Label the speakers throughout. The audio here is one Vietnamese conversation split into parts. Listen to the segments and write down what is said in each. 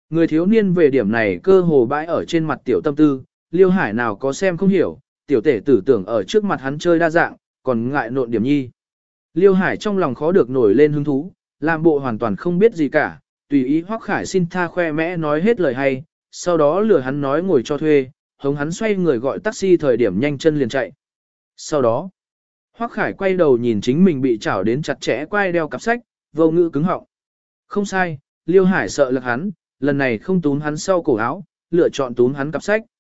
Speaker 1: Người thiếu niên về điểm này cơ hồ bãi ở trên mặt tiểu tâm tư, Liêu Hải nào có xem không hiểu, tiểu tể tử tưởng ở trước mặt hắn chơi đa dạng, còn ngại nộn điểm nhi. Liêu Hải trong lòng khó được nổi lên hứng thú, làm bộ hoàn toàn không biết gì cả, tùy ý Hoắc Khải xin tha khoe mẽ nói hết lời hay, sau đó lừa hắn nói ngồi cho thuê, hống hắn xoay người gọi taxi thời điểm nhanh chân liền chạy. Sau đó, Hoắc Khải quay đầu nhìn chính mình bị chảo đến chặt chẽ quay đeo cặp sách, vô ngữ cứng họng. Không sai, Liêu Hải sợ lật hắn, lần này không túm hắn sau cổ áo, lựa chọn túm hắn cặp sách.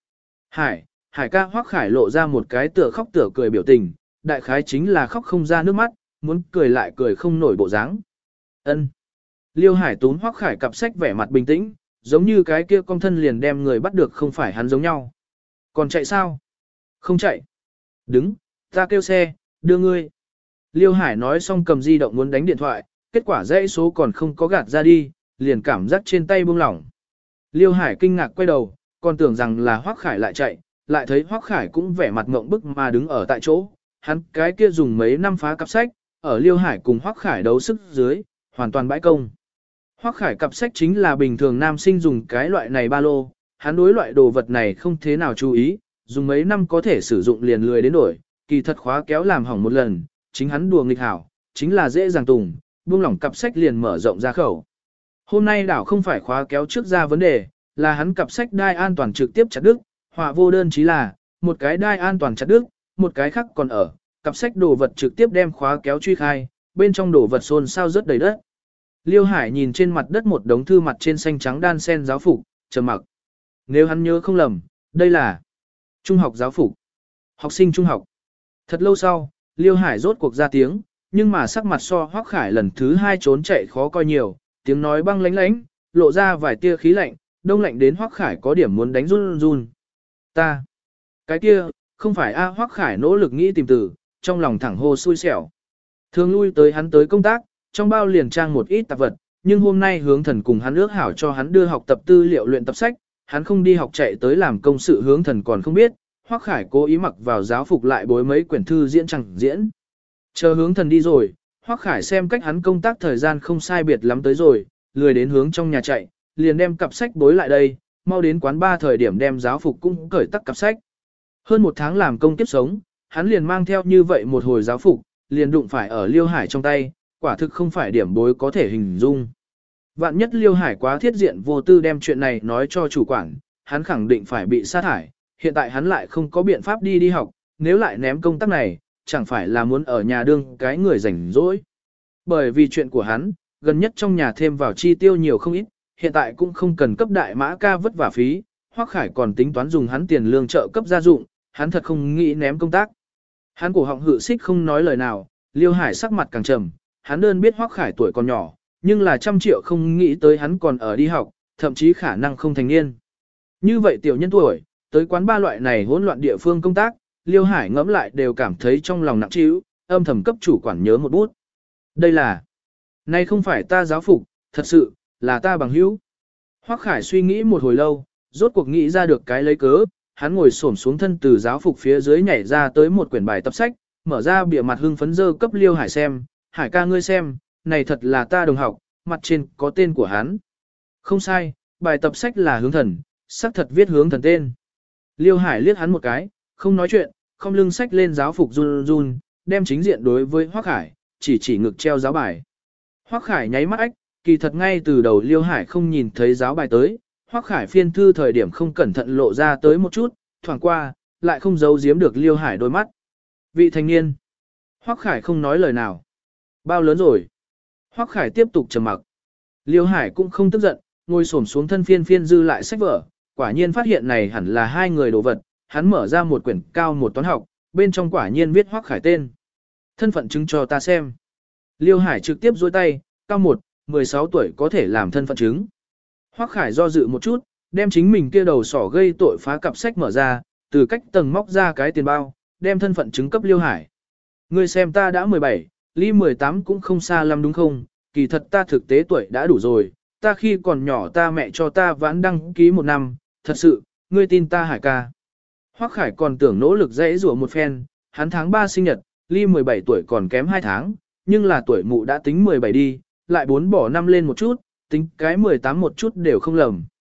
Speaker 1: Hải ca. Hoắc Khải lộ ra một cái tựa khóc tựa cười biểu tình, đại khái chính là khóc không ra nước mắt, muốn cười lại cười không nổi bộ dáng. Ân. Liêu Hải túm Hoắc Khải cặp sách vẻ mặt bình tĩnh, giống như cái kia con thân liền đem người bắt được không phải hắn giống nhau. Còn chạy sao? Không chạy. Đứng, ta kêu xe, đưa ngươi. Liêu Hải nói xong cầm di động muốn đánh điện thoại, kết quả dãy số còn không có gạt ra đi, liền cảm giác trên tay buông lỏng. Liêu Hải kinh ngạc quay đầu, còn tưởng rằng là Hoắc Khải lại chạy, lại thấy Hoắc Khải cũng vẻ mặt ngộng bức mà đứng ở tại chỗ. Hắn cái kia dùng mấy năm phá cặp sách, ở Liêu Hải cùng Hoắc Khải đấu sức dưới, hoàn toàn bãi công. Hoắc Khải cặp sách chính là bình thường nam sinh dùng cái loại này ba lô, hắn đối loại đồ vật này không thế nào chú ý, dùng mấy năm có thể sử dụng liền lười đến đổi, kỳ thật khóa kéo làm hỏng một lần, chính hắn đùa nghịch hảo, chính là dễ dàng tùng, buông lỏng cặp sách liền mở rộng ra khẩu. Hôm nay đảo không phải khóa kéo trước ra vấn đề, là hắn cặp sách đai an toàn trực tiếp chặt đứt, họa vô đơn chí là, một cái đai an toàn chặt đứt, một cái khác còn ở, cặp sách đồ vật trực tiếp đem khóa kéo truy khai, bên trong đồ vật xôn xao rất đầy đất. Liêu Hải nhìn trên mặt đất một đống thư mặt trên xanh trắng đan sen giáo phục, trầm mặc. Nếu hắn nhớ không lầm, đây là trung học giáo phục, học sinh trung học. Thật lâu sau, Liêu Hải rốt cuộc ra tiếng, nhưng mà sắc mặt so Hoắc Khải lần thứ hai trốn chạy khó coi nhiều, tiếng nói băng lãnh lãnh, lộ ra vài tia khí lạnh, đông lạnh đến Hoắc Khải có điểm muốn đánh run run. Ta, cái kia, không phải a Hoắc Khải nỗ lực nghĩ tìm từ, trong lòng thẳng hô xui xẻo. Thường lui tới hắn tới công tác, trong bao liền trang một ít tạp vật, nhưng hôm nay hướng thần cùng hắn ước hảo cho hắn đưa học tập tư liệu luyện tập sách, hắn không đi học chạy tới làm công sự hướng thần còn không biết, Hoắc Khải cố ý mặc vào giáo phục lại bối mấy quyển thư diễn chẳng diễn. Chờ hướng thần đi rồi, Hoắc Khải xem cách hắn công tác thời gian không sai biệt lắm tới rồi, lười đến hướng trong nhà chạy, liền đem cặp sách bối lại đây, mau đến quán ba thời điểm đem giáo phục cũng cởi tắt cặp sách. Hơn một tháng làm công kiếp sống, hắn liền mang theo như vậy một hồi giáo phục, liền đụng phải ở Liêu Hải trong tay, quả thực không phải điểm bối có thể hình dung. Vạn nhất Liêu Hải quá thiết diện vô tư đem chuyện này nói cho chủ quản, hắn khẳng định phải bị sa thải, hiện tại hắn lại không có biện pháp đi học, nếu lại ném công tác này, chẳng phải là muốn ở nhà đương cái người rảnh rỗi. Bởi vì chuyện của hắn, gần nhất trong nhà thêm vào chi tiêu nhiều không ít, hiện tại cũng không cần cấp đại mã ca vất vả phí, Hoắc Khải còn tính toán dùng hắn tiền lương trợ cấp gia dụng, hắn thật không nghĩ ném công tác. Hắn cổ họng hự xích không nói lời nào, Liêu Hải sắc mặt càng trầm, hắn đơn biết Hoắc Khải tuổi còn nhỏ, nhưng là 100 triệu không nghĩ tới hắn còn ở đi học, thậm chí khả năng không thành niên. Như vậy tiểu nhân tuổi, tới quán ba loại này hỗn loạn địa phương công tác, Liêu Hải ngẫm lại đều cảm thấy trong lòng nặng trĩu, âm thầm cấp chủ quản nhớ một bút. Đây là, nay không phải ta giáo phục, thật sự, là ta bằng hữu. Hoắc Khải suy nghĩ một hồi lâu, rốt cuộc nghĩ ra được cái lấy cớ, hắn ngồi xổm xuống thân từ giáo phục phía dưới nhảy ra tới một quyển bài tập sách, mở ra bìa mặt hưng phấn dơ cấp Liêu Hải xem, Hải ca ngươi xem, này thật là ta đồng học, mặt trên có tên của hắn. Không sai, bài tập sách là hướng thần, xác thật viết hướng thần tên. Liêu Hải liếc hắn một cái, không nói chuyện, không lưng sách lên giáo phục run run, đem chính diện đối với Hoắc Khải, chỉ ngực treo giáo bài. Hoắc Khải nháy mắt ách, kỳ thật ngay từ đầu Liêu Hải không nhìn thấy giáo bài tới, Hoắc Khải phiên thư thời điểm không cẩn thận lộ ra tới một chút, thoảng qua, lại không giấu giếm được Liêu Hải đôi mắt. Vị thanh niên. Hoắc Khải không nói lời nào. Bao lớn rồi? Hoắc Khải tiếp tục trầm mặc. Liêu Hải cũng không tức giận, ngồi xổm xuống thân phiên dư lại sách vở, quả nhiên phát hiện này hẳn là hai người đồ vật, hắn mở ra một quyển cao một toán học, bên trong quả nhiên viết Hoắc Khải tên. Thân phận chứng cho ta xem. Liêu Hải trực tiếp duỗi tay, cao 16 tuổi có thể làm thân phận chứng. Hoắc Khải do dự một chút, đem chính mình kia đầu sỏ gây tội phá cặp sách mở ra, từ cách tầng móc ra cái tiền bao, đem thân phận chứng cấp Liêu Hải. Ngươi xem ta đã 17, ly 18 cũng không xa lắm đúng không? Kỳ thật ta thực tế tuổi đã đủ rồi, ta khi còn nhỏ ta mẹ cho ta vãn đăng ký 1 năm, thật sự, ngươi tin ta Hải ca. Hoắc Khải còn tưởng nỗ lực dễ rủa một phen, hắn tháng 3 sinh nhật, ly 17 tuổi còn kém 2 tháng, nhưng là tuổi mụ đã tính 17 đi, lại 4 bỏ 5 lên một chút, tính cái 18 một chút đều không lầm.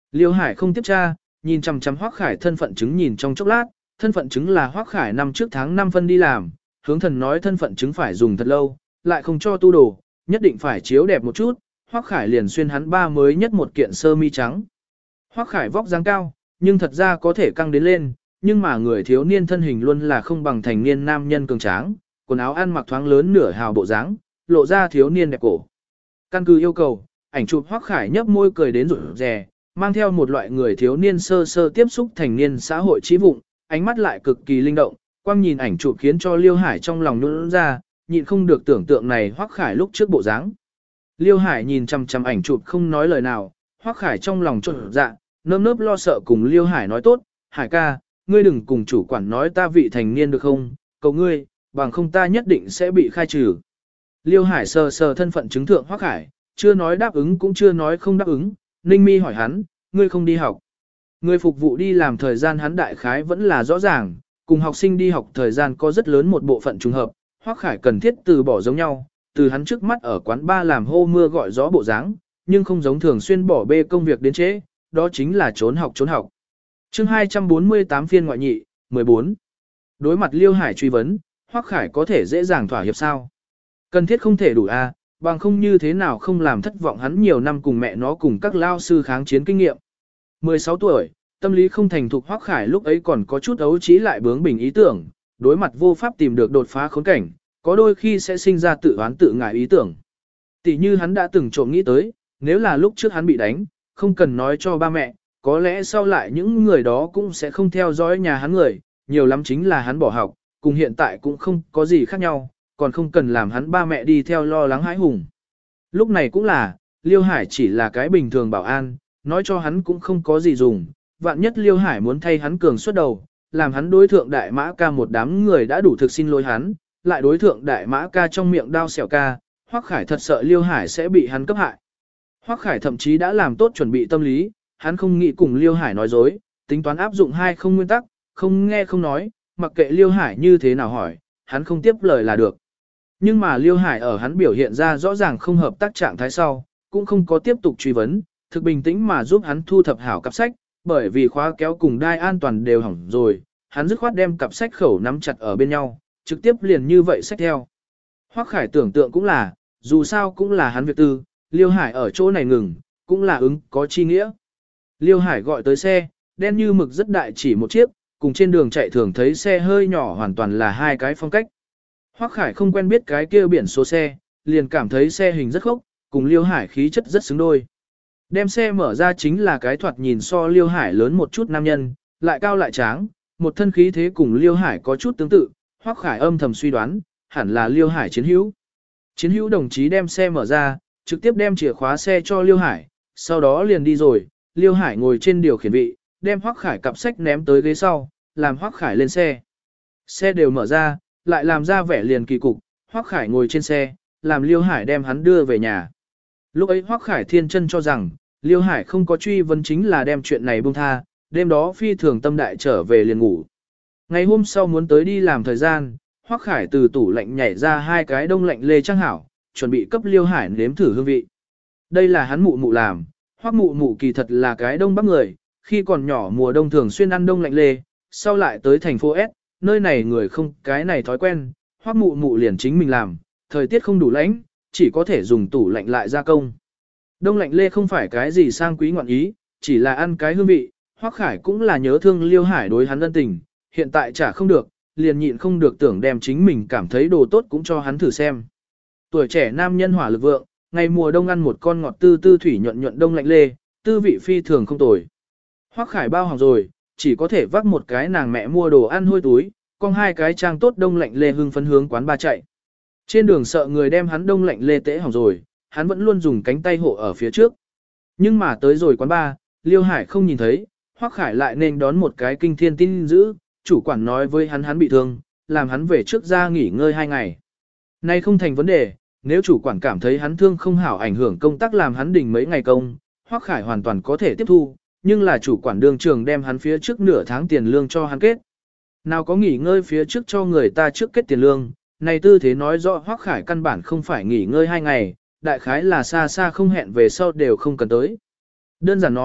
Speaker 1: Liêu Hải không tiếp tra, nhìn chằm chằm Hoắc Khải thân phận chứng nhìn trong chốc lát, thân phận chứng là Hoắc Khải năm trước tháng 5 phân đi làm, hướng thần nói thân phận chứng phải dùng thật lâu, lại không cho tu đồ, nhất định phải chiếu đẹp một chút, Hoắc Khải liền xuyên hắn ba mới nhất một kiện sơ mi trắng. Hoắc Khải vóc dáng cao, nhưng thật ra có thể căng đến lên, nhưng mà người thiếu niên thân hình luôn là không bằng thành niên nam nhân cường tráng, quần áo ăn mặc thoáng lớn nửa hào bộ dáng, lộ ra thiếu niên đẹp cổ. Căn cứ yêu cầu, ảnh chụp Hoắc Khải nhấp môi cười đến rụt rè, mang theo một loại người thiếu niên sơ sơ tiếp xúc thành niên xã hội trí vụng, ánh mắt lại cực kỳ linh động, quang nhìn ảnh chụp khiến cho Liêu Hải trong lòng nhũn ra, nhịn không được tưởng tượng này Hoắc Khải lúc trước bộ dáng. Liêu Hải nhìn chằm chằm ảnh chụp không nói lời nào, Hoắc Khải trong lòng chột dạ, nơm nớp lo sợ cùng Liêu Hải nói tốt, Hải ca, ngươi đừng cùng chủ quản nói ta vị thành niên được không, cầu ngươi, bằng không ta nhất định sẽ bị khai trừ. Liêu Hải sờ sờ thân phận chứng thượng Hoắc Khải, chưa nói đáp ứng cũng chưa nói không đáp ứng, Ninh Mi hỏi hắn, ngươi không đi học. Người phục vụ đi làm thời gian hắn đại khái vẫn là rõ ràng, cùng học sinh đi học thời gian có rất lớn một bộ phận trùng hợp, Hoắc Khải cần thiết từ bỏ giống nhau, từ hắn trước mắt ở quán bar làm hô mưa gọi gió bộ dáng, nhưng không giống thường xuyên bỏ bê công việc đến trễ, đó chính là trốn học trốn học. Chương 248 phiên ngoại nhị, 14. Đối mặt Liêu Hải truy vấn, Hoắc Khải có thể dễ dàng thỏa hiệp sao? Cần thiết không thể đủ a, bằng không như thế nào không làm thất vọng hắn nhiều năm cùng mẹ nó cùng các lao sư kháng chiến kinh nghiệm. 16 tuổi, tâm lý không thành thục Hoắc Khải lúc ấy còn có chút ấu trí lại bướng bỉnh ý tưởng, đối mặt vô pháp tìm được đột phá khốn cảnh, có đôi khi sẽ sinh ra tự oán tự ngại ý tưởng. Tỷ như hắn đã từng trộm nghĩ tới, nếu là lúc trước hắn bị đánh, không cần nói cho ba mẹ, có lẽ sau lại những người đó cũng sẽ không theo dõi nhà hắn người, nhiều lắm chính là hắn bỏ học, cùng hiện tại cũng không có gì khác nhau, còn không cần làm hắn ba mẹ đi theo lo lắng hãi hùng. Lúc này cũng là, Liêu Hải chỉ là cái bình thường bảo an, nói cho hắn cũng không có gì dùng, vạn nhất Liêu Hải muốn thay hắn cường suốt đầu, làm hắn đối thượng đại mã ca một đám người đã đủ thực xin lỗi hắn, lại đối thượng đại mã ca trong miệng đao xẻo ca, Hoắc Khải thật sợ Liêu Hải sẽ bị hắn cấp hại. Hoắc Khải thậm chí đã làm tốt chuẩn bị tâm lý, hắn không nghĩ cùng Liêu Hải nói dối, tính toán áp dụng hai không nguyên tắc, không nghe không nói, mặc kệ Liêu Hải như thế nào hỏi, hắn không tiếp lời là được. Nhưng mà Liêu Hải ở hắn biểu hiện ra rõ ràng không hợp tác trạng thái sau, cũng không có tiếp tục truy vấn, thực bình tĩnh mà giúp hắn thu thập hảo cặp sách, bởi vì khóa kéo cùng đai an toàn đều hỏng rồi, hắn dứt khoát đem cặp sách khẩu nắm chặt ở bên nhau, trực tiếp liền như vậy xách theo. Hoắc Khải tưởng tượng cũng là, dù sao cũng là hắn việc tư, Liêu Hải ở chỗ này ngừng, cũng là ứng có chi nghĩa. Liêu Hải gọi tới xe, đen như mực rất đại chỉ một chiếc, cùng trên đường chạy thường thấy xe hơi nhỏ hoàn toàn là hai cái phong cách. Hoắc Khải không quen biết cái kia biển số xe, liền cảm thấy xe hình rất khốc, cùng Liêu Hải khí chất rất xứng đôi. Đem xe mở ra chính là cái thoạt nhìn so Liêu Hải lớn một chút nam nhân, lại cao lại tráng, một thân khí thế cùng Liêu Hải có chút tương tự, Hoắc Khải âm thầm suy đoán, hẳn là Liêu Hải chiến hữu. Chiến hữu đồng chí đem xe mở ra, trực tiếp đem chìa khóa xe cho Liêu Hải, sau đó liền đi rồi, Liêu Hải ngồi trên điều khiển vị, đem Hoắc Khải cặp sách ném tới ghế sau, làm Hoắc Khải lên xe. Xe đều mở ra, lại làm ra vẻ liền kỳ cục, Hoắc Khải ngồi trên xe, làm Liêu Hải đem hắn đưa về nhà. Lúc ấy Hoắc Khải thiên chân cho rằng, Liêu Hải không có truy vấn chính là đem chuyện này buông tha, đêm đó phi thường tâm đại trở về liền ngủ. Ngày hôm sau muốn tới đi làm thời gian, Hoắc Khải từ tủ lạnh nhảy ra hai cái đông lạnh lê trang hảo, chuẩn bị cấp Liêu Hải nếm thử hương vị. Đây là hắn mụ mụ làm, Hoắc mụ mụ kỳ thật là cái đông bắc người, khi còn nhỏ mùa đông thường xuyên ăn đông lạnh lê, sau lại tới thành phố S, nơi này người không cái này thói quen, Hoắc mụ mụ liền chính mình làm, thời tiết không đủ lạnh, chỉ có thể dùng tủ lạnh lại gia công. Đông lạnh lê không phải cái gì sang quý ngọn ý, chỉ là ăn cái hương vị, Hoắc Khải cũng là nhớ thương Liêu Hải đối hắn ân tình, hiện tại trả không được, liền nhịn không được tưởng đem chính mình cảm thấy đồ tốt cũng cho hắn thử xem. Tuổi trẻ nam nhân hỏa lực vượng, ngày mùa đông ăn một con ngọt tư tư thủy nhuận nhuận đông lạnh lê, tư vị phi thường không tồi. Hoắc Khải bao hỏng rồi, chỉ có thể vác một cái nàng mẹ mua đồ ăn hôi túi, con hai cái trang tốt đông lạnh lê hưng phấn hướng quán ba chạy. Trên đường sợ người đem hắn đông lạnh lê tễ hỏng rồi, hắn vẫn luôn dùng cánh tay hộ ở phía trước. Nhưng mà tới rồi quán ba, Liêu Hải không nhìn thấy, Hoắc Khải lại nên đón một cái kinh thiên tin dữ, chủ quản nói với hắn bị thương, làm hắn về trước ra nghỉ ngơi 2 ngày. Nay không thành vấn đề, nếu chủ quản cảm thấy hắn thương không hảo ảnh hưởng công tác làm hắn đình mấy ngày công, Hoắc Khải hoàn toàn có thể tiếp thu, nhưng là chủ quản đường trường đem hắn phía trước nửa tháng tiền lương cho hắn kết. Nào có nghỉ ngơi phía trước cho người ta trước kết tiền lương, này tư thế nói rõ Hoắc Khải căn bản không phải nghỉ ngơi 2 ngày, đại khái là xa xa không hẹn về sau đều không cần tới. Đơn giản nói,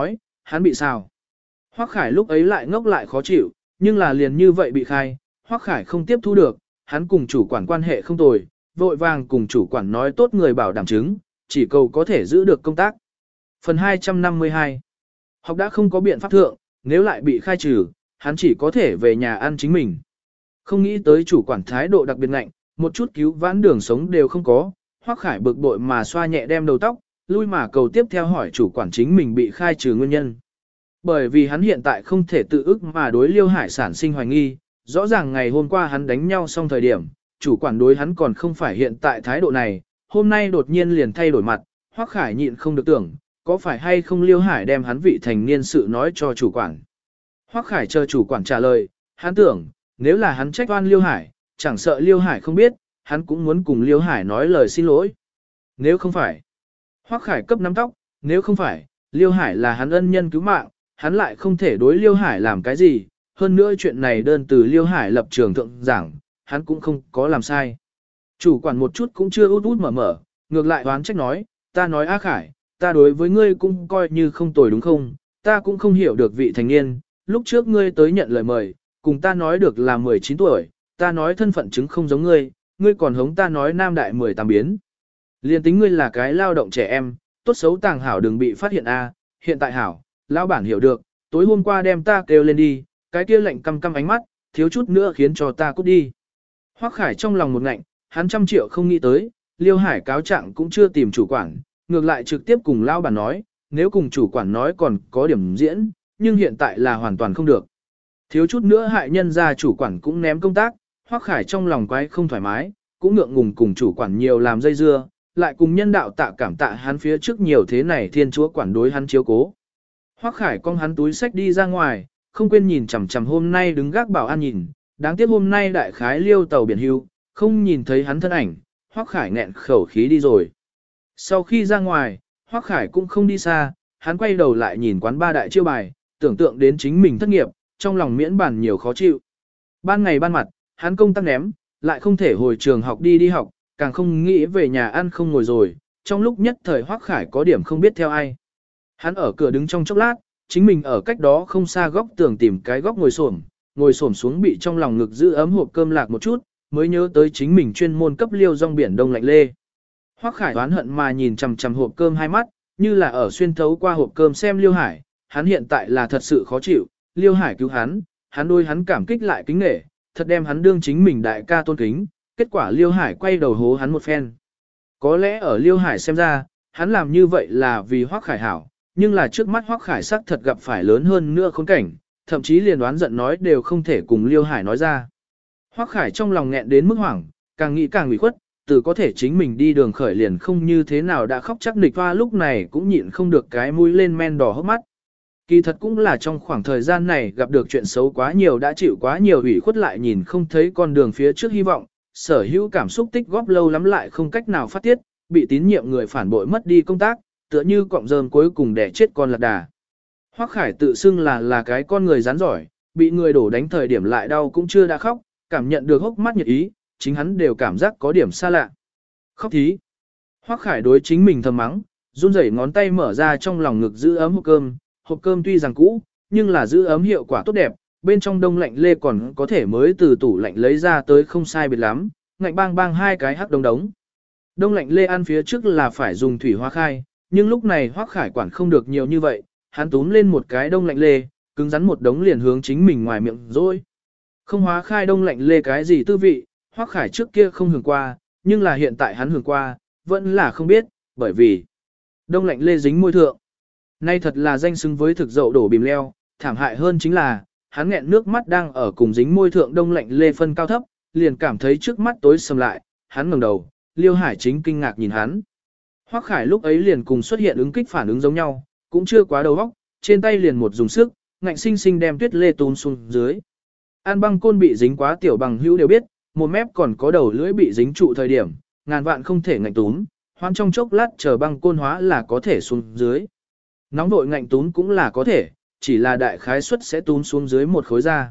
Speaker 1: hắn bị sao? Hoắc Khải lúc ấy lại ngốc lại khó chịu, nhưng là liền như vậy bị khai, Hoắc Khải không tiếp thu được, hắn cùng chủ quản quan hệ không tồi, vội vàng cùng chủ quản nói tốt người bảo đảm chứng, chỉ cầu có thể giữ được công tác. Phần 252 Học đã không có biện pháp thượng, nếu lại bị khai trừ, hắn chỉ có thể về nhà ăn chính mình. Không nghĩ tới chủ quản thái độ đặc biệt ngạnh, một chút cứu vãn đường sống đều không có, Hoắc Khải bực bội mà xoa nhẹ đem đầu tóc, lui mà cầu tiếp theo hỏi chủ quản chính mình bị khai trừ nguyên nhân. Bởi vì hắn hiện tại không thể tự ức mà đối Liêu Hải sản sinh hoài nghi, rõ ràng ngày hôm qua hắn đánh nhau xong thời điểm, chủ quản đối hắn còn không phải hiện tại thái độ này, hôm nay đột nhiên liền thay đổi mặt, Hoắc Khải nhịn không được tưởng, có phải hay không Liêu Hải đem hắn vị thành niên sự nói cho chủ quản. Hoắc Khải chờ chủ quản trả lời, hắn tưởng, nếu là hắn trách oan Liêu Hải, chẳng sợ Liêu Hải không biết, hắn cũng muốn cùng Liêu Hải nói lời xin lỗi. Nếu không phải, Hoắc Khải cấp nắm tóc, nếu không phải, Liêu Hải là hắn ân nhân cứu mạng, hắn lại không thể đối Liêu Hải làm cái gì, hơn nữa chuyện này đơn từ Liêu Hải lập trường thượng giảng, hắn cũng không có làm sai. Chủ quản một chút cũng chưa út út mở mở, ngược lại oán trách nói, ta nói A Khải, ta đối với ngươi cũng coi như không tồi đúng không, ta cũng không hiểu được vị thành niên, lúc trước ngươi tới nhận lời mời, cùng ta nói được là 19 tuổi, ta nói thân phận chứng không giống ngươi, ngươi còn hống ta nói nam đại 18 biến. Liên tính ngươi là cái lao động trẻ em, tốt xấu tàng hảo đừng bị phát hiện a. Hiện tại hảo, lão bản hiểu được, tối hôm qua đem ta kêu lên đi, cái kia lạnh căm căm ánh mắt, thiếu chút nữa khiến cho ta cút đi. Hoắc Khải trong lòng một ngạnh, hắn 100 triệu không nghĩ tới, Liêu Hải cáo trạng cũng chưa tìm chủ quản, ngược lại trực tiếp cùng lão bản nói, nếu cùng chủ quản nói còn có điểm diễn, nhưng hiện tại là hoàn toàn không được. Thiếu chút nữa hại nhân ra chủ quản cũng ném công tác, Hoắc Khải trong lòng quái không thoải mái, cũng ngượng ngùng cùng chủ quản nhiều làm dây dưa, lại cùng nhân đạo tạ cảm tạ hắn phía trước nhiều thế này thiên chúa quản đối hắn chiếu cố. Hoắc Khải cong hắn túi sách đi ra ngoài, không quên nhìn chằm chằm hôm nay đứng gác bảo an nhìn, đáng tiếc hôm nay đại khái Liêu tàu biển hưu, không nhìn thấy hắn thân ảnh, Hoắc Khải nghẹn khẩu khí đi rồi. Sau khi ra ngoài, Hoắc Khải cũng không đi xa, hắn quay đầu lại nhìn quán ba đại chiêu bài, tưởng tượng đến chính mình thất nghiệp, trong lòng miễn bản nhiều khó chịu. Ban ngày ban mặt, hắn công tác ném, lại không thể hồi trường học đi học, càng không nghĩ về nhà ăn không ngồi rồi, trong lúc nhất thời Hoắc Khải có điểm không biết theo ai. Hắn ở cửa đứng trong chốc lát, chính mình ở cách đó không xa góc tường tìm cái góc ngồi xổm xuống bị trong lòng ngực giữ ấm hộp cơm lạc một chút, mới nhớ tới chính mình chuyên môn cấp liêu rong biển đông lạnh lê. Hoắc Khải oán hận mà nhìn chằm chằm hộp cơm hai mắt, như là ở xuyên thấu qua hộp cơm xem Liêu Hải, hắn hiện tại là thật sự khó chịu, Liêu Hải cứu hắn đôi hắn cảm kích lại kính nể, thật đem hắn đương chính mình đại ca tôn kính, kết quả Liêu Hải quay đầu hố hắn một phen. Có lẽ ở Liêu Hải xem ra, hắn làm như vậy là vì Hoắc Khải hảo, nhưng là trước mắt Hoắc Khải sắc thật gặp phải lớn hơn nữa khốn cảnh, thậm chí liền đoán giận nói đều không thể cùng Liêu Hải nói ra. Hoắc Khải trong lòng nghẹn đến mức hoảng, càng nghĩ càng ủy khuất, từ có thể chính mình đi đường khởi liền không như thế nào đã khóc chắc nịch hoa lúc này cũng nhịn không được cái mũi lên men đỏ hốc mắt. Kỳ thật cũng là trong khoảng thời gian này gặp được chuyện xấu quá nhiều đã chịu quá nhiều ủy khuất lại nhìn không thấy con đường phía trước hy vọng, sở hữu cảm xúc tích góp lâu lắm lại không cách nào phát tiết, bị tín nhiệm người phản bội mất đi công tác, tựa như cọng rơm cuối cùng đẻ chết con lạc đà. Hoắc Khải tự xưng là cái con người rắn giỏi, bị người đổ đánh thời điểm lại đau cũng chưa đã khóc, cảm nhận được hốc mắt nhiệt ý, chính hắn đều cảm giác có điểm xa lạ. Khóc thí. Hoắc Khải đối chính mình thầm mắng, run rẩy ngón tay mở ra trong lòng ngực giữ ấm hộp cơm tuy rằng cũ, nhưng là giữ ấm hiệu quả tốt đẹp, bên trong đông lạnh lê còn có thể mới từ tủ lạnh lấy ra tới không sai biệt lắm, ngạnh bang bang hai cái hắc đống. Đông lạnh lê ăn phía trước là phải dùng thủy hoa khai, nhưng lúc này Hoắc Khải quản không được nhiều như vậy, hắn túm lên một cái đông lạnh lê, cứng rắn một đống liền hướng chính mình ngoài miệng rồi. Không hóa khai đông lạnh lê cái gì tư vị, Hoắc Khải trước kia không hưởng qua, nhưng là hiện tại hắn hưởng qua, vẫn là không biết, bởi vì đông lạnh lê dính môi thượng. Nay thật là danh xứng với thực dậu đổ bìm leo, thảm hại hơn chính là, hắn nghẹn nước mắt đang ở cùng dính môi thượng đông lạnh lê phân cao thấp, liền cảm thấy trước mắt tối sầm lại, hắn ngẩng đầu, Liêu Hải chính kinh ngạc nhìn hắn. Hoắc Khải lúc ấy liền cùng xuất hiện ứng kích phản ứng giống nhau, cũng chưa quá đầu óc, trên tay liền một dùng sức, ngạnh sinh sinh đem tuyết lê tún xuống dưới. An băng côn bị dính quá tiểu bằng hữu đều biết, một mép còn có đầu lưỡi bị dính trụ thời điểm, ngàn vạn không thể ngạnh túm, hoan trong chốc lát chờ băng côn hóa là có thể xuống dưới. Nóng vội ngạnh túm cũng là có thể, chỉ là đại khái suất sẽ túm xuống dưới một khối da.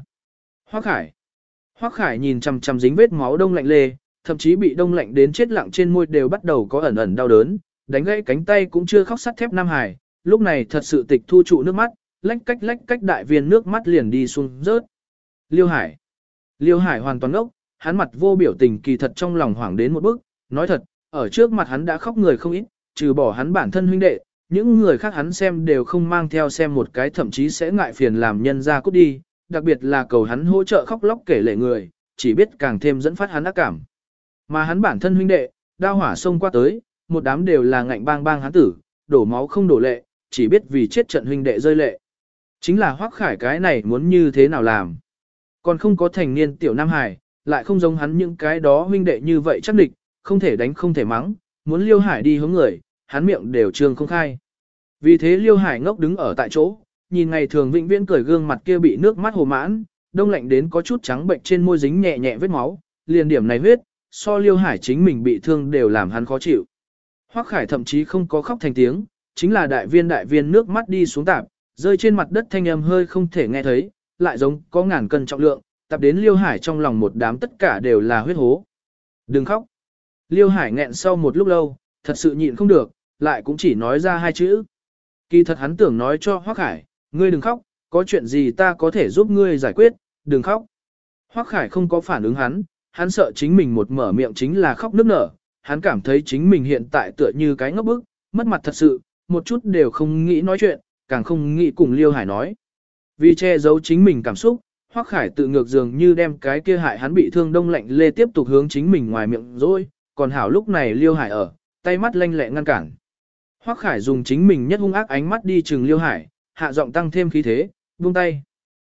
Speaker 1: Hoắc Khải nhìn chằm chằm dính vết máu đông lạnh lê, thậm chí bị đông lạnh đến chết lặng trên môi đều bắt đầu có ẩn ẩn đau đớn, đánh gãy cánh tay cũng chưa khóc sắt thép Nam Hải, lúc này thật sự tịch thu trụ nước mắt, lách cách đại viên nước mắt liền đi xuống rớt. Liêu Hải hoàn toàn ngốc, hắn mặt vô biểu tình kỳ thật trong lòng hoảng đến một bước, nói thật, ở trước mặt hắn đã khóc người không ít, trừ bỏ hắn bản thân huynh đệ, những người khác hắn xem đều không mang theo xem một cái, thậm chí sẽ ngại phiền làm nhân ra cút đi, đặc biệt là cầu hắn hỗ trợ khóc lóc kể lệ người, chỉ biết càng thêm dẫn phát hắn ác cảm. Mà hắn bản thân huynh đệ, đao hỏa xông qua tới, một đám đều là ngạnh bang bang hắn tử, đổ máu không đổ lệ, chỉ biết vì chết trận huynh đệ rơi lệ. Chính là Hoắc Khải cái này muốn như thế nào làm. Còn không có thành niên tiểu Nam Hải, lại không giống hắn những cái đó huynh đệ như vậy chắc địch, không thể đánh không thể mắng, muốn Liêu Hải đi hướng người, hắn miệng đều trương không khai. Vì thế Liêu Hải ngốc đứng ở tại chỗ, nhìn ngày thường vĩnh viễn cười gương mặt kia bị nước mắt hồ mãn, đông lạnh đến có chút trắng bệnh trên môi dính nhẹ nhẹ vết máu, liền điểm này huyết, so Liêu Hải chính mình bị thương đều làm hắn khó chịu. Hoắc Khải thậm chí không có khóc thành tiếng, chính là đại viên nước mắt đi xuống tạp, rơi trên mặt đất thanh âm hơi không thể nghe thấy, lại giống có ngàn cân trọng lượng, tạp đến Liêu Hải trong lòng một đám tất cả đều là huyết hố. Đừng khóc. Liêu Hải nghẹn sau một lúc lâu, thật sự nhịn không được, lại cũng chỉ nói ra hai chữ. Kỳ thật hắn tưởng nói cho Hoắc Khải, ngươi đừng khóc, có chuyện gì ta có thể giúp ngươi giải quyết, đừng khóc. Hoắc Khải không có phản ứng hắn sợ chính mình một mở miệng chính là khóc nức nở, hắn cảm thấy chính mình hiện tại tựa như cái ngốc bức, mất mặt thật sự, một chút đều không nghĩ nói chuyện, càng không nghĩ cùng Liêu Hải nói. Vì che giấu chính mình cảm xúc, Hoắc Khải tự ngược dường như đem cái kia hại hắn bị thương đông lạnh lê tiếp tục hướng chính mình ngoài miệng rồi, còn hảo lúc này Liêu Hải ở, tay mắt lanh lẹ ngăn cản. Hoắc Khải dùng chính mình nhất hung ác ánh mắt đi chừng Liêu Hải, hạ giọng tăng thêm khí thế, buông tay.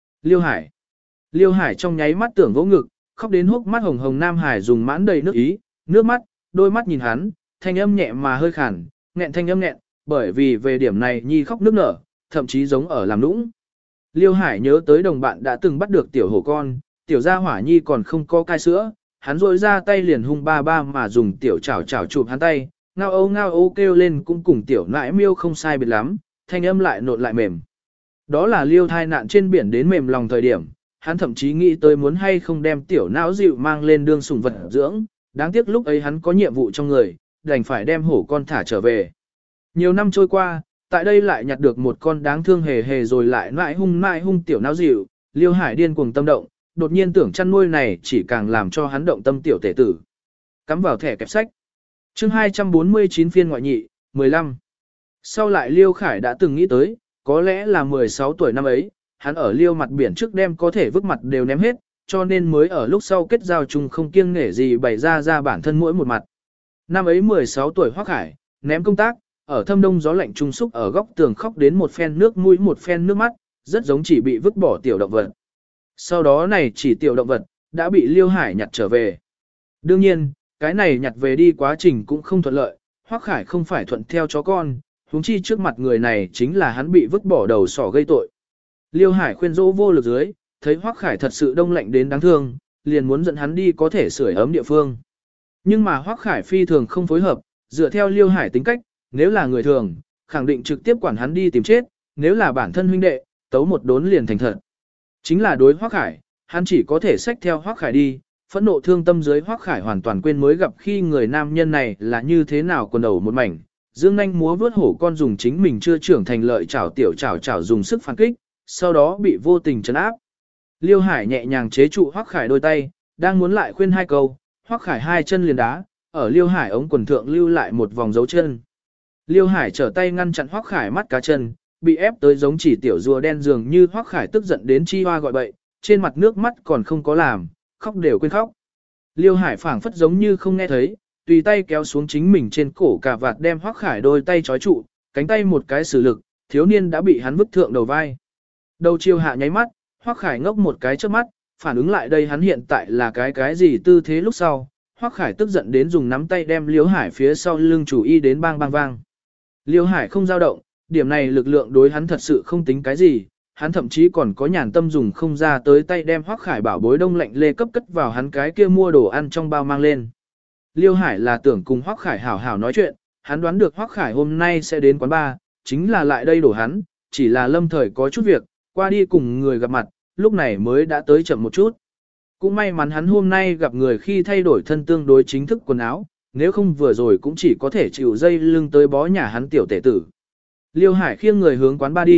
Speaker 1: Liêu Hải trong nháy mắt tưởng vỗ ngực, khóc đến hốc mắt hồng hồng Nam Hải dùng mãn đầy nước ý, nước mắt, đôi mắt nhìn hắn, thanh âm nhẹ mà hơi khàn, nghẹn thanh âm nghẹn, bởi vì về điểm này nhi khóc nức nở, thậm chí giống ở làm nũng. Liêu Hải nhớ tới đồng bạn đã từng bắt được tiểu hổ con, tiểu gia hỏa nhi còn không có cai sữa, hắn rôi ra tay liền hung ba ba mà dùng tiểu chảo chảo chụp hắn tay, ngao âu kêu lên cũng cùng tiểu nãi miêu không sai biệt lắm, thanh âm lại nộn lại mềm. Đó là Liêu thai nạn trên biển đến mềm lòng thời điểm, hắn thậm chí nghĩ tới muốn hay không đem tiểu não dịu mang lên đương sủng vật dưỡng, đáng tiếc lúc ấy hắn có nhiệm vụ trong người, đành phải đem hổ con thả trở về. Nhiều năm trôi qua, tại đây lại nhặt được một con đáng thương hề hề rồi lại nãi hung tiểu não dịu, Liêu Hải điên cuồng tâm động, đột nhiên tưởng chăn nuôi này chỉ càng làm cho hắn động tâm tiểu tể tử. Cắm vào thẻ kẹp sách. Chương 249 phiên ngoại nhị, 15. Sau lại Liêu Khải đã từng nghĩ tới, có lẽ là 16 tuổi năm ấy, hắn ở Liêu mặt biển trước đem có thể vứt mặt đều ném hết, cho nên mới ở lúc sau kết giao chung không kiêng nể gì bày ra bản thân mỗi một mặt. Năm ấy 16 tuổi Hoắc Khải, ném công tác, ở thâm đông gió lạnh trung xúc ở góc tường khóc đến một phen nước mũi một phen nước mắt, rất giống chỉ bị vứt bỏ tiểu động vật. Sau đó này chỉ tiểu động vật, đã bị Liêu Hải nhặt trở về. Đương nhiên, cái này nhặt về đi quá trình cũng không thuận lợi, Hoắc Khải không phải thuận theo chó con, huống chi trước mặt người này chính là hắn bị vứt bỏ đầu sỏ gây tội. Liêu Hải khuyên dỗ vô lực dưới, thấy Hoắc Khải thật sự đông lạnh đến đáng thương, liền muốn dẫn hắn đi có thể sưởi ấm địa phương. Nhưng mà Hoắc Khải phi thường không phối hợp, dựa theo Liêu Hải tính cách, nếu là người thường, khẳng định trực tiếp quản hắn đi tìm chết, nếu là bản thân huynh đệ, tấu một đốn liền thành thật. Chính là đối Hoắc Khải, hắn chỉ có thể xách theo Hoắc Khải đi, phẫn nộ thương tâm dưới Hoắc Khải hoàn toàn quên mới gặp khi người nam nhân này là như thế nào quần đầu một mảnh. Dương nhanh múa vướt hổ con dùng chính mình chưa trưởng thành lợi chảo dùng sức phản kích, sau đó bị vô tình trấn áp. Liêu Hải nhẹ nhàng chế trụ Hoắc Khải đôi tay, đang muốn lại khuyên hai câu, Hoắc Khải hai chân liền đá, ở Liêu Hải ống quần thượng lưu lại một vòng dấu chân. Liêu Hải trở tay ngăn chặn Hoắc Khải mắt cá chân, bị ép tới giống chỉ tiểu rùa đen dường như Hoắc Khải tức giận đến chi hoa gọi bậy, trên mặt nước mắt còn không có làm, khóc đều quên khóc. Liêu Hải phảng phất giống như không nghe thấy, tùy tay kéo xuống chính mình trên cổ cà vạt đem Hoắc Khải đôi tay trói trụ, cánh tay một cái sử lực, thiếu niên đã bị hắn vứt thượng đầu vai. Đầu chiêu hạ nháy mắt, Hoắc Khải ngốc một cái trước mắt, phản ứng lại đây hắn hiện tại là cái gì tư thế lúc sau, Hoắc Khải tức giận đến dùng nắm tay đem Liêu Hải phía sau lưng chủ y đến bang bang vang. Liêu Hải không dao động, điểm này lực lượng đối hắn thật sự không tính cái gì, hắn thậm chí còn có nhàn tâm dùng không ra tới tay đem Hoắc Khải bảo bối đông lạnh lê cấp cất vào hắn cái kia mua đồ ăn trong bao mang lên. Liêu Hải là tưởng cùng Hoắc Khải hảo hảo nói chuyện, hắn đoán được Hoắc Khải hôm nay sẽ đến quán bar, chính là lại đây đổ hắn, chỉ là lâm thời có chút việc, qua đi cùng người gặp mặt, lúc này mới đã tới chậm một chút. Cũng may mắn hắn hôm nay gặp người khi thay đổi thân tương đối chính thức quần áo, nếu không vừa rồi cũng chỉ có thể chịu dây lưng tới bó nhà hắn tiểu tể tử. Liêu Hải khiêng người hướng quán bar đi,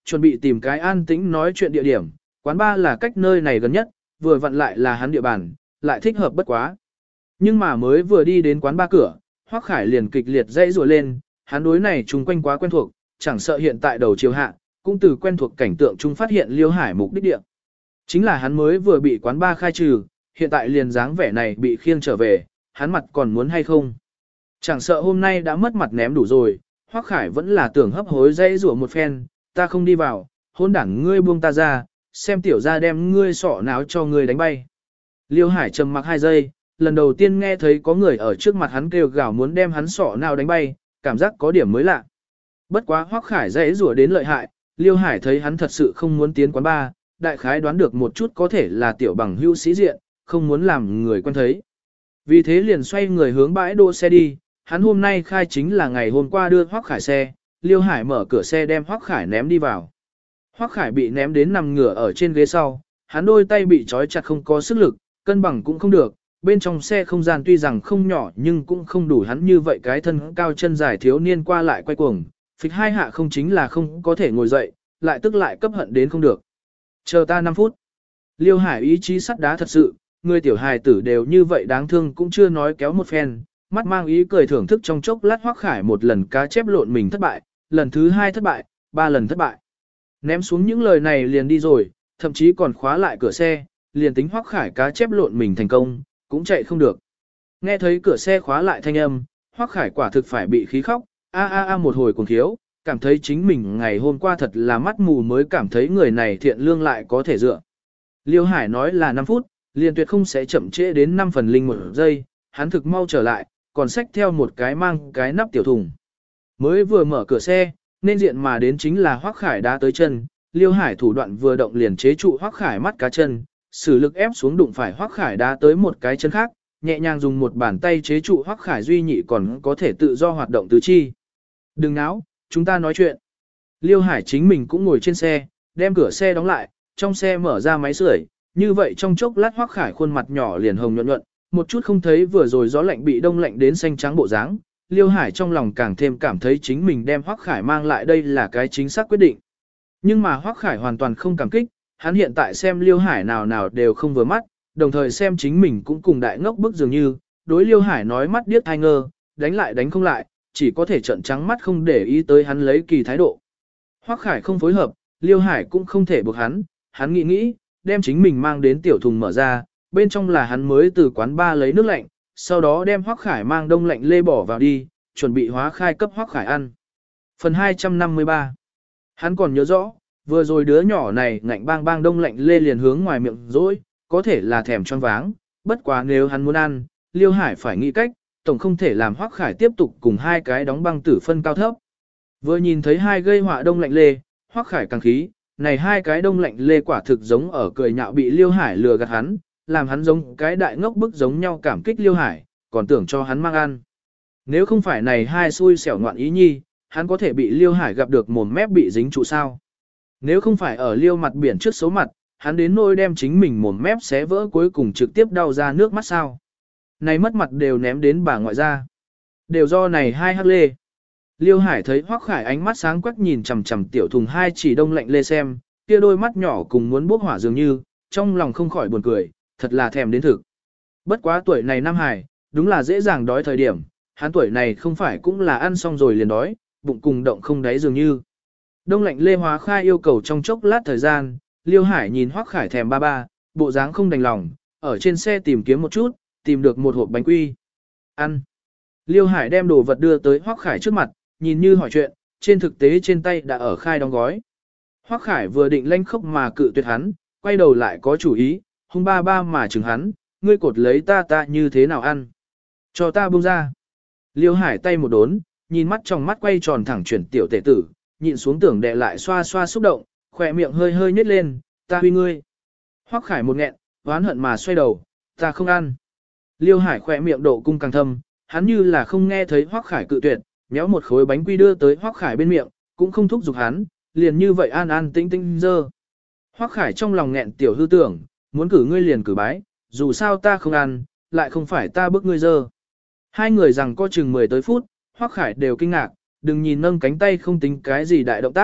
Speaker 1: chuẩn bị tìm cái an tĩnh nói chuyện địa điểm, quán bar là cách nơi này gần nhất, vừa vặn lại là hắn địa bàn, lại thích hợp bất quá. Nhưng mà mới vừa đi đến quán bar cửa, Hoắc Khải liền kịch liệt dãy rủa lên, hắn đối này chung quanh quá quen thuộc, chẳng sợ hiện tại đầu chiều hạ, cũng từ quen thuộc cảnh tượng chung phát hiện Liêu Hải mục đích địa. Chính là hắn mới vừa bị quán bar khai trừ, hiện tại liền dáng vẻ này bị khiêng trở về, hắn mặt còn muốn hay không. Chẳng sợ hôm nay đã mất mặt ném đủ rồi, Hoắc Khải vẫn là tưởng hấp hối dãy rủa một phen, ta không đi vào, hôn đảng ngươi buông ta ra, xem tiểu ra đem ngươi sọ náo cho ngươi đánh bay. Liêu Hải trầm mặc 2 giây, lần đầu tiên nghe thấy có người ở trước mặt hắn kêu gào muốn đem hắn sọ nào đánh bay, cảm giác có điểm mới lạ. Bất quá Hoắc Khải dãy rủa đến lợi hại, Liêu Hải thấy hắn thật sự không muốn tiến quán bar, đại khái đoán được một chút có thể là tiểu bằng hữu sĩ diện, không muốn làm người quen thấy. Vì thế liền xoay người hướng bãi đỗ xe đi, hắn hôm nay khai chính là ngày hôm qua đưa Hoắc Khải xe, Liêu Hải mở cửa xe đem Hoắc Khải ném đi vào. Hoắc Khải bị ném đến nằm ngửa ở trên ghế sau, hắn đôi tay bị trói chặt không có sức lực, cân bằng cũng không được, bên trong xe không gian tuy rằng không nhỏ nhưng cũng không đủ hắn như vậy cái thân cao chân dài thiếu niên qua lại quay cuồng, phịch 2 hạ không chính là không có thể ngồi dậy, lại tức lại cấp hận đến không được. Chờ ta 5 phút. Liêu Hải ý chí sắt đá thật sự, người tiểu hài tử đều như vậy đáng thương cũng chưa nói kéo một phen, mắt mang ý cười thưởng thức trong chốc lát Hoắc Khải một lần cá chép lộn mình thất bại, lần thứ 2 thất bại, 3 lần thất bại. Ném xuống những lời này liền đi rồi, thậm chí còn khóa lại cửa xe, liền tính Hoắc Khải cá chép lộn mình thành công, cũng chạy không được. Nghe thấy cửa xe khóa lại thanh âm, Hoắc Khải quả thực phải bị khí khóc, a một hồi cuồng thiếu, cảm thấy chính mình ngày hôm qua thật là mắt mù mới cảm thấy người này thiện lương lại có thể dựa. Liêu Hải nói là 5 phút, liền tuyệt không sẽ chậm trễ đến 5 phần linh 1 giây, hắn thực mau trở lại, còn xách theo một cái mang cái nắp tiểu thùng. Mới vừa mở cửa xe, nên diện mà đến chính là Hoắc Khải đá tới chân, Liêu Hải thủ đoạn vừa động liền chế trụ Hoắc Khải mắt cá chân, sử lực ép xuống đụng phải Hoắc Khải đá tới một cái chân khác, nhẹ nhàng dùng một bàn tay chế trụ Hoắc Khải duy nhị còn có thể tự do hoạt động tứ chi. Đừng náo, chúng ta nói chuyện. Liêu Hải chính mình cũng ngồi trên xe, đem cửa xe đóng lại, trong xe mở ra máy sưởi, như vậy trong chốc lát Hoắc Khải khuôn mặt nhỏ liền hồng nhuận nhuận, một chút không thấy vừa rồi gió lạnh bị đông lạnh đến xanh trắng bộ dáng. Liêu Hải trong lòng càng thêm cảm thấy chính mình đem Hoắc Khải mang lại đây là cái chính xác quyết định. Nhưng mà Hoắc Khải hoàn toàn không cảm kích, hắn hiện tại xem Liêu Hải nào nào đều không vừa mắt, đồng thời xem chính mình cũng cùng đại ngốc bức dường như, đối Liêu Hải nói mắt điếc tai ngơ, đánh lại đánh không lại, chỉ có thể trợn trắng mắt không để ý tới hắn lấy kỳ thái độ. Hoắc Khải không phối hợp, Liêu Hải cũng không thể buộc hắn nghĩ, đem chính mình mang đến tiểu thùng mở ra, bên trong là hắn mới từ quán bar lấy nước lạnh, sau đó đem Hoắc Khải mang đông lạnh lê bỏ vào đi, chuẩn bị hóa khai cấp Hoắc Khải ăn. Phần 253. Hắn còn nhớ rõ, vừa rồi đứa nhỏ này ngạnh bang bang đông lạnh lê liền hướng ngoài miệng dỗi, có thể là thèm choáng váng, bất quá nếu hắn muốn ăn, Liêu Hải phải nghĩ cách, tổng không thể làm Hoắc Khải tiếp tục cùng 2 cái đóng băng tử phân cao thấp. Vừa nhìn thấy 2 gây họa đông lạnh lê, Hoắc Khải càng khí, này 2 cái đông lạnh lê quả thực giống ở cười nhạo bị Liêu Hải lừa gạt hắn, làm hắn giống cái đại ngốc bức giống nhau cảm kích Liêu Hải, còn tưởng cho hắn mang ăn. Nếu không phải này 2 xui xẻo ngoạn ý nhi, hắn có thể bị Liêu Hải gặp được mồm mép bị dính trụ sao. Nếu không phải ở Liêu mặt biển trước xấu mặt, hắn đến nỗi đem chính mình mồm mép xé vỡ cuối cùng trực tiếp đau ra nước mắt sao. Này mất mặt đều ném đến bà ngoại ra. Đều do này 2 hắc lê. Liêu Hải thấy Hoắc Khải ánh mắt sáng quắc nhìn chằm chằm tiểu thùng 2 chỉ đông lạnh lê xem, kia đôi mắt nhỏ cùng muốn bốc hỏa dường như, trong lòng không khỏi buồn cười, thật là thèm đến thực. Bất quá tuổi này Nam Hải, đúng là dễ dàng đói thời điểm, hắn tuổi này không phải cũng là ăn xong rồi liền đói, bụng cùng động không đáy dường như. Đông lạnh lê hóa khai yêu cầu trong chốc lát thời gian, Liêu Hải nhìn Hoắc Khải thèm ba ba, bộ dáng không đành lòng, ở trên xe tìm kiếm một chút, tìm được một hộp bánh quy. Ăn. Liêu Hải đem đồ vật đưa tới Hoắc Khải trước mặt, nhìn như hỏi chuyện, trên thực tế trên tay đã ở khai đóng gói. Hoắc Khải vừa định lanh khốc mà cự tuyệt hắn, quay đầu lại có chủ ý, hung ba ba mà chừng hắn, ngươi cột lấy ta như thế nào ăn. Cho ta buông ra. Liêu Hải tay một đốn, nhìn mắt trong mắt quay tròn thẳng chuyển tiểu tể tử, nhịn xuống tưởng đè lại xoa xoa xúc động, khỏe miệng hơi hơi nhếch lên, ta huy ngươi. Hoắc Khải một nghẹn, oán hận mà xoay đầu, ta không ăn. Liêu Hải khỏe miệng độ cung càng thâm, hắn như là không nghe thấy Hoắc Khải cự tuyệt, méo một khối bánh quy đưa tới Hoắc Khải bên miệng, cũng không thúc giục hắn, liền như vậy an an tĩnh tĩnh dơ. Hoắc Khải trong lòng nghẹn tiểu hư tưởng, muốn cử ngươi liền cử bái, dù sao ta không ăn, lại không phải ta bức ngươi dơ. Hai người rằng có chừng 10 tới phút, Hoắc Khải đều kinh ngạc, đừng nhìn nâng cánh tay không tính cái gì đại động tác,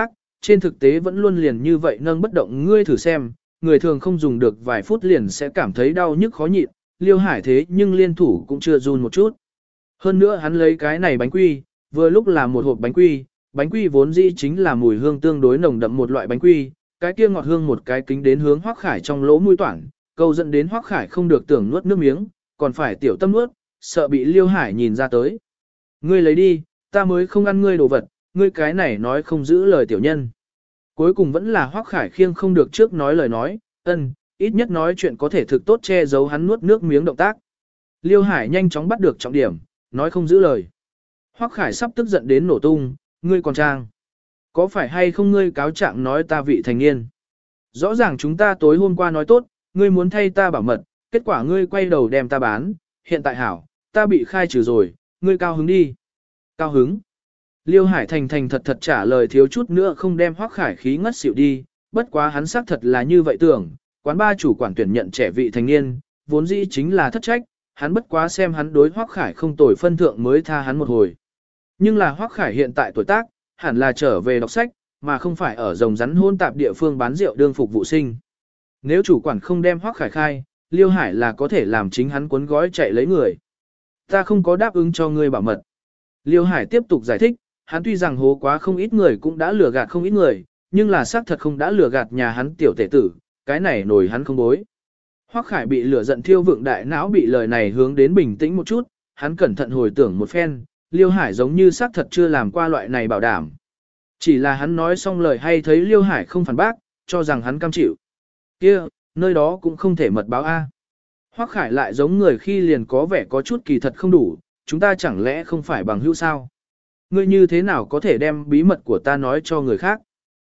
Speaker 1: trên thực tế vẫn luôn liền như vậy nâng bất động, ngươi thử xem, người thường không dùng được vài phút liền sẽ cảm thấy đau nhức khó nhịn, Liêu Hải thế nhưng liên thủ cũng chưa run một chút. Hơn nữa hắn lấy cái này bánh quy, vừa lúc là một hộp bánh quy vốn dĩ chính là mùi hương tương đối nồng đậm một loại bánh quy, cái kia ngọt hương một cái kính đến hướng Hoắc Khải trong lỗ mũi toản, câu dẫn đến Hoắc Khải không được tưởng nuốt nước miếng, còn phải tiểu tâm nuốt, sợ bị Liêu Hải nhìn ra tới. Ngươi lấy đi, ta mới không ăn ngươi đồ vật, ngươi cái này nói không giữ lời tiểu nhân. Cuối cùng vẫn là Hoắc Khải khiêng không được trước nói lời nói, ít nhất nói chuyện có thể thực tốt che giấu hắn nuốt nước miếng động tác. Liêu Hải nhanh chóng bắt được trọng điểm, nói không giữ lời. Hoắc Khải sắp tức giận đến nổ tung, ngươi còn trang. Có phải hay không ngươi cáo trạng nói ta vị thành niên? Rõ ràng chúng ta tối hôm qua nói tốt, ngươi muốn thay ta bảo mật, kết quả ngươi quay đầu đem ta bán, hiện tại hảo, ta bị khai trừ rồi, ngươi cao hứng đi. Cao hứng. Liêu Hải thành thành thật thật trả lời thiếu chút nữa không đem Hoắc Khải khí ngất xỉu đi, bất quá hắn xác thật là như vậy tưởng, quán ba chủ quản tuyển nhận trẻ vị thành niên, vốn dĩ chính là thất trách, hắn bất quá xem hắn đối Hoắc Khải không tồi phân thượng mới tha hắn một hồi. Nhưng là Hoắc Khải hiện tại tuổi tác, hẳn là trở về đọc sách, mà không phải ở rồng rắn hôn tạp địa phương bán rượu đương phục vụ sinh. Nếu chủ quản không đem Hoắc Khải khai, Liêu Hải là có thể làm chính hắn cuốn gói chạy lấy người. Ta không có đáp ứng cho ngươi bảo mật. Liêu Hải tiếp tục giải thích, hắn tuy rằng hố quá không ít người cũng đã lừa gạt không ít người, nhưng là xác thật không đã lừa gạt nhà hắn tiểu tể tử, cái này nổi hắn không bối. Hoắc Khải bị lửa giận thiêu vượng đại não bị lời này hướng đến bình tĩnh một chút, hắn cẩn thận hồi tưởng một phen, Liêu Hải giống như xác thật chưa làm qua loại này bảo đảm. Chỉ là hắn nói xong lời hay thấy Liêu Hải không phản bác, cho rằng hắn cam chịu. Kia, nơi đó cũng không thể mật báo A. Hoắc Khải lại giống người khi liền có vẻ có chút kỳ thật không đủ, chúng ta chẳng lẽ không phải bằng hữu sao? Ngươi như thế nào có thể đem bí mật của ta nói cho người khác?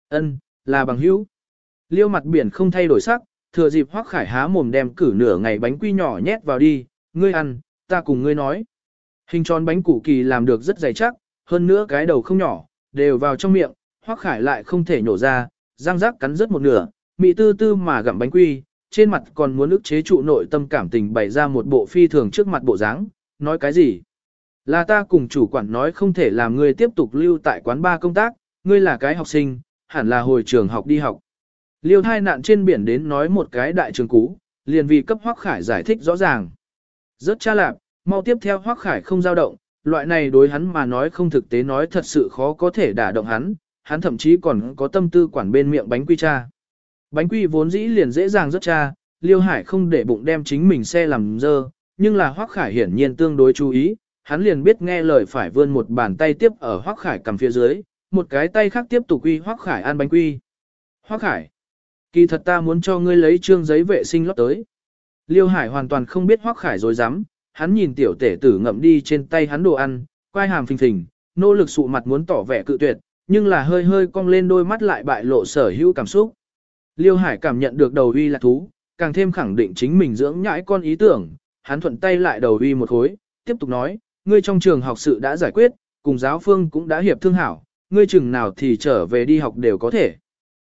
Speaker 1: Là bằng hữu. Liêu mặt biển không thay đổi sắc, thừa dịp Hoắc Khải há mồm đem cử nửa ngày bánh quy nhỏ nhét vào đi, ngươi ăn, ta cùng ngươi nói. Hình tròn bánh củ kỳ làm được rất dày chắc, hơn nữa cái đầu không nhỏ, đều vào trong miệng, Hoắc Khải lại không thể nhổ ra, răng rắc cắn rớt một nửa, mị tư tư mà gặm bánh quy, trên mặt còn muốn ức chế trụ nội tâm cảm tình bày ra một bộ phi thường trước mặt bộ dáng, nói cái gì? Là ta cùng chủ quản nói không thể làm ngươi tiếp tục lưu tại quán ba công tác, ngươi là cái học sinh, hẳn là hồi trường học đi học. Liêu thai nạn trên biển đến nói một cái đại trường cú, liền vì cấp Hoắc Khải giải thích rõ ràng. Rất cha lạp, mau tiếp theo Hoắc Khải không dao động, loại này đối hắn mà nói không thực tế nói thật sự khó có thể đả động hắn thậm chí còn có tâm tư quản bên miệng bánh quy cha. Bánh quy vốn dĩ liền dễ dàng rất cha, Liêu Hải không để bụng đem chính mình xe làm dơ, nhưng là Hoắc Khải hiển nhiên tương đối chú ý, hắn liền biết nghe lời phải vươn một bàn tay tiếp ở Hoắc Khải cầm phía dưới, một cái tay khác tiếp tục uy Hoắc Khải ăn bánh quy. Hoắc Khải, kỳ thật ta muốn cho ngươi lấy trương giấy vệ sinh lót tới. Liêu Hải hoàn toàn không biết Hoắc Khải dối dám, hắn nhìn tiểu tể tử ngậm đi trên tay hắn đồ ăn, quai hàm phình phình, nỗ lực sụ mặt muốn tỏ vẻ cự tuyệt, nhưng là hơi hơi cong lên đôi mắt lại bại lộ sở hữu cảm xúc. Liêu Hải cảm nhận được đầu uy là thú, càng thêm khẳng định chính mình dưỡng nhãi con ý tưởng, hắn thuận tay lại đầu uy một khối, tiếp tục nói, ngươi trong trường học sự đã giải quyết, cùng giáo phương cũng đã hiệp thương hảo, ngươi chừng nào thì trở về đi học đều có thể.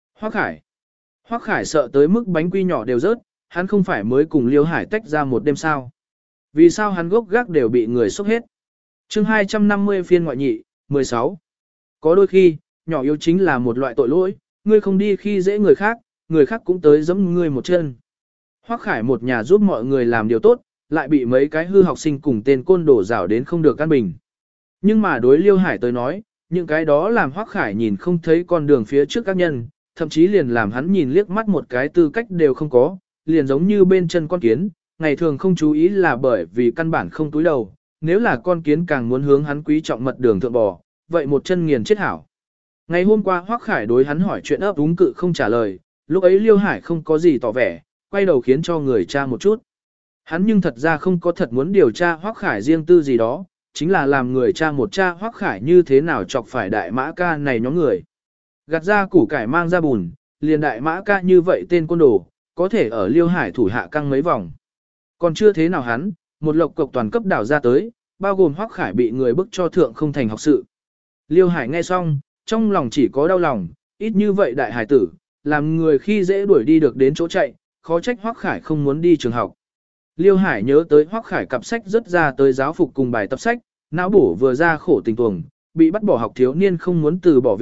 Speaker 1: Hoắc Khải sợ tới mức bánh quy nhỏ đều rớt, hắn không phải mới cùng Liêu Hải tách ra một đêm sao. Vì sao hắn gốc gác đều bị người xúc hết. Chương 250 phiên ngoại nhị, 16. Có đôi khi, nhỏ yếu chính là một loại tội lỗi, ngươi không đi khi dễ người khác cũng tới giẫm ngươi một chân. Hoắc Khải một nhà giúp mọi người làm điều tốt, lại bị mấy cái hư học sinh cùng tên côn đồ rảo đến không được căn bình. Nhưng mà đối Liêu Hải tới nói, những cái đó làm Hoắc Khải nhìn không thấy con đường phía trước các nhân, thậm chí liền làm hắn nhìn liếc mắt một cái tư cách đều không có, liền giống như bên chân con kiến, ngày thường không chú ý là bởi vì căn bản không túi đầu, nếu là con kiến càng muốn hướng hắn quý trọng mật đường thượng bò, vậy một chân nghiền chết hảo. Ngày hôm qua Hoắc Khải đối hắn hỏi chuyện ấp úng cự không trả lời, lúc ấy Liêu Hải không có gì tỏ vẻ, quay đầu khiến cho người tra một chút. Hắn nhưng thật ra không có thật muốn điều tra Hoắc Khải riêng tư gì đó, chính là làm người tra một tra Hoắc Khải như thế nào chọc phải đại mã ca này nhóm người. Gạt ra củ cải mang ra bùn, liền đại mã ca như vậy tên côn đồ, có thể ở Liêu Hải thủ hạ căng mấy vòng. Còn chưa thế nào hắn, một lộc cộc toàn cấp đảo ra tới, bao gồm Hoắc Khải bị người bức cho thượng không thành học sự. Liêu Hải nghe xong, trong lòng chỉ có đau lòng, ít như vậy đại hải tử, làm người khi dễ đuổi đi được đến chỗ chạy, khó trách Hoắc Khải không muốn đi trường học. Liêu Hải nhớ tới Hoắc Khải cặp sách rất ra tới giáo phục cùng bài tập sách, não bổ vừa ra khổ tình tuồng, bị bắt bỏ học thiếu niên không muốn từ bỏ việc học,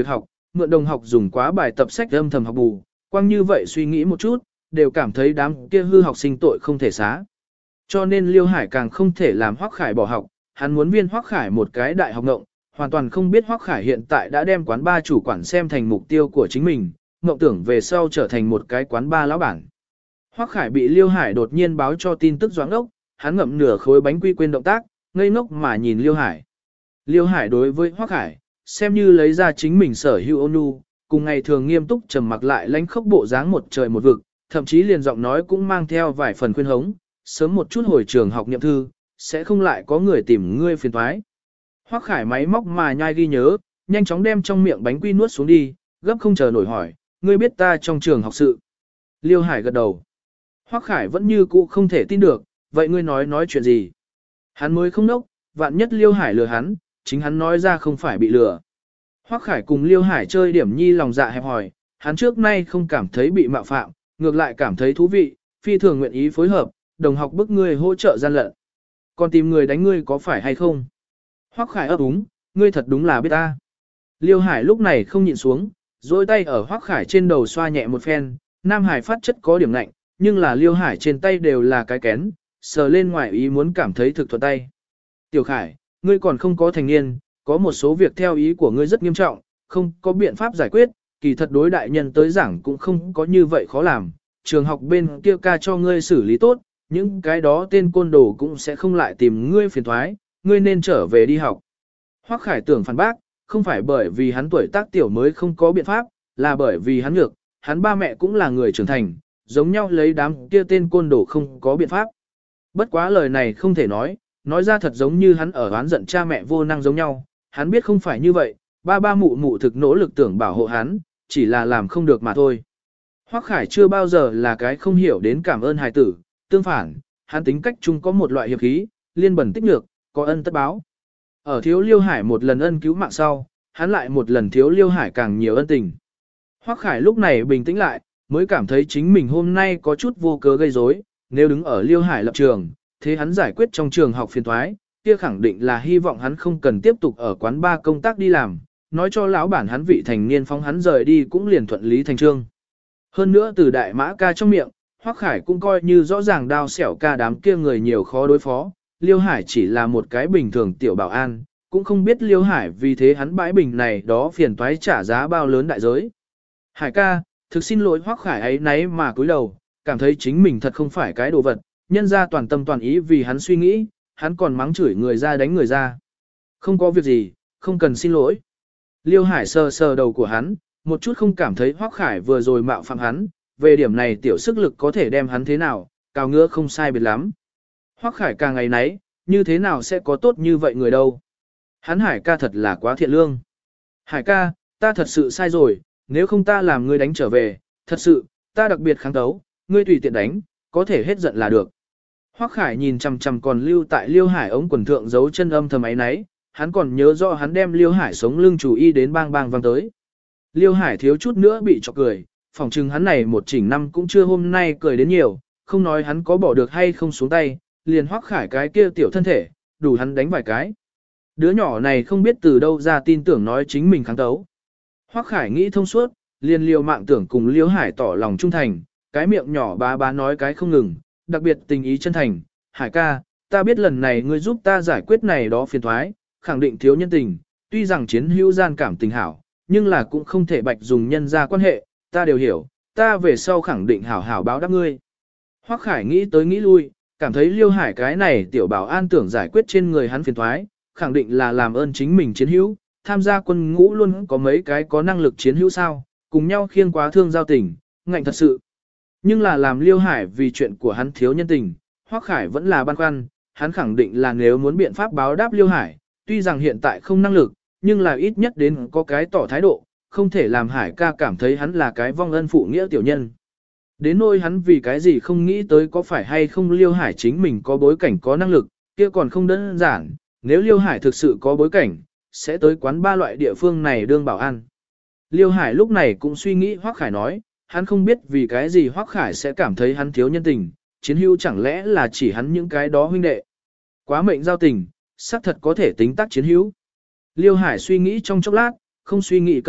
Speaker 1: mượn đồng học dùng quá bài tập sách âm thầm học bù, quang như vậy suy nghĩ một chút, đều cảm thấy đám kia hư học sinh tội không thể xá. Cho nên Liêu Hải càng không thể làm Hoắc Khải bỏ học, hắn muốn viên Hoắc Khải một cái đại học ngộng, hoàn toàn không biết Hoắc Khải hiện tại đã đem quán ba chủ quản xem thành mục tiêu của chính mình, ngộng tưởng về sau trở thành một cái quán ba lão bản. Hoắc Khải bị Liêu Hải đột nhiên báo cho tin tức doãn ốc, hắn ngậm nửa khối bánh quy quên động tác, ngây ngốc mà nhìn Liêu Hải. Liêu Hải đối với Hoắc Khải, xem như lấy ra chính mình sở hữu ôn nhu, cùng ngày thường nghiêm túc trầm mặc lại lãnh khốc bộ dáng một trời một vực, thậm chí liền giọng nói cũng mang theo vài phần khuyên hống, sớm một chút hồi trường học niệm thư, sẽ không lại có người tìm ngươi phiền toái. Hoắc Khải máy móc mà nhai ghi nhớ, nhanh chóng đem trong miệng bánh quy nuốt xuống đi, gấp không chờ nổi hỏi, ngươi biết ta trong trường học sự. Liêu Hải gật đầu. Hoắc Khải vẫn như cũ không thể tin được, vậy ngươi nói chuyện gì? Hắn mới không nốc, vạn nhất Liêu Hải lừa hắn, chính hắn nói ra không phải bị lừa. Hoắc Khải cùng Liêu Hải chơi điểm nhi lòng dạ hẹp hòi, hắn trước nay không cảm thấy bị mạo phạm, ngược lại cảm thấy thú vị, phi thường nguyện ý phối hợp, đồng học bức ngươi hỗ trợ gian lận. Còn tìm người đánh ngươi có phải hay không? Hoắc Khải ấp úng, ngươi thật đúng là biết ta. Liêu Hải lúc này không nhịn xuống, dối tay ở Hoắc Khải trên đầu xoa nhẹ một phen, Nam Hải phát chất có điểm lạnh, nhưng là Liêu Hải trên tay đều là cái kén, sờ lên ngoài ý muốn cảm thấy thực thuận tay. Tiểu Khải, ngươi còn không có thành niên, có một số việc theo ý của ngươi rất nghiêm trọng, không có biện pháp giải quyết, kỳ thật đối đại nhân tới giảng cũng không có như vậy khó làm, trường học bên kia ca cho ngươi xử lý tốt, những cái đó tên côn đồ cũng sẽ không lại tìm ngươi phiền thoái, ngươi nên trở về đi học. Hoắc Khải tưởng phản bác, không phải bởi vì hắn tuổi tác tiểu mới không có biện pháp, là bởi vì hắn nhược, hắn ba mẹ cũng là người trưởng thành, giống nhau lấy đám kia tên côn đồ không có biện pháp. Bất quá lời này không thể nói ra thật giống như hắn ở oán giận cha mẹ vô năng giống nhau, hắn biết không phải như vậy, ba mụ mụ thực nỗ lực tưởng bảo hộ hắn, chỉ là làm không được mà thôi. Hoắc Khải chưa bao giờ là cái không hiểu đến cảm ơn hài tử, tương phản, hắn tính cách chung có một loại hiệp khí, liên bẩn tích nhược, có ân tất báo. Ở thiếu Liêu Hải một lần ân cứu mạng sau, hắn lại một lần thiếu Liêu Hải càng nhiều ân tình. Hoắc Khải lúc này bình tĩnh lại, mới cảm thấy chính mình hôm nay có chút vô cớ gây rối, nếu đứng ở Liêu Hải lập trường, thế hắn giải quyết trong trường học phiền toái, kia khẳng định là hy vọng hắn không cần tiếp tục ở quán ba công tác đi làm, nói cho lão bản hắn vị thành niên phóng hắn rời đi cũng liền thuận lý thành trương. Hơn nữa từ đại mã ca trong miệng, Hoắc Khải cũng coi như rõ ràng đao xẻo ca đám kia người nhiều khó đối phó, Liêu Hải chỉ là một cái bình thường tiểu bảo an, cũng không biết Liêu Hải vì thế hắn bãi bình này đó phiền toái trả giá bao lớn đại giới. Hải ca, thực xin lỗi Hoắc Khải ấy nấy mà cúi đầu, cảm thấy chính mình thật không phải cái đồ vật, nhân ra toàn tâm toàn ý vì hắn suy nghĩ, hắn còn mắng chửi người ra đánh người ra. Không có việc gì, không cần xin lỗi. Liêu Hải sờ sờ đầu của hắn, một chút không cảm thấy Hoắc Khải vừa rồi mạo phạm hắn, về điểm này tiểu sức lực có thể đem hắn thế nào, cao ngứa không sai biệt lắm. Hoắc Khải càng ngày nấy, như thế nào sẽ có tốt như vậy người đâu. Hắn Hải ca thật là quá thiện lương. Hải ca, ta thật sự sai rồi, nếu không ta làm ngươi đánh trở về, thật sự, ta đặc biệt kháng tấu, ngươi tùy tiện đánh, có thể hết giận là được. Hoắc Khải nhìn chằm chằm còn lưu tại Liêu Hải ống quần thượng giấu chân âm thầm ấy nấy, hắn còn nhớ rõ hắn đem Liêu Hải sống lưng chủ y đến bang bang vang tới. Liêu Hải thiếu chút nữa bị chọc cười, phỏng chừng hắn này một chỉnh năm cũng chưa hôm nay cười đến nhiều, không nói hắn có bỏ được hay không xuống tay, liền Hoắc Khải cái kia tiểu thân thể, đủ hắn đánh vài cái. Đứa nhỏ này không biết từ đâu ra tin tưởng nói chính mình kháng tấu. Hoắc Khải nghĩ thông suốt, liền liều mạng tưởng cùng Liêu Hải tỏ lòng trung thành, cái miệng nhỏ bá nói cái không ngừng, đặc biệt tình ý chân thành. Hải ca, ta biết lần này ngươi giúp ta giải quyết này đó phiền thoái, khẳng định thiếu nhân tình, tuy rằng chiến hữu gian cảm tình hảo, nhưng là cũng không thể bạch dùng nhân ra quan hệ, ta đều hiểu, ta về sau khẳng định hảo hảo báo đáp ngươi. Hoắc Khải nghĩ tới nghĩ lui, cảm thấy Liêu Hải cái này tiểu bảo an tưởng giải quyết trên người hắn phiền thoái, khẳng định là làm ơn chính mình chiến hữu, tham gia quân ngũ luôn có mấy cái có năng lực chiến hữu sao, cùng nhau khiêng quá thương giao tình, ngạnh thật sự. Nhưng là làm Liêu Hải vì chuyện của hắn thiếu nhân tình, Hoắc Khải vẫn là băn khoăn, hắn khẳng định là nếu muốn biện pháp báo đáp Liêu Hải, tuy rằng hiện tại không năng lực, nhưng là ít nhất đến có cái tỏ thái độ, không thể làm Hải ca cảm thấy hắn là cái vong ân phụ nghĩa tiểu nhân. Đến nỗi hắn vì cái gì không nghĩ tới có phải hay không Liêu Hải chính mình có bối cảnh có năng lực, kia còn không đơn giản, nếu Liêu Hải thực sự có bối cảnh, sẽ tới quán ba loại địa phương này đương bảo an. Liêu Hải lúc này cũng suy nghĩ Hoắc Khải nói, hắn không biết vì cái gì Hoắc Khải sẽ cảm thấy hắn thiếu nhân tình, chiến hữu chẳng lẽ là chỉ hắn những cái đó huynh đệ. Quá mệnh giao tình, xác thật có thể tính tác chiến hữu. Liêu Hải suy nghĩ trong chốc lát, không suy nghĩ cẩn thận,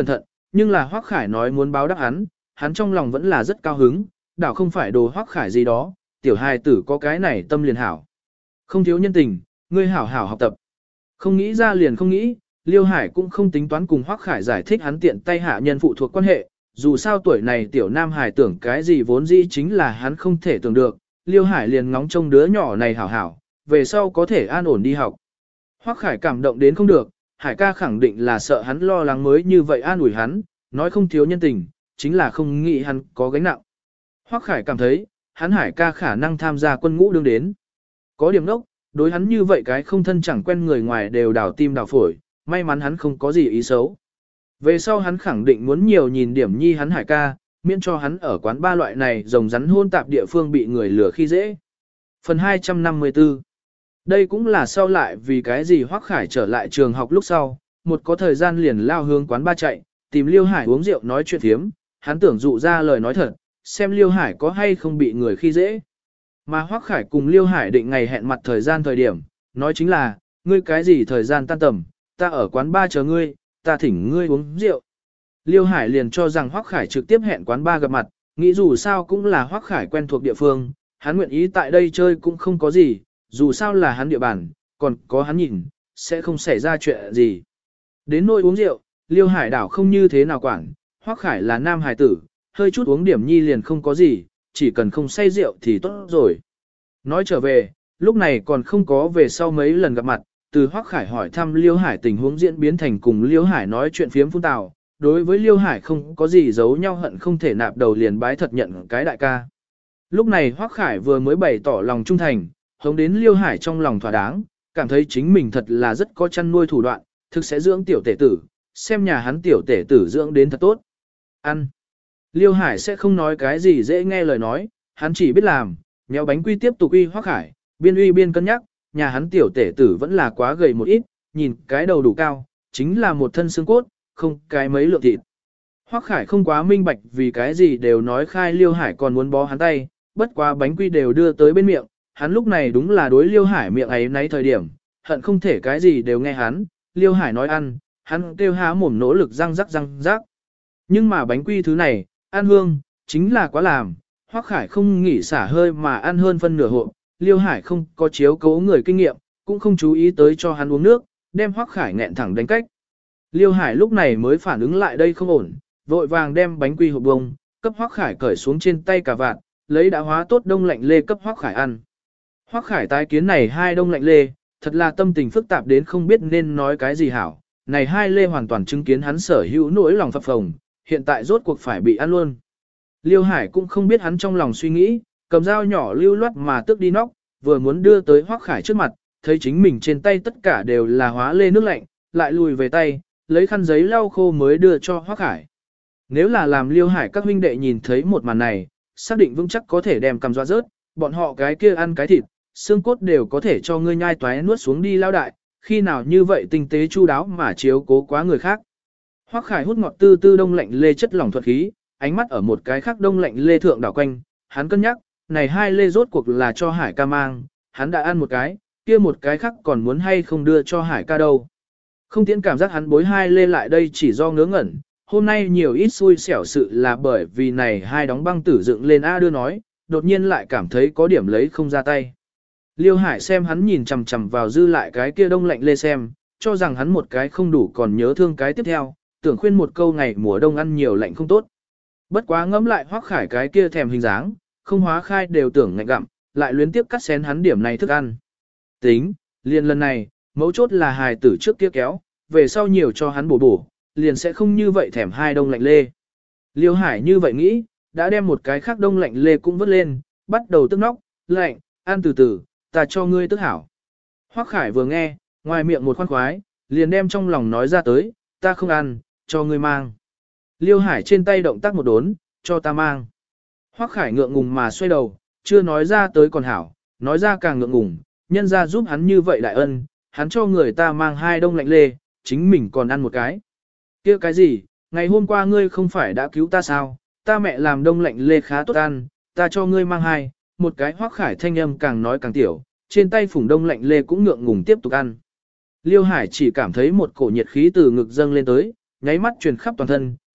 Speaker 1: nhưng là Hoắc Khải nói muốn báo đáp hắn trong lòng vẫn là rất cao hứng, đảo không phải đồ Hoắc Khải gì đó, tiểu hài tử có cái này tâm liền hảo. Không thiếu nhân tình, ngươi hảo hảo học tập. Không nghĩ ra liền không nghĩ, Liêu Hải cũng không tính toán cùng Hoắc Khải giải thích hắn tiện tay hạ nhân phụ thuộc quan hệ, dù sao tuổi này tiểu nam hải tưởng cái gì vốn dĩ chính là hắn không thể tưởng được, Liêu Hải liền ngóng trông đứa nhỏ này hảo hảo, về sau có thể an ổn đi học. Hoắc Khải cảm động đến không được, Hải ca khẳng định là sợ hắn lo lắng mới như vậy an ủi hắn, nói không thiếu nhân tình, chính là không nghĩ hắn có gánh nặng. Hoắc Khải cảm thấy, hắn Hải ca khả năng tham gia quân ngũ đương đến. Có điểm đốc, đối hắn như vậy cái không thân chẳng quen người ngoài đều đào tim đào phổi, may mắn hắn không có gì ý xấu. Về sau hắn khẳng định muốn nhiều nhìn điểm nhi hắn Hải ca, miễn cho hắn ở quán ba loại này rồng rắn hôn tạp địa phương bị người lừa khi dễ. Phần 254. Đây cũng là sau lại vì cái gì Hoắc Khải trở lại trường học lúc sau, một có thời gian liền lao hướng quán ba chạy, tìm Liêu Hải uống rượu nói chuyện thiếm, hắn tưởng dụ ra lời nói thật, xem Liêu Hải có hay không bị người khi dễ. Mà Hoắc Khải cùng Liêu Hải định ngày hẹn mặt thời gian thời điểm, nói chính là, ngươi cái gì thời gian tan tầm, ta ở quán ba chờ ngươi, ta thỉnh ngươi uống rượu. Liêu Hải liền cho rằng Hoắc Khải trực tiếp hẹn quán ba gặp mặt, nghĩ dù sao cũng là Hoắc Khải quen thuộc địa phương, hắn nguyện ý tại đây chơi cũng không có gì, dù sao là hắn địa bàn, còn có hắn nhìn, sẽ không xảy ra chuyện gì. Đến nỗi uống rượu, Liêu Hải đảo không như thế nào quản, Hoắc Khải là nam hải tử, hơi chút uống điểm nhi liền không có gì, chỉ cần không say rượu thì tốt rồi. Nói trở về, lúc này còn không có về sau mấy lần gặp mặt, từ Hoắc Khải hỏi thăm Liêu Hải tình huống diễn biến thành cùng Liêu Hải nói chuyện phiếm phun tào, đối với Liêu Hải không có gì giấu nhau hận không thể nạp đầu liền bái thật nhận cái đại ca. Lúc này Hoắc Khải vừa mới bày tỏ lòng trung thành, hống đến Liêu Hải trong lòng thỏa đáng, cảm thấy chính mình thật là rất có chăn nuôi thủ đoạn, thực sẽ dưỡng tiểu tể tử, xem nhà hắn tiểu tể tử dưỡng đến thật tốt. Ăn. Liêu Hải sẽ không nói cái gì dễ nghe lời nói, hắn chỉ biết làm, méo bánh quy tiếp tục uy Hoắc Khải, biên uy biên cân nhắc, nhà hắn tiểu tể tử vẫn là quá gầy một ít, nhìn cái đầu đủ cao, chính là một thân xương cốt, không cái mấy lượng thịt. Hoắc Khải không quá minh bạch vì cái gì đều nói khai Liêu Hải còn muốn bó hắn tay, bất quá bánh quy đều đưa tới bên miệng, hắn lúc này đúng là đối Liêu Hải miệng ấy nấy thời điểm, hận không thể cái gì đều nghe hắn, Liêu Hải nói ăn, hắn kêu há mồm nỗ lực răng rắc. Nhưng mà bánh quy thứ này, ăn hương, chính là quá làm, Hoắc Khải không nghỉ xả hơi mà ăn hơn phân nửa hộp, Liêu Hải không có chiếu cố người kinh nghiệm, cũng không chú ý tới cho hắn uống nước, đem Hoắc Khải nghẹn thẳng đánh cách. Liêu Hải lúc này mới phản ứng lại đây không ổn, vội vàng đem bánh quy hộp bông, cấp Hoắc Khải cởi xuống trên tay cả vạt, lấy đã hóa tốt đông lạnh lê cấp Hoắc Khải ăn. Hoắc Khải tái kiến này hai đông lạnh lê, thật là tâm tình phức tạp đến không biết nên nói cái gì hảo. Này hai lê hoàn toàn chứng kiến hắn sở hữu nỗi lòng phập phồng, hiện tại rốt cuộc phải bị ăn luôn. Liêu Hải cũng không biết hắn trong lòng suy nghĩ, cầm dao nhỏ lưu loát mà tước đi nóc, vừa muốn đưa tới Hoắc Khải trước mặt, thấy chính mình trên tay tất cả đều là hóa lê nước lạnh, lại lùi về tay, lấy khăn giấy lau khô mới đưa cho Hoắc Khải. Nếu là làm Liêu Hải các huynh đệ nhìn thấy một màn này, xác định vững chắc có thể đem cầm dọa rớt, bọn họ cái kia ăn cái thịt, xương cốt đều có thể cho ngươi nhai toái nuốt xuống đi lao đại, khi nào như vậy tinh tế chu đáo mà chiếu cố quá người khác. Hoắc Khải hút ngọt tư tư đông lạnh lê chất lỏng thuật khí, ánh mắt ở một cái khác đông lạnh lê thượng đảo quanh, hắn cân nhắc, này hai lê rốt cuộc là cho Hải ca mang, hắn đã ăn một cái, kia một cái khác còn muốn hay không đưa cho Hải ca đâu. Không tiễn cảm giác hắn bối hai lê lại đây chỉ do ngớ ngẩn, hôm nay nhiều ít xui xẻo sự là bởi vì này hai đóng băng tử dựng lên A đưa nói, đột nhiên lại cảm thấy có điểm lấy không ra tay. Liêu Hải xem hắn nhìn chằm chằm vào dư lại cái kia đông lạnh lê xem, cho rằng hắn một cái không đủ còn nhớ thương cái tiếp theo, tưởng khuyên một câu ngày mùa đông ăn nhiều lạnh không tốt. Bất quá ngẫm lại Hoắc Khải cái kia thèm hình dáng, không hóa khai đều tưởng ngạnh gặm, lại luyến tiếp cắt xén hắn điểm này thức ăn. Tính, liền lần này, mấu chốt là hài tử trước kia kéo, về sau nhiều cho hắn bổ, liền sẽ không như vậy thèm hai đông lạnh lê. Liêu Hải như vậy nghĩ, đã đem một cái khác đông lạnh lê cũng vứt lên, bắt đầu tức nóc, lạnh, ăn từ từ, ta cho ngươi tức hảo. Hoắc Khải vừa nghe, ngoài miệng một khoan khoái, liền đem trong lòng nói ra tới, ta không ăn, cho ngươi mang. Liêu Hải trên tay động tác một đốn, cho ta mang. Hoắc Khải ngượng ngùng mà xoay đầu, chưa nói ra tới còn hảo, nói ra càng ngượng ngùng, nhân ra giúp hắn như vậy đại ân, hắn cho người ta mang hai đông lạnh lê, chính mình còn ăn một cái. Kia cái gì, ngày hôm qua ngươi không phải đã cứu ta sao, ta mẹ làm đông lạnh lê khá tốt ăn, ta cho ngươi mang hai, một cái. Hoắc Khải thanh âm càng nói càng tiểu, trên tay phủng đông lạnh lê cũng ngượng ngùng tiếp tục ăn. Liêu Hải chỉ cảm thấy một cổ nhiệt khí từ ngực dâng lên tới, nháy mắt truyền khắp toàn thân,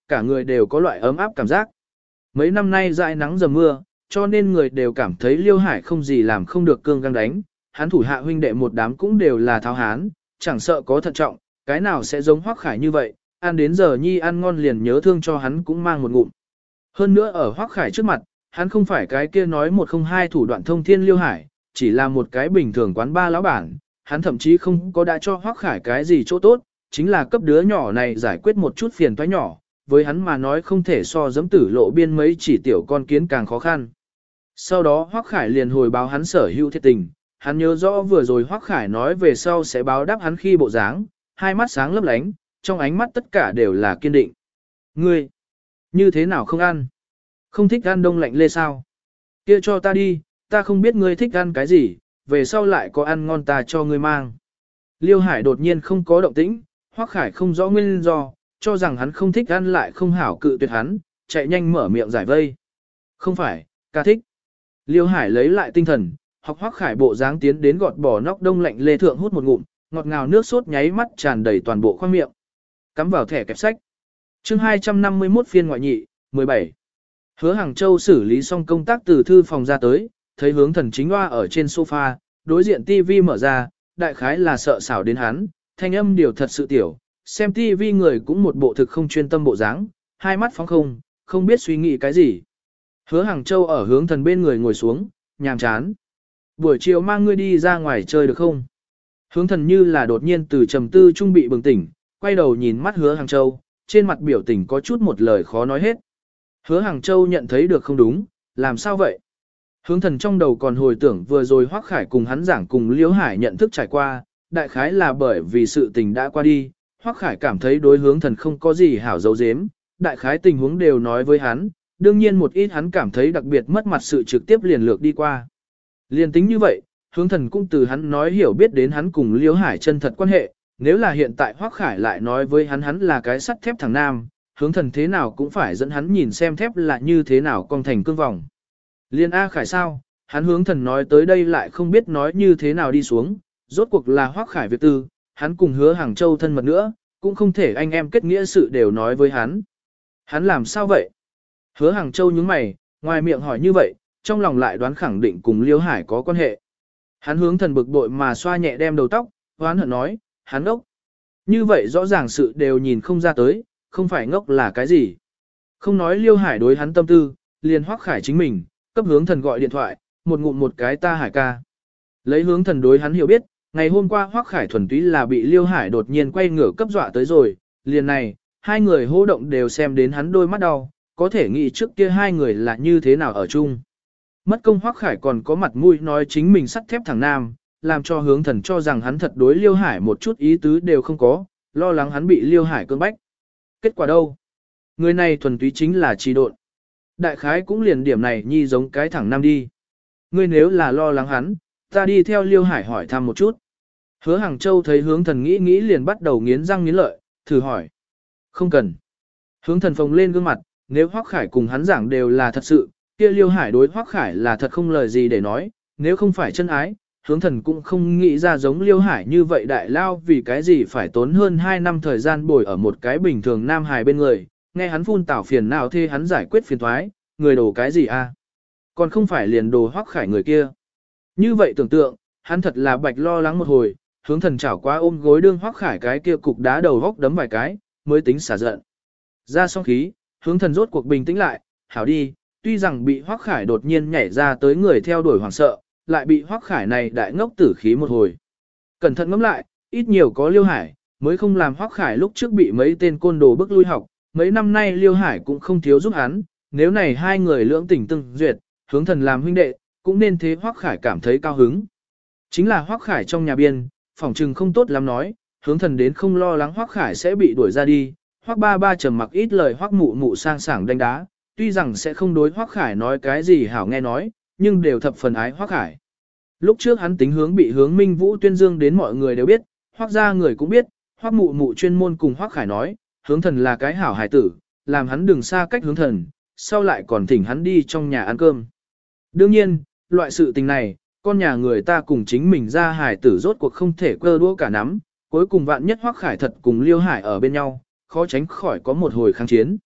Speaker 1: cả người đều có loại ấm áp cảm giác. Mấy năm nay dãi nắng dầm mưa, cho nên người đều cảm thấy Liêu Hải không gì làm không được cương găng đánh, hắn thủ hạ huynh đệ một đám cũng đều là tháo hán, chẳng sợ có thận trọng, cái nào sẽ giống Hoắc Khải như vậy, ăn đến giờ nhi ăn ngon liền nhớ thương cho hắn cũng mang một ngụm. Hơn nữa ở Hoắc Khải trước mặt, hắn không phải cái kia nói một không hai thủ đoạn thông thiên Liêu Hải, chỉ là một cái bình thường quán ba lão bản, hắn thậm chí không có đã cho Hoắc Khải cái gì chỗ tốt, chính là cấp đứa nhỏ này giải quyết một chút phiền toái nhỏ, với hắn mà nói không thể so giẫm tử lộ biên mấy chỉ tiểu con kiến càng khó khăn. Sau đó Hoắc Khải liền hồi báo hắn sở hữu thiệt tình, hắn nhớ rõ vừa rồi Hoắc Khải nói về sau sẽ báo đáp hắn khi bộ dáng, hai mắt sáng lấp lánh, trong ánh mắt tất cả đều là kiên định. Ngươi, như thế nào không ăn? Không thích ăn đông lạnh lê sao? Kia cho ta đi, ta không biết ngươi thích ăn cái gì, về sau lại có ăn ngon ta cho ngươi mang. Liêu Hải đột nhiên không có động tĩnh, Hoắc Khải không rõ nguyên do, cho rằng hắn không thích ăn lại không hảo cự tuyệt hắn, chạy nhanh mở miệng giải vây. Không phải, ca thích. Liêu Hải lấy lại tinh thần, học Hoắc Khải bộ dáng tiến đến gọt bỏ nóc đông lạnh lê thượng hút một ngụm, ngọt ngào nước sốt nháy mắt tràn đầy toàn bộ khoang miệng. Cắm vào thẻ kẹp sách. Chương 251 phiên ngoại nhị, 17. Hứa Hàng Châu xử lý xong công tác từ thư phòng ra tới, thấy Hướng Thần chính loa ở trên sofa, đối diện tivi mở ra, đại khái là sợ xảo đến hắn, thanh âm điều thật sự tiểu, xem tivi người cũng một bộ thực không chuyên tâm bộ dáng, hai mắt phóng không biết suy nghĩ cái gì. Hứa Hàng Châu ở Hướng Thần bên người ngồi xuống, nhàm chán. Buổi chiều mang ngươi đi ra ngoài chơi được không? Hướng Thần như là đột nhiên từ trầm tư trung bị bừng tỉnh, quay đầu nhìn mắt Hứa Hàng Châu, trên mặt biểu tình có chút một lời khó nói hết. Hứa Hàng Châu nhận thấy được không đúng, làm sao vậy? Hướng Thần trong đầu còn hồi tưởng vừa rồi Hoắc Khải cùng hắn giảng cùng Liễu Hải nhận thức trải qua, đại khái là bởi vì sự tình đã qua đi, Hoắc Khải cảm thấy đối Hướng Thần không có gì hảo dấu dếm, đại khái tình huống đều nói với hắn, đương nhiên một ít hắn cảm thấy đặc biệt mất mặt sự trực tiếp liền lược đi qua. Liên tính như vậy, Hướng Thần cũng từ hắn nói hiểu biết đến hắn cùng Liễu Hải chân thật quan hệ, nếu là hiện tại Hoắc Khải lại nói với hắn là cái sắt thép thằng nam, Hướng Thần thế nào cũng phải dẫn hắn nhìn xem thép là như thế nào cong thành cương vòng. Liên A Khải sao, hắn Hướng Thần nói tới đây lại không biết nói như thế nào đi xuống, rốt cuộc là Hoắc Khải việc tư, hắn cùng Hứa Hàng Châu thân mật nữa, cũng không thể anh em kết nghĩa sự đều nói với hắn. Hắn làm sao vậy? Hứa Hàng Châu nhướng mày, ngoài miệng hỏi như vậy, trong lòng lại đoán khẳng định cùng Liêu Hải có quan hệ. Hắn Hướng Thần bực bội mà xoa nhẹ đem đầu tóc, hoán hận nói, hắn ngốc. Như vậy rõ ràng sự đều nhìn không ra tới, không phải ngốc là cái gì. Không nói Liêu Hải đối hắn tâm tư, liền Hoắc Khải chính mình, cấp Hướng Thần gọi điện thoại, một ngụm một cái ta Hải ca. Lấy Hướng Thần đối hắn hiểu biết, ngày hôm qua Hoắc Khải thuần túy là bị Liêu Hải đột nhiên quay ngửa cấp dọa tới rồi, liền này, hai người hô động đều xem đến hắn đôi mắt đau, có thể nghĩ trước kia hai người là như thế nào ở chung. Mất công Hoắc Khải còn có mặt mũi nói chính mình sắt thép thằng nam, làm cho Hướng Thần cho rằng hắn thật đối Liêu Hải một chút ý tứ đều không có, lo lắng hắn bị Liêu Hải cưỡng bách. Kết quả đâu? Người này thuần túy chính là trì độn. Đại khái cũng liền điểm này nhi giống cái thằng nam đi. Ngươi nếu là lo lắng hắn, ta đi theo Liêu Hải hỏi thăm một chút. Hứa Hàng Châu thấy Hướng Thần nghĩ liền bắt đầu nghiến răng nghiến lợi, thử hỏi. Không cần. Hướng Thần phồng lên gương mặt, nếu Hoắc Khải cùng hắn giảng đều là thật sự, kia Liêu Hải đối Hoắc Khải là thật không lời gì để nói, nếu không phải chân ái, Hướng Thần cũng không nghĩ ra giống Liêu Hải như vậy đại lao vì cái gì phải tốn hơn 2 năm thời gian bồi ở một cái bình thường nam hài bên người, nghe hắn phun tảo phiền nào thê hắn giải quyết phiền thoái, người đồ cái gì a? Còn không phải liền đồ Hoắc Khải người kia. Như vậy tưởng tượng, hắn thật là bạch lo lắng một hồi, Hướng Thần chảo qua ôm gối đương Hoắc Khải cái kia cục đá đầu góc đấm vài cái, mới tính xả giận. Ra xong khí, Hướng Thần rốt cuộc bình tĩnh lại, hảo đi, tuy rằng bị Hoắc Khải đột nhiên nhảy ra tới người theo đuổi hoảng sợ, lại bị Hoắc Khải này đại ngốc tử khí một hồi. Cẩn thận ngẫm lại, ít nhiều có Liêu Hải, mới không làm Hoắc Khải lúc trước bị mấy tên côn đồ bức lui học, mấy năm nay Liêu Hải cũng không thiếu giúp hắn, nếu này hai người lưỡng tình tương duyệt, Hướng Thần làm huynh đệ, cũng nên thế Hoắc Khải cảm thấy cao hứng. Chính là Hoắc Khải trong nhà biên, phỏng trừng không tốt lắm nói, Hướng Thần đến không lo lắng Hoắc Khải sẽ bị đuổi ra đi, Hoắc ba ba trầm mặc ít lời Hoắc mụ mụ sang sảng đánh đá, tuy rằng sẽ không đối Hoắc Khải nói cái gì hảo nghe nói, nhưng đều thập phần ái Hoắc Khải. Lúc trước hắn tính hướng bị Hướng Minh Vũ tuyên dương đến mọi người đều biết, Hoắc gia người cũng biết, Hoắc mụ mụ chuyên môn cùng Hoắc Khải nói, Hướng Thần là cái hảo hài tử, làm hắn đừng xa cách Hướng Thần, sau lại còn thỉnh hắn đi trong nhà ăn cơm. Đương nhiên, loại sự tình này, con nhà người ta cùng chính mình ra hài tử rốt cuộc không thể cơ đũa cả nắm, cuối cùng vạn nhất Hoắc Khải thật cùng Liêu Hải ở bên nhau, khó tránh khỏi có một hồi kháng chiến.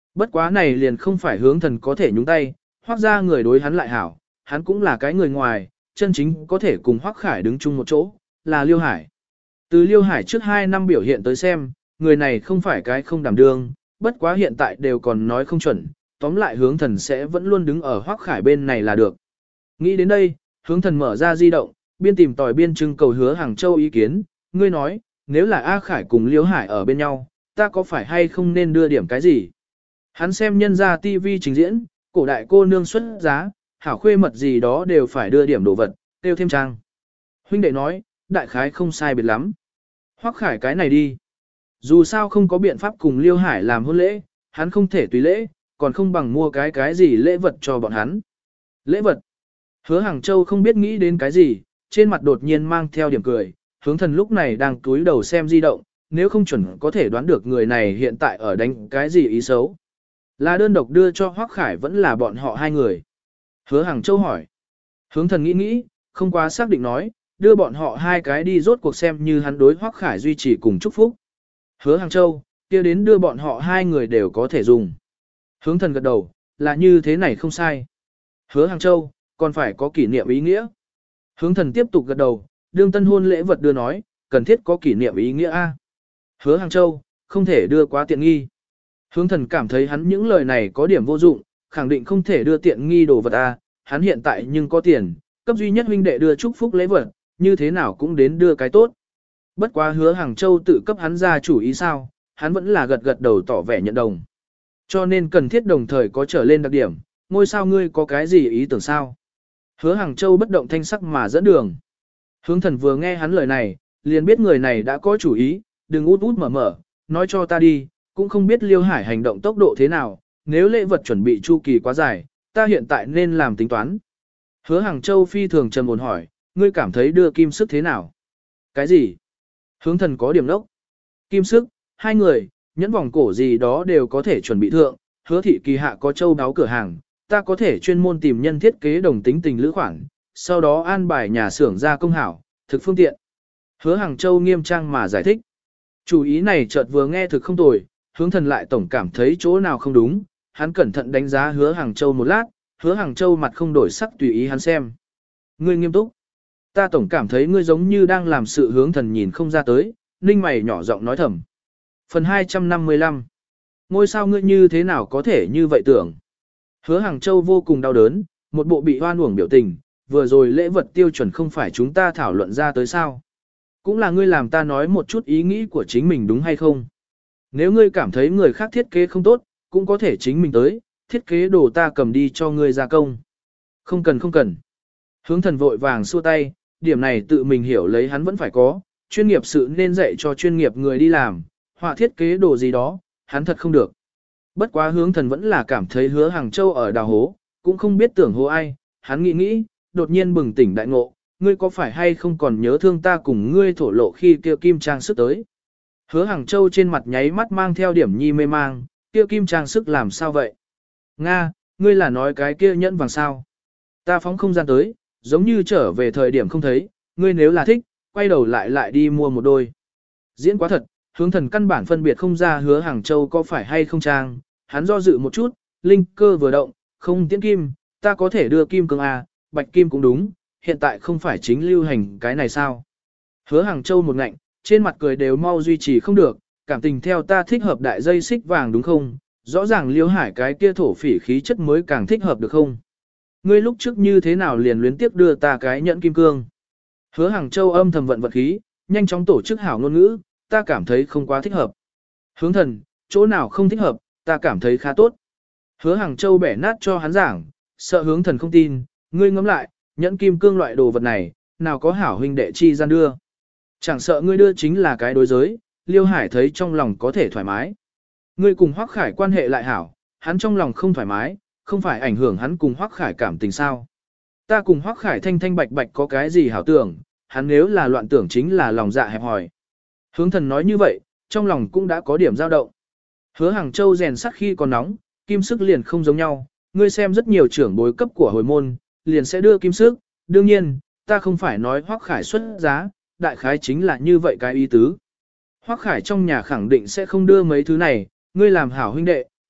Speaker 1: Bất quá này liền không phải hướng thần có thể nhúng tay, Hoắc ra người đối hắn lại hảo, hắn cũng là cái người ngoài, chân chính có thể cùng Hoắc Khải đứng chung một chỗ, là Liêu Hải. Từ Liêu Hải trước 2 năm biểu hiện tới xem, người này không phải cái không đảm đương, bất quá hiện tại đều còn nói không chuẩn, tóm lại hướng thần sẽ vẫn luôn đứng ở Hoắc Khải bên này là được. Nghĩ đến đây, hướng thần mở ra di động, biên tìm tòi biên trưng cầu Hứa Hàng Châu ý kiến, ngươi nói, nếu là A Khải cùng Liêu Hải ở bên nhau, ta có phải hay không nên đưa điểm cái gì? Hắn xem nhân ra TV trình diễn, cổ đại cô nương xuất giá, hảo khuê mật gì đó đều phải đưa điểm đồ vật, tiêu thêm trang. Huynh đệ nói, đại khái không sai biệt lắm. Hoắc Khải cái này đi. Dù sao không có biện pháp cùng Liêu Hải làm hôn lễ, hắn không thể tùy lễ, còn không bằng mua cái gì lễ vật cho bọn hắn. Lễ vật. Hứa Hàng Châu không biết nghĩ đến cái gì, trên mặt đột nhiên mang theo điểm cười, hướng thần lúc này đang cúi đầu xem di động, nếu không chuẩn có thể đoán được người này hiện tại ở đánh cái gì ý xấu. Là đơn độc đưa cho Hoắc Khải vẫn là bọn họ hai người. Hứa Hàng Châu hỏi. Hướng thần nghĩ, không quá xác định nói, đưa bọn họ hai cái đi rốt cuộc xem như hắn đối Hoắc Khải duy trì cùng chúc phúc. Hứa Hàng Châu, kia đến đưa bọn họ hai người đều có thể dùng. Hướng thần gật đầu, là như thế này không sai. Hứa Hàng Châu, còn phải có kỷ niệm ý nghĩa. Hướng thần tiếp tục gật đầu, đương tân hôn lễ vật đưa nói, cần thiết có kỷ niệm ý nghĩa A. Hứa Hàng Châu, không thể đưa quá tiện nghi. Hướng thần cảm thấy hắn những lời này có điểm vô dụng, khẳng định không thể đưa tiện nghi đồ vật A, hắn hiện tại nhưng có tiền, cấp duy nhất huynh đệ đưa chúc phúc lễ vật, như thế nào cũng đến đưa cái tốt. Bất quá Hứa Hàng Châu tự cấp hắn ra chủ ý sao, hắn vẫn là gật gật đầu tỏ vẻ nhận đồng. Cho nên cần thiết đồng thời có trở lên đặc điểm, ngôi sao ngươi có cái gì ý tưởng sao? Hứa Hàng Châu bất động thanh sắc mà dẫn đường. Hướng thần vừa nghe hắn lời này, liền biết người này đã có chủ ý, đừng út út mở mở, nói cho ta đi, cũng không biết Liêu Hải hành động tốc độ thế nào, nếu lễ vật chuẩn bị chu kỳ quá dài, ta hiện tại nên làm tính toán. Hứa Hàng Châu phi thường trầm ổn hỏi, ngươi cảm thấy đưa kim sức thế nào? Cái gì? Hướng thần có điểm đốc. Kim sức, hai người, nhẫn vòng cổ gì đó đều có thể chuẩn bị thượng, Hứa thị kỳ hạ có châu đáo cửa hàng, ta có thể chuyên môn tìm nhân thiết kế đồng tính tình lữ khoản, sau đó an bài nhà xưởng ra công hảo, thực phương tiện. Hứa Hàng Châu nghiêm trang mà giải thích. Chủ ý này chợt vừa nghe thực không tồi, hướng thần lại tổng cảm thấy chỗ nào không đúng, hắn cẩn thận đánh giá Hứa Hàng Châu một lát, Hứa Hàng Châu mặt không đổi sắc tùy ý hắn xem. Ngươi nghiêm túc. Ta tổng cảm thấy ngươi giống như đang làm sự hướng thần nhìn không ra tới, ninh mày nhỏ giọng nói thầm. Phần 255. Ngôi sao ngươi như thế nào có thể như vậy tưởng? Hứa Hàng Châu vô cùng đau đớn, một bộ bị hoan uổng biểu tình, vừa rồi lễ vật tiêu chuẩn không phải chúng ta thảo luận ra tới sao? Cũng là ngươi làm ta nói một chút ý nghĩ của chính mình đúng hay không? Nếu ngươi cảm thấy người khác thiết kế không tốt, cũng có thể chính mình tới, thiết kế đồ ta cầm đi cho ngươi gia công. Không cần không cần. Hướng thần vội vàng xua tay, điểm này tự mình hiểu lấy hắn vẫn phải có, chuyên nghiệp sự nên dạy cho chuyên nghiệp người đi làm, họa thiết kế đồ gì đó, hắn thật không được. Bất quá hướng thần vẫn là cảm thấy Hứa Hàng Châu ở đào hố, cũng không biết tưởng hố ai, hắn nghĩ, đột nhiên bừng tỉnh đại ngộ, ngươi có phải hay không còn nhớ thương ta cùng ngươi thổ lộ khi kia kim trang sức tới. Hứa Hàng Châu trên mặt nháy mắt mang theo điểm nhi mê mang, kia kim trang sức làm sao vậy? Nga, ngươi là nói cái kia nhẫn vàng sao? Ta phóng không gian tới, giống như trở về thời điểm không thấy, ngươi nếu là thích, quay đầu lại đi mua một đôi. Diễn quá thật, hướng thần căn bản phân biệt không ra Hứa Hàng Châu có phải hay không trang, hắn do dự một chút, linh cơ vừa động, không tiễn kim, ta có thể đưa kim cương à, bạch kim cũng đúng, hiện tại không phải chính lưu hành cái này sao. Hứa Hàng Châu một ngạnh, trên mặt cười đều mau duy trì không được, cảm tình theo ta thích hợp đại dây xích vàng đúng không, rõ ràng Liêu Hải cái kia thổ phỉ khí chất mới càng thích hợp được không. Ngươi lúc trước như thế nào liền luyến tiếp đưa ta cái nhẫn kim cương. Hứa Hàng Châu âm thầm vận vật khí, nhanh chóng tổ chức hảo ngôn ngữ, ta cảm thấy không quá thích hợp. Hướng thần, chỗ nào không thích hợp, ta cảm thấy khá tốt. Hứa Hàng Châu bẻ nát cho hắn giảng, sợ hướng thần không tin, ngươi ngẫm lại, nhẫn kim cương loại đồ vật này, nào có hảo huynh đệ chi gian đưa. Chẳng sợ ngươi đưa chính là cái đối giới, Liêu Hải thấy trong lòng có thể thoải mái. Ngươi cùng Hoắc Khải quan hệ lại hảo, hắn trong lòng không thoải mái, không phải ảnh hưởng hắn cùng Hoắc Khải cảm tình sao. Ta cùng Hoắc Khải thanh thanh bạch bạch có cái gì hảo tưởng, hắn nếu là loạn tưởng chính là lòng dạ hẹp hòi. Hướng thần nói như vậy, trong lòng cũng đã có điểm dao động. Hứa Hàng Châu rèn sắt khi còn nóng, kim sức liền không giống nhau, ngươi xem rất nhiều trưởng bối cấp của hồi môn, liền sẽ đưa kim sức, đương nhiên, ta không phải nói Hoắc Khải xuất giá, đại khái chính là như vậy cái ý tứ. Hoắc Khải trong nhà khẳng định sẽ không đưa mấy thứ này, ngươi làm hảo huynh đệ,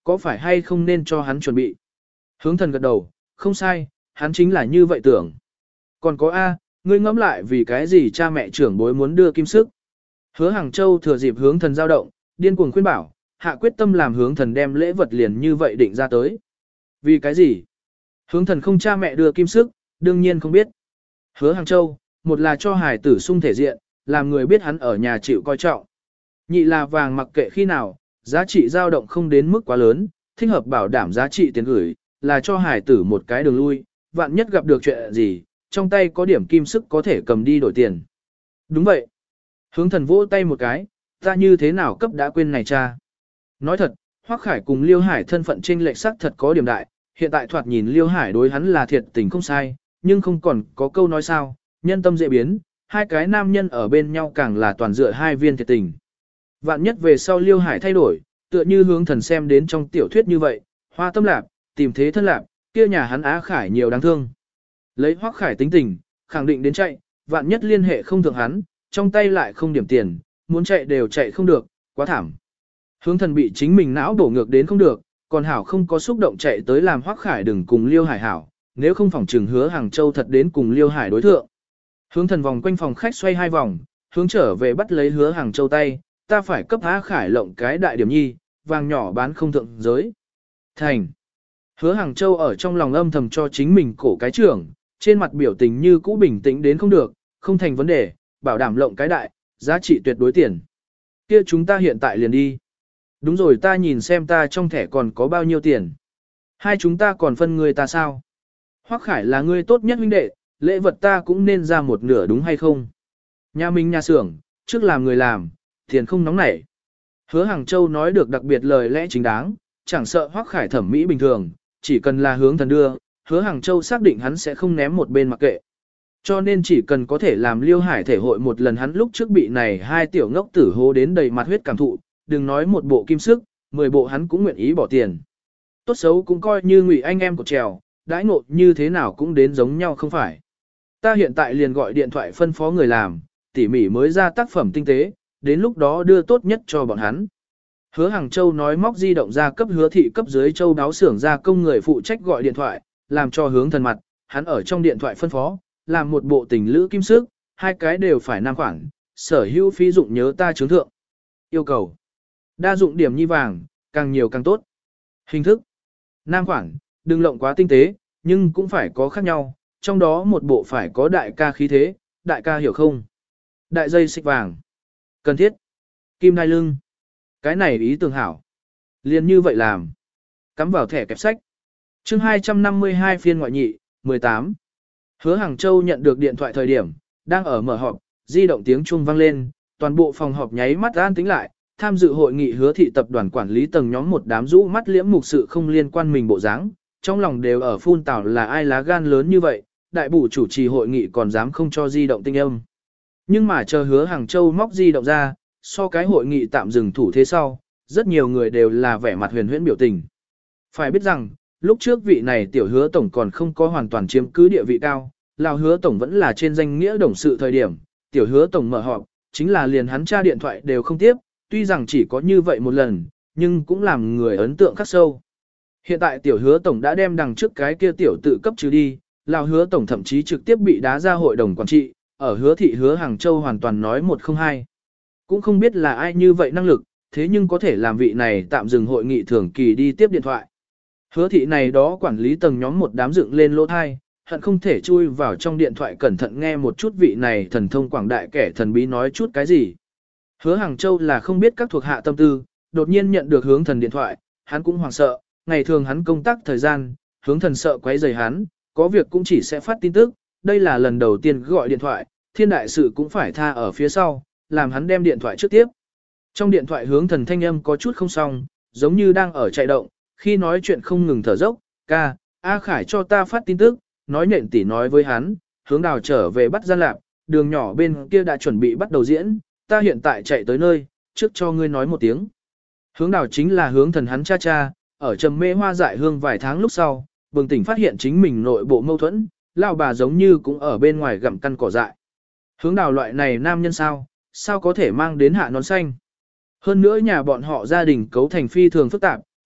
Speaker 1: có phải hay không nên cho hắn chuẩn bị. Hướng thần gật đầu, không sai, hắn chính là như vậy tưởng. Còn có A, ngươi ngẫm lại vì cái gì cha mẹ trưởng bối muốn đưa kim sức. Hứa Hàng Châu thừa dịp hướng thần giao động, điên cuồng khuyên bảo, hạ quyết tâm làm hướng thần đem lễ vật liền như vậy định ra tới. Vì cái gì? Hướng thần không cha mẹ đưa kim sức, đương nhiên không biết. Hứa Hàng Châu, một là cho hài tử sung thể diện, làm người biết hắn ở nhà chịu coi trọng. Nhị là vàng mặc kệ khi nào, giá trị dao động không đến mức quá lớn, thích hợp bảo đảm giá trị tiền gửi, là cho hài tử một cái đường lui, vạn nhất gặp được chuyện gì, trong tay có điểm kim sức có thể cầm đi đổi tiền. Đúng vậy. Hướng thần vỗ tay một cái, ta như thế nào cấp đã quên này cha. Nói thật, Hoắc Khải cùng Liêu Hải thân phận trên lệch sắc thật có điểm đại, hiện tại thoạt nhìn Liêu Hải đối hắn là thiệt tình không sai, nhưng không còn có câu nói sao, nhân tâm dễ biến, hai cái nam nhân ở bên nhau càng là toàn dựa hai viên thiệt tình. Vạn nhất về sau Liêu Hải thay đổi, tựa như hướng thần xem đến trong tiểu thuyết như vậy, hoa tâm lạp, tìm thế thân lạp, kia nhà hắn Á Khải nhiều đáng thương. Lấy Hoắc Khải tính tình, khẳng định đến chạy, vạn nhất liên hệ không thượng hắn, trong tay lại không điểm tiền, muốn chạy đều chạy không được, quá thảm. Hướng thần bị chính mình não đổ ngược đến không được, còn Hảo không có xúc động chạy tới làm Hoắc Khải đừng cùng Liêu Hải hảo, nếu không phòng trừng Hứa Hàng Châu thật đến cùng Liêu Hải đối thượng. Hướng thần vòng quanh phòng khách xoay 2 vòng, hướng trở về bắt lấy Hứa Hàng Châu tay, ta phải cấp Á Khải lộng cái đại điểm nhi, vàng nhỏ bán không thượng giới. Thành. Hứa Hàng Châu ở trong lòng âm thầm cho chính mình cổ cái trưởng, trên mặt biểu tình như cũ bình tĩnh đến không được, không thành vấn đề, bảo đảm lộng cái đại, giá trị tuyệt đối tiền. Kia chúng ta hiện tại liền đi. Đúng rồi, ta nhìn xem ta trong thẻ còn có bao nhiêu tiền. Hai chúng ta còn phân người ta sao? Hoắc Khải là người tốt nhất huynh đệ, lễ vật ta cũng nên ra một nửa đúng hay không? Nhà mình nhà xưởng, trước làm người làm, tiền không nóng nảy. Hứa Hàng Châu nói được đặc biệt lời lẽ chính đáng, chẳng sợ Hoắc Khải thẩm mỹ bình thường, chỉ cần là hướng thần đưa, Hứa Hàng Châu xác định hắn sẽ không ném một bên mặc kệ. Cho nên chỉ cần có thể làm Liêu Hải thể hội một lần hắn lúc trước bị này hai tiểu ngốc tử hô đến đầy mặt huyết cảm thụ, đừng nói một bộ kim sức, 10 bộ hắn cũng nguyện ý bỏ tiền. Tốt xấu cũng coi như ngụy anh em của trèo, đãi ngộ như thế nào cũng đến giống nhau không phải. Ta hiện tại liền gọi điện thoại phân phó người làm, tỉ mỉ mới ra tác phẩm tinh tế, đến lúc đó đưa tốt nhất cho bọn hắn. Hứa Hàng Châu nói móc di động ra cấp Hứa thị cấp dưới châu đáo xưởng gia công người phụ trách gọi điện thoại, làm cho hướng thần mặt, hắn ở trong điện thoại phân phó, làm một bộ tình lữ kim sức, hai cái đều phải nam khoản, sở hữu phí dụng nhớ ta chứng thượng. Yêu cầu đa dụng điểm nhi vàng, càng nhiều càng tốt. Hình thức nam khoản, đừng lộng quá tinh tế, nhưng cũng phải có khác nhau, trong đó một bộ phải có đại ca khí thế, đại ca hiểu không? Đại dây xích vàng. Cần thiết. Kim đai lưng. Cái này ý tưởng hảo. Liền như vậy làm. Cắm vào thẻ kẹp sách. Chương 252 phiên ngoại nhị, 18. Hứa Hàng Châu nhận được điện thoại thời điểm, đang ở mở họp, di động tiếng chuông vang lên, toàn bộ phòng họp nháy mắt an tĩnh lại, tham dự hội nghị Hứa thị tập đoàn quản lý tầng nhóm một đám rũ mắt liễm mục sự không liên quan mình bộ dáng, trong lòng đều ở phun tảo là ai lá gan lớn như vậy, đại bù chủ trì hội nghị còn dám không cho di động tinh âm. Nhưng mà chờ Hứa Hàng Châu móc di động ra, so cái hội nghị tạm dừng thủ thế sau, rất nhiều người đều là vẻ mặt huyền huyễn biểu tình. Phải biết rằng, lúc trước vị này tiểu Hứa tổng còn không có hoàn toàn chiếm cứ địa vị cao, lão Hứa tổng vẫn là trên danh nghĩa đồng sự thời điểm, tiểu Hứa tổng mở họp, chính là liền hắn tra điện thoại đều không tiếp, tuy rằng chỉ có như vậy một lần, nhưng cũng làm người ấn tượng khắc sâu. Hiện tại tiểu Hứa tổng đã đem đằng trước cái kia tiểu tự cấp trừ đi, lão Hứa tổng thậm chí trực tiếp bị đá ra hội đồng quản trị, ở Hứa thị Hứa Hàng Châu hoàn toàn nói 102. Cũng không biết là ai như vậy năng lực, thế nhưng có thể làm vị này tạm dừng hội nghị thường kỳ đi tiếp điện thoại. Hứa thị này đó quản lý tầng nhóm một đám dựng lên lỗ thai, hận không thể chui vào trong điện thoại cẩn thận nghe một chút vị này thần thông quảng đại kẻ thần bí nói chút cái gì. Hứa Hàng Châu là không biết các thuộc hạ tâm tư, đột nhiên nhận được hướng thần điện thoại, hắn cũng hoảng sợ, ngày thường hắn công tác thời gian, hướng thần sợ quấy rầy hắn, có việc cũng chỉ sẽ phát tin tức, đây là lần đầu tiên gọi điện thoại, thiên đại sự cũng phải tha ở phía sau, làm hắn đem điện thoại trước tiếp. Trong điện thoại hướng thần thanh âm có chút không xong, giống như đang ở chạy động, khi nói chuyện không ngừng thở dốc, ca, A Khải cho ta phát tin tức, nói nện tỉ nói với hắn, hướng đào trở về bắt gian lạp, đường nhỏ bên kia đã chuẩn bị bắt đầu diễn, ta hiện tại chạy tới nơi, trước cho ngươi nói một tiếng. Hướng đào chính là hướng thần hắn cha cha, ở trầm mê hoa dại hương vài tháng lúc sau, bừng tỉnh phát hiện chính mình nội bộ mâu thuẫn, lão bà giống như cũng ở bên ngoài gặm căn cỏ dại. Hướng đào loại này nam nhân sao có thể mang đến hạ nón xanh. Hơn nữa nhà bọn họ gia đình cấu thành phi thường phức tạp,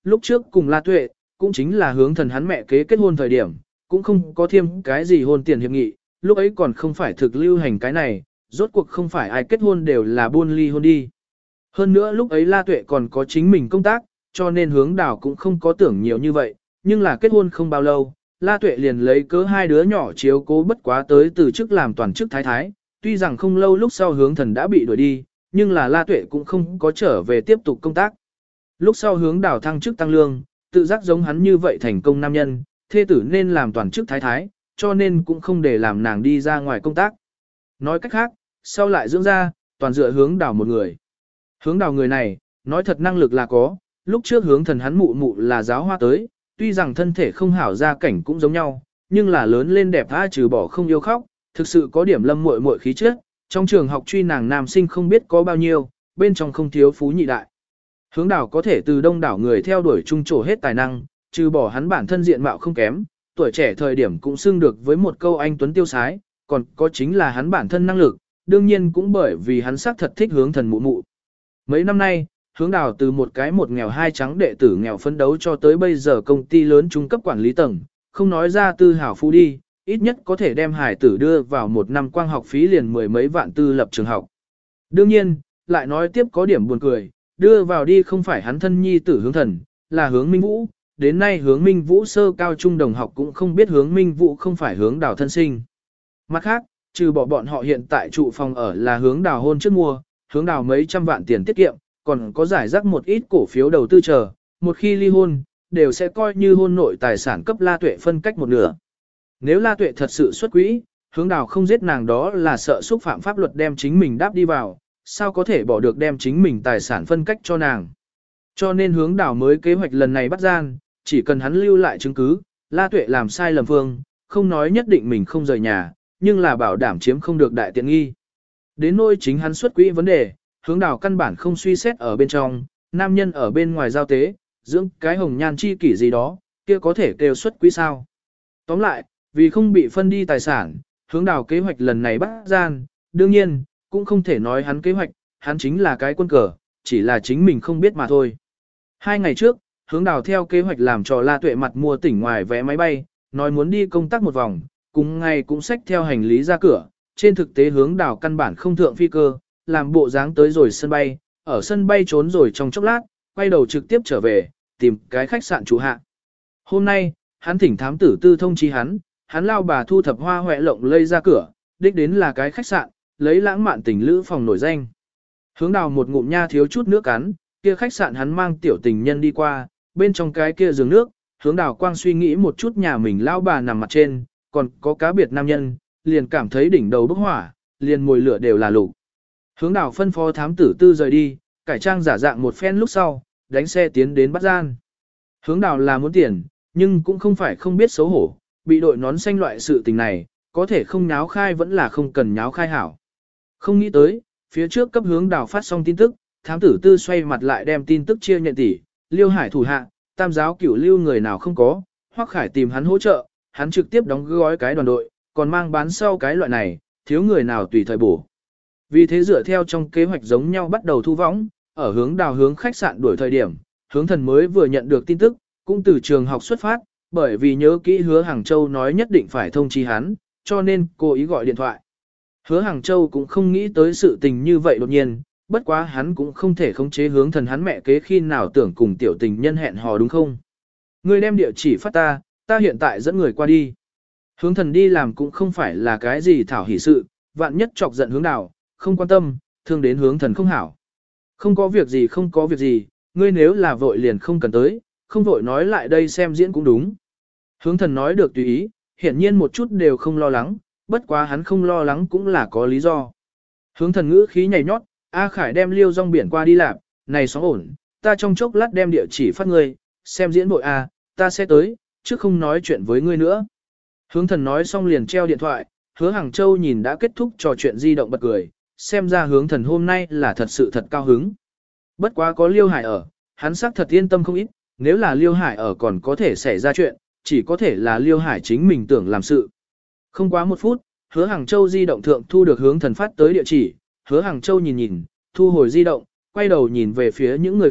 Speaker 1: lúc trước cùng La Tuệ, cũng chính là hướng thần hắn mẹ kế kết hôn thời điểm, cũng không có thêm cái gì hôn tiền hiệp nghị, lúc ấy còn không phải thực lưu hành cái này, rốt cuộc không phải ai kết hôn đều là buôn ly hôn đi. Hơn nữa lúc ấy La Tuệ còn có chính mình công tác, cho nên hướng đảo cũng không có tưởng nhiều như vậy, nhưng là kết hôn không bao lâu, La Tuệ liền lấy cớ hai đứa nhỏ chiếu cố bất quá tới từ chức làm toàn chức thái thái, tuy rằng không lâu lúc sau hướng thần đã bị đuổi đi, nhưng là La Tuệ cũng không có trở về tiếp tục công tác. Lúc sau hướng đảo thăng chức tăng lương, tự giác giống hắn như vậy thành công nam nhân, thê tử nên làm toàn chức thái thái, cho nên cũng không để làm nàng đi ra ngoài công tác. Nói cách khác, sau lại dưỡng ra, toàn dựa hướng đảo một người. Hướng đảo người này, nói thật năng lực là có, lúc trước hướng thần hắn mụ mụ là giáo hoa tới, tuy rằng thân thể không hảo gia cảnh cũng giống nhau, nhưng là lớn lên đẹp tha trừ bỏ không yêu khóc, thực sự có điểm lâm muội muội khí chất, trong trường học truy nàng nam sinh không biết có bao nhiêu, bên trong không thiếu phú nhị đại. Hướng đảo có thể từ đông đảo người theo đuổi trung trổ hết tài năng, trừ bỏ hắn bản thân diện mạo không kém, tuổi trẻ thời điểm cũng xưng được với một câu anh tuấn tiêu sái, còn có chính là hắn bản thân năng lực, đương nhiên cũng bởi vì hắn xác thật thích hướng thần mụ mụ. Mấy năm nay, hướng đảo từ một nghèo hai trắng đệ tử nghèo phấn đấu cho tới bây giờ công ty lớn trung cấp quản lý tầng, không nói ra tư hảo phú đi, ít nhất có thể đem hải tử đưa vào một năm quang học phí liền mười mấy vạn tư lập trường học. Đương nhiên, lại nói tiếp có điểm buồn cười, đưa vào đi không phải hắn thân nhi tử hướng thần, là hướng Minh Vũ, đến nay hướng Minh Vũ sơ cao trung đồng học cũng không biết hướng Minh Vũ không phải hướng đào thân sinh. Mặt khác, trừ bỏ bọn họ hiện tại trụ phòng ở là hướng đào hôn trước mua, hướng đào mấy trăm vạn tiền tiết kiệm, còn có giải rác một ít cổ phiếu đầu tư chờ, một khi ly hôn, đều sẽ coi như hôn nội tài sản cấp La Tuệ phân cách một nửa. Nếu La Tuệ thật sự xuất quỹ, hướng đào không giết nàng đó là sợ xúc phạm pháp luật đem chính mình đáp đi vào, sao có thể bỏ được đem chính mình tài sản phân cách cho nàng. Cho nên hướng đào mới kế hoạch lần này bắt gian, chỉ cần hắn lưu lại chứng cứ, La Tuệ làm sai lầm phương, không nói nhất định mình không rời nhà, nhưng là bảo đảm chiếm không được đại tiện nghi. Đến nỗi chính hắn xuất quỹ vấn đề, hướng đào căn bản không suy xét ở bên trong, nam nhân ở bên ngoài giao tế, dưỡng cái hồng nhan chi kỷ gì đó, kia có thể kêu xuất quỹ sao. Tóm lại, vì không bị phân đi tài sản, hướng đào kế hoạch lần này bắt gian, đương nhiên, cũng không thể nói hắn kế hoạch, hắn chính là cái quân cờ, chỉ là chính mình không biết mà thôi. 2 ngày trước, hướng đào theo kế hoạch làm cho La Tuệ mặt mua tỉnh ngoài vé máy bay, nói muốn đi công tác một vòng, cùng ngày cũng xách theo hành lý ra cửa, trên thực tế hướng đào căn bản không thượng phi cơ, làm bộ dáng tới rồi sân bay, ở sân bay trốn rồi trong chốc lát, quay đầu trực tiếp trở về, tìm cái khách sạn trú hạ. Hôm nay, hắn thỉnh thám tử tư thông chí hắn lao bà thu thập hoa hoẹ lộng lây ra cửa, đích đến là cái khách sạn, lấy lãng mạn tình lữ phòng nổi danh. Hướng đào một ngụm nha thiếu chút nước cắn, kia khách sạn hắn mang tiểu tình nhân đi qua, bên trong cái kia giường nước, hướng đào quang suy nghĩ một chút nhà mình lao bà nằm mặt trên, còn có cá biệt nam nhân, liền cảm thấy đỉnh đầu bốc hỏa, liền mùi lửa đều là lục. Hướng đào phân phó thám tử tư rời đi, cải trang giả dạng một phen lúc sau, đánh xe tiến đến bắt gian. Hướng đào là muốn tiền, nhưng cũng không phải không biết xấu hổ, bị đội nón xanh loại sự tình này, có thể không nháo khai vẫn là không cần nháo khai hảo. Không nghĩ tới, phía trước cấp hướng đào phát xong tin tức, thám tử tư xoay mặt lại đem tin tức chia nhận tỷ, Liêu Hải thủ hạ, tam giáo cửu lưu người nào không có, Hoắc Khải tìm hắn hỗ trợ, hắn trực tiếp đóng gói cái đoàn đội, còn mang bán sau cái loại này, thiếu người nào tùy thời bổ. Vì thế dựa theo trong kế hoạch giống nhau bắt đầu thu võng, ở hướng đào hướng khách sạn đuổi thời điểm, hướng thần mới vừa nhận được tin tức, cũng từ trường học xuất phát, bởi vì nhớ kỹ hứa Hàng Châu nói nhất định phải thông chi hắn, cho nên cô ý gọi điện thoại. Hứa Hàng Châu cũng không nghĩ tới sự tình như vậy đột nhiên, bất quá hắn cũng không thể khống chế hướng thần hắn mẹ kế khi nào tưởng cùng tiểu tình nhân hẹn hò đúng không. Người đem địa chỉ phát ta hiện tại dẫn người qua đi. Hướng thần đi làm cũng không phải là cái gì thảo hỷ sự, vạn nhất chọc giận hướng đào, không quan tâm, thương đến hướng thần không hảo. Không có việc gì, ngươi nếu là vội liền không cần tới, không vội nói lại đây xem diễn cũng đúng. Hướng thần nói được tùy ý, hiển nhiên một chút đều không lo lắng, bất quá hắn không lo lắng cũng là có lý do. Hướng thần ngữ khí nhảy nhót, A Khải đem liêu rong biển qua đi làm, này xóm ổn, ta trong chốc lát đem địa chỉ phát ngươi, xem diễn bội A, ta sẽ tới, chứ không nói chuyện với ngươi nữa. Hướng thần nói xong liền treo điện thoại, hứa Hàng Châu nhìn đã kết thúc trò chuyện di động bật cười, xem ra hướng thần hôm nay là thật sự thật cao hứng. Bất quá có Liêu Hải ở, hắn xác thật yên tâm không ít, nếu là Liêu Hải ở còn có thể xảy ra chuyện, chỉ có thể là Liêu Hải chính mình tưởng làm sự. Không quá 1 phút, hứa Hàng Châu di động thượng thu được hướng thần phát tới địa chỉ, hứa Hàng Châu nhìn, thu hồi di động, quay đầu nhìn về phía những người khác,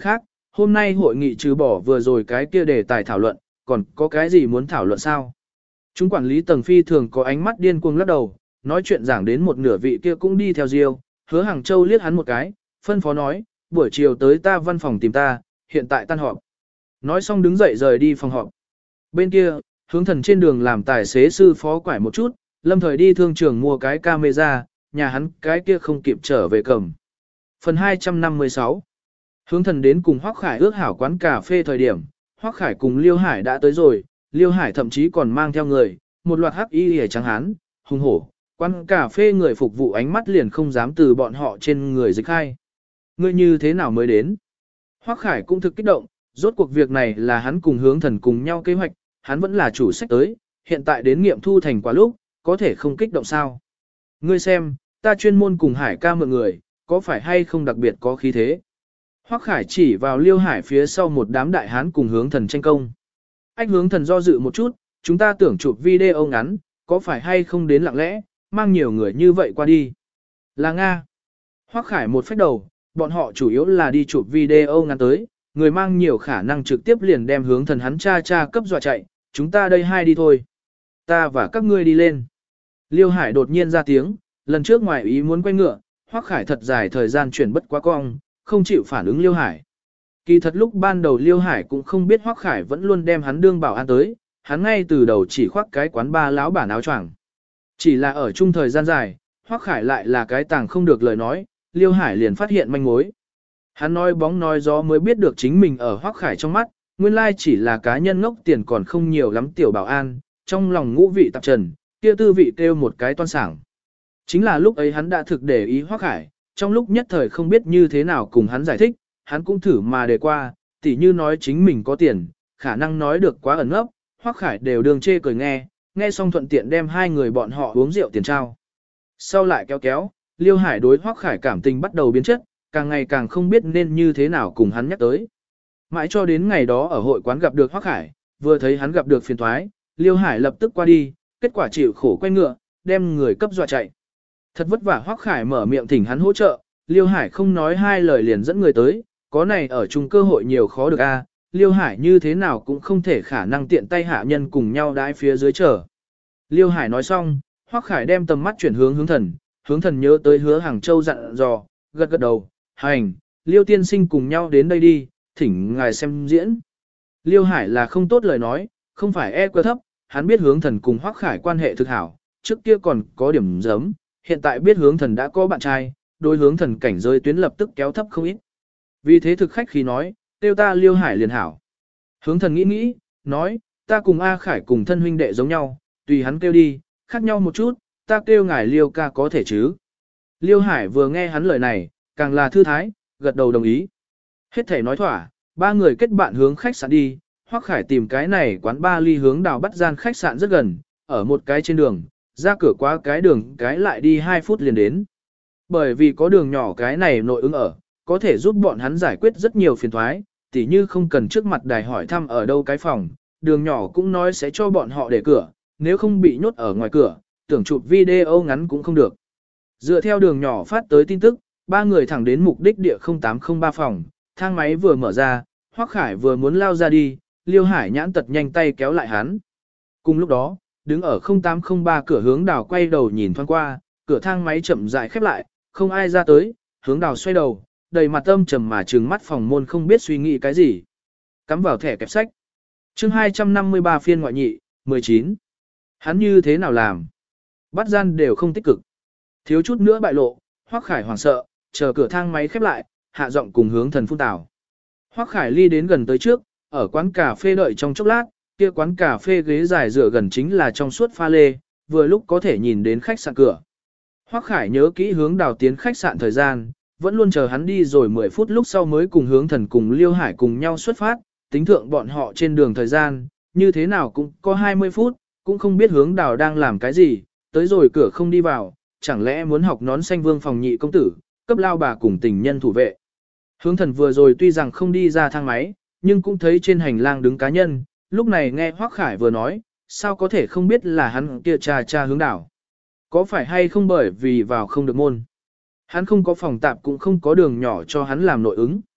Speaker 1: hôm nay hội nghị trừ bỏ vừa rồi cái kia đề tài thảo luận, còn có cái gì muốn thảo luận sao? Chúng quản lý tầng phi thường có ánh mắt điên cuồng lắc đầu, nói chuyện giảng đến một nửa vị kia cũng đi theo Diêu, Hứa Hàng Châu liếc hắn một cái, phân phó nói, buổi chiều tới ta văn phòng tìm ta, hiện tại tan họp. Nói xong đứng dậy rời đi phòng họp. Bên kia, Hướng Thần trên đường làm tài xế sư phó quải một chút, lâm thời đi thương trường mua cái camera, nhà hắn cái kia không kịp trở về cầm. Phần 256 Hướng Thần đến cùng Hoắc Khải ước hảo quán cà phê thời điểm, Hoắc Khải cùng Liêu Hải đã tới rồi, Liêu Hải thậm chí còn mang theo người, một loạt hắc y hề trắng hán, hung hổ, quán cà phê người phục vụ ánh mắt liền không dám từ bọn họ trên người dịch khai. Ngươi như thế nào mới đến? Hoắc Khải cũng thực kích động, rốt cuộc việc này là hắn cùng Hướng Thần cùng nhau kế hoạch, hắn vẫn là chủ sách tới, hiện tại đến nghiệm thu thành quả lúc, có thể không kích động sao? Ngươi xem, ta chuyên môn cùng Hải ca mượn người, có phải hay không đặc biệt có khí thế? Hoắc Khải chỉ vào Liêu Hải phía sau một đám đại hán cùng Hướng Thần tranh công. Anh Hướng Thần do dự một chút, chúng ta tưởng chụp video ngắn, có phải hay không đến lặng lẽ, mang nhiều người như vậy qua đi. Là Nga. Hoắc Khải một phách đầu, bọn họ chủ yếu là đi chụp video ngắn tới, người mang nhiều khả năng trực tiếp liền đem Hướng Thần hắn cha cấp dọa chạy, chúng ta đây hai đi thôi. Ta và các ngươi đi lên. Liêu Hải đột nhiên ra tiếng, lần trước ngoài ý muốn quay ngựa, Hoắc Khải thật dài thời gian chuyển bất quá cong, không chịu phản ứng Liêu Hải. Kỳ thật lúc ban đầu Liêu Hải cũng không biết Hoắc Khải vẫn luôn đem hắn đương bảo an tới, hắn ngay từ đầu chỉ khoác cái quán ba láo bản áo choàng. Chỉ là ở chung thời gian dài, Hoắc Khải lại là cái tàng không được lời nói, Liêu Hải liền phát hiện manh mối. Hắn nói bóng nói gió mới biết được chính mình ở Hoắc Khải trong mắt, nguyên lai chỉ là cá nhân ngốc tiền còn không nhiều lắm tiểu bảo an, trong lòng ngũ vị tạp trần, kia tư vị kêu một cái toan sảng. Chính là lúc ấy hắn đã thực để ý Hoắc Khải, trong lúc nhất thời không biết như thế nào cùng hắn giải thích, hắn cũng thử mà đề qua, tỉ như nói chính mình có tiền, khả năng nói được quá ẩn ấp, Hoắc Khải đều đường chê cười nghe xong thuận tiện đem hai người bọn họ uống rượu tiền trao. Sau lại kéo, Liêu Hải đối Hoắc Khải cảm tình bắt đầu biến chất, càng ngày càng không biết nên như thế nào cùng hắn nhắc tới. Mãi cho đến ngày đó ở hội quán gặp được Hoắc Khải, vừa thấy hắn gặp được phiền toái, Liêu Hải lập tức qua đi, kết quả chịu khổ quay ngựa, đem người cấp dọa chạy. Thật vất vả Hoắc Khải mở miệng thỉnh hắn hỗ trợ, Liêu Hải không nói hai lời liền dẫn người tới, có này ở chung cơ hội nhiều khó được a. Liêu Hải như thế nào cũng không thể khả năng tiện tay hạ nhân cùng nhau đãi phía dưới chờ. Liêu Hải nói xong, Hoắc Khải đem tầm mắt chuyển hướng Hướng Thần nhớ tới Hứa Hàng Châu dặn dò, gật đầu, hành, Liêu tiên sinh cùng nhau đến đây đi, thỉnh ngài xem diễn. Liêu Hải là không tốt lời nói, không phải EQ thấp, hắn biết Hướng Thần cùng Hoắc Khải quan hệ thực hảo, trước kia còn có điểm giấm, hiện tại biết Hướng Thần đã có bạn trai, đối Hướng Thần cảnh giới tuyến lập tức kéo thấp không ít. Vì thế thực khách khi nói, tiêu ta Liêu Hải liền hảo. Hướng Thần nghĩ, nói, ta cùng A Khải cùng thân huynh đệ giống nhau, tùy hắn kêu đi, khác nhau một chút, ta kêu ngài Liêu ca có thể chứ. Liêu Hải vừa nghe hắn lời này, càng là thư thái, gật đầu đồng ý. Hết thể nói thỏa, ba người kết bạn hướng khách sạn đi, Hoắc Khải tìm cái này quán ba ly hướng đào bắt gian khách sạn rất gần, ở một cái trên đường, ra cửa qua cái đường cái lại đi 2 phút liền đến. Bởi vì có đường nhỏ cái này nội ứng ở, có thể giúp bọn hắn giải quyết rất nhiều phiền thoái, tỉ như không cần trước mặt đài hỏi thăm ở đâu cái phòng, đường nhỏ cũng nói sẽ cho bọn họ để cửa, nếu không bị nhốt ở ngoài cửa, tưởng chụp video ngắn cũng không được. Dựa theo đường nhỏ phát tới tin tức, ba người thẳng đến mục đích địa 0803 phòng, thang máy vừa mở ra, Hoắc Khải vừa muốn lao ra đi, Liêu Hải nhãn tật nhanh tay kéo lại hắn. Cùng lúc đó, đứng ở 0803 cửa hướng đào quay đầu nhìn thoáng qua, cửa thang máy chậm rãi khép lại, không ai ra tới, hướng đào xoay đầu, đầy mặt âm trầm mà trừng mắt phòng môn không biết suy nghĩ cái gì. Cắm vào thẻ kẹp sách. Chương 253 phiên ngoại nhị, 19. Hắn như thế nào làm? Bắt gian đều không tích cực. Thiếu chút nữa bại lộ, Hoắc Khải hoảng sợ, chờ cửa thang máy khép lại, hạ giọng cùng Hướng Thần phun tào. Hoắc Khải ly đến gần tới trước, ở quán cà phê đợi trong chốc lát, kia quán cà phê ghế dài dựa gần chính là trong suốt pha lê, vừa lúc có thể nhìn đến khách sạn cửa. Hoắc Khải nhớ kỹ hướng đào tiến khách sạn thời gian, vẫn luôn chờ hắn đi rồi 10 phút lúc sau mới cùng Hướng Thần cùng Liêu Hải cùng nhau xuất phát, tính thượng bọn họ trên đường thời gian, như thế nào cũng có 20 phút, cũng không biết hướng đào đang làm cái gì, tới rồi cửa không đi vào, chẳng lẽ muốn học nón xanh vương phòng nhị công tử, cấp lao bà cùng tình nhân thủ vệ. Hướng Thần vừa rồi tuy rằng không đi ra thang máy, nhưng cũng thấy trên hành lang đứng cá nhân, lúc này nghe Hoắc Khải vừa nói, sao có thể không biết là hắn kia cha hướng đảo. Có phải hay không bởi vì vào không được môn. Hắn không có phòng tạp cũng không có đường nhỏ cho hắn làm nội ứng.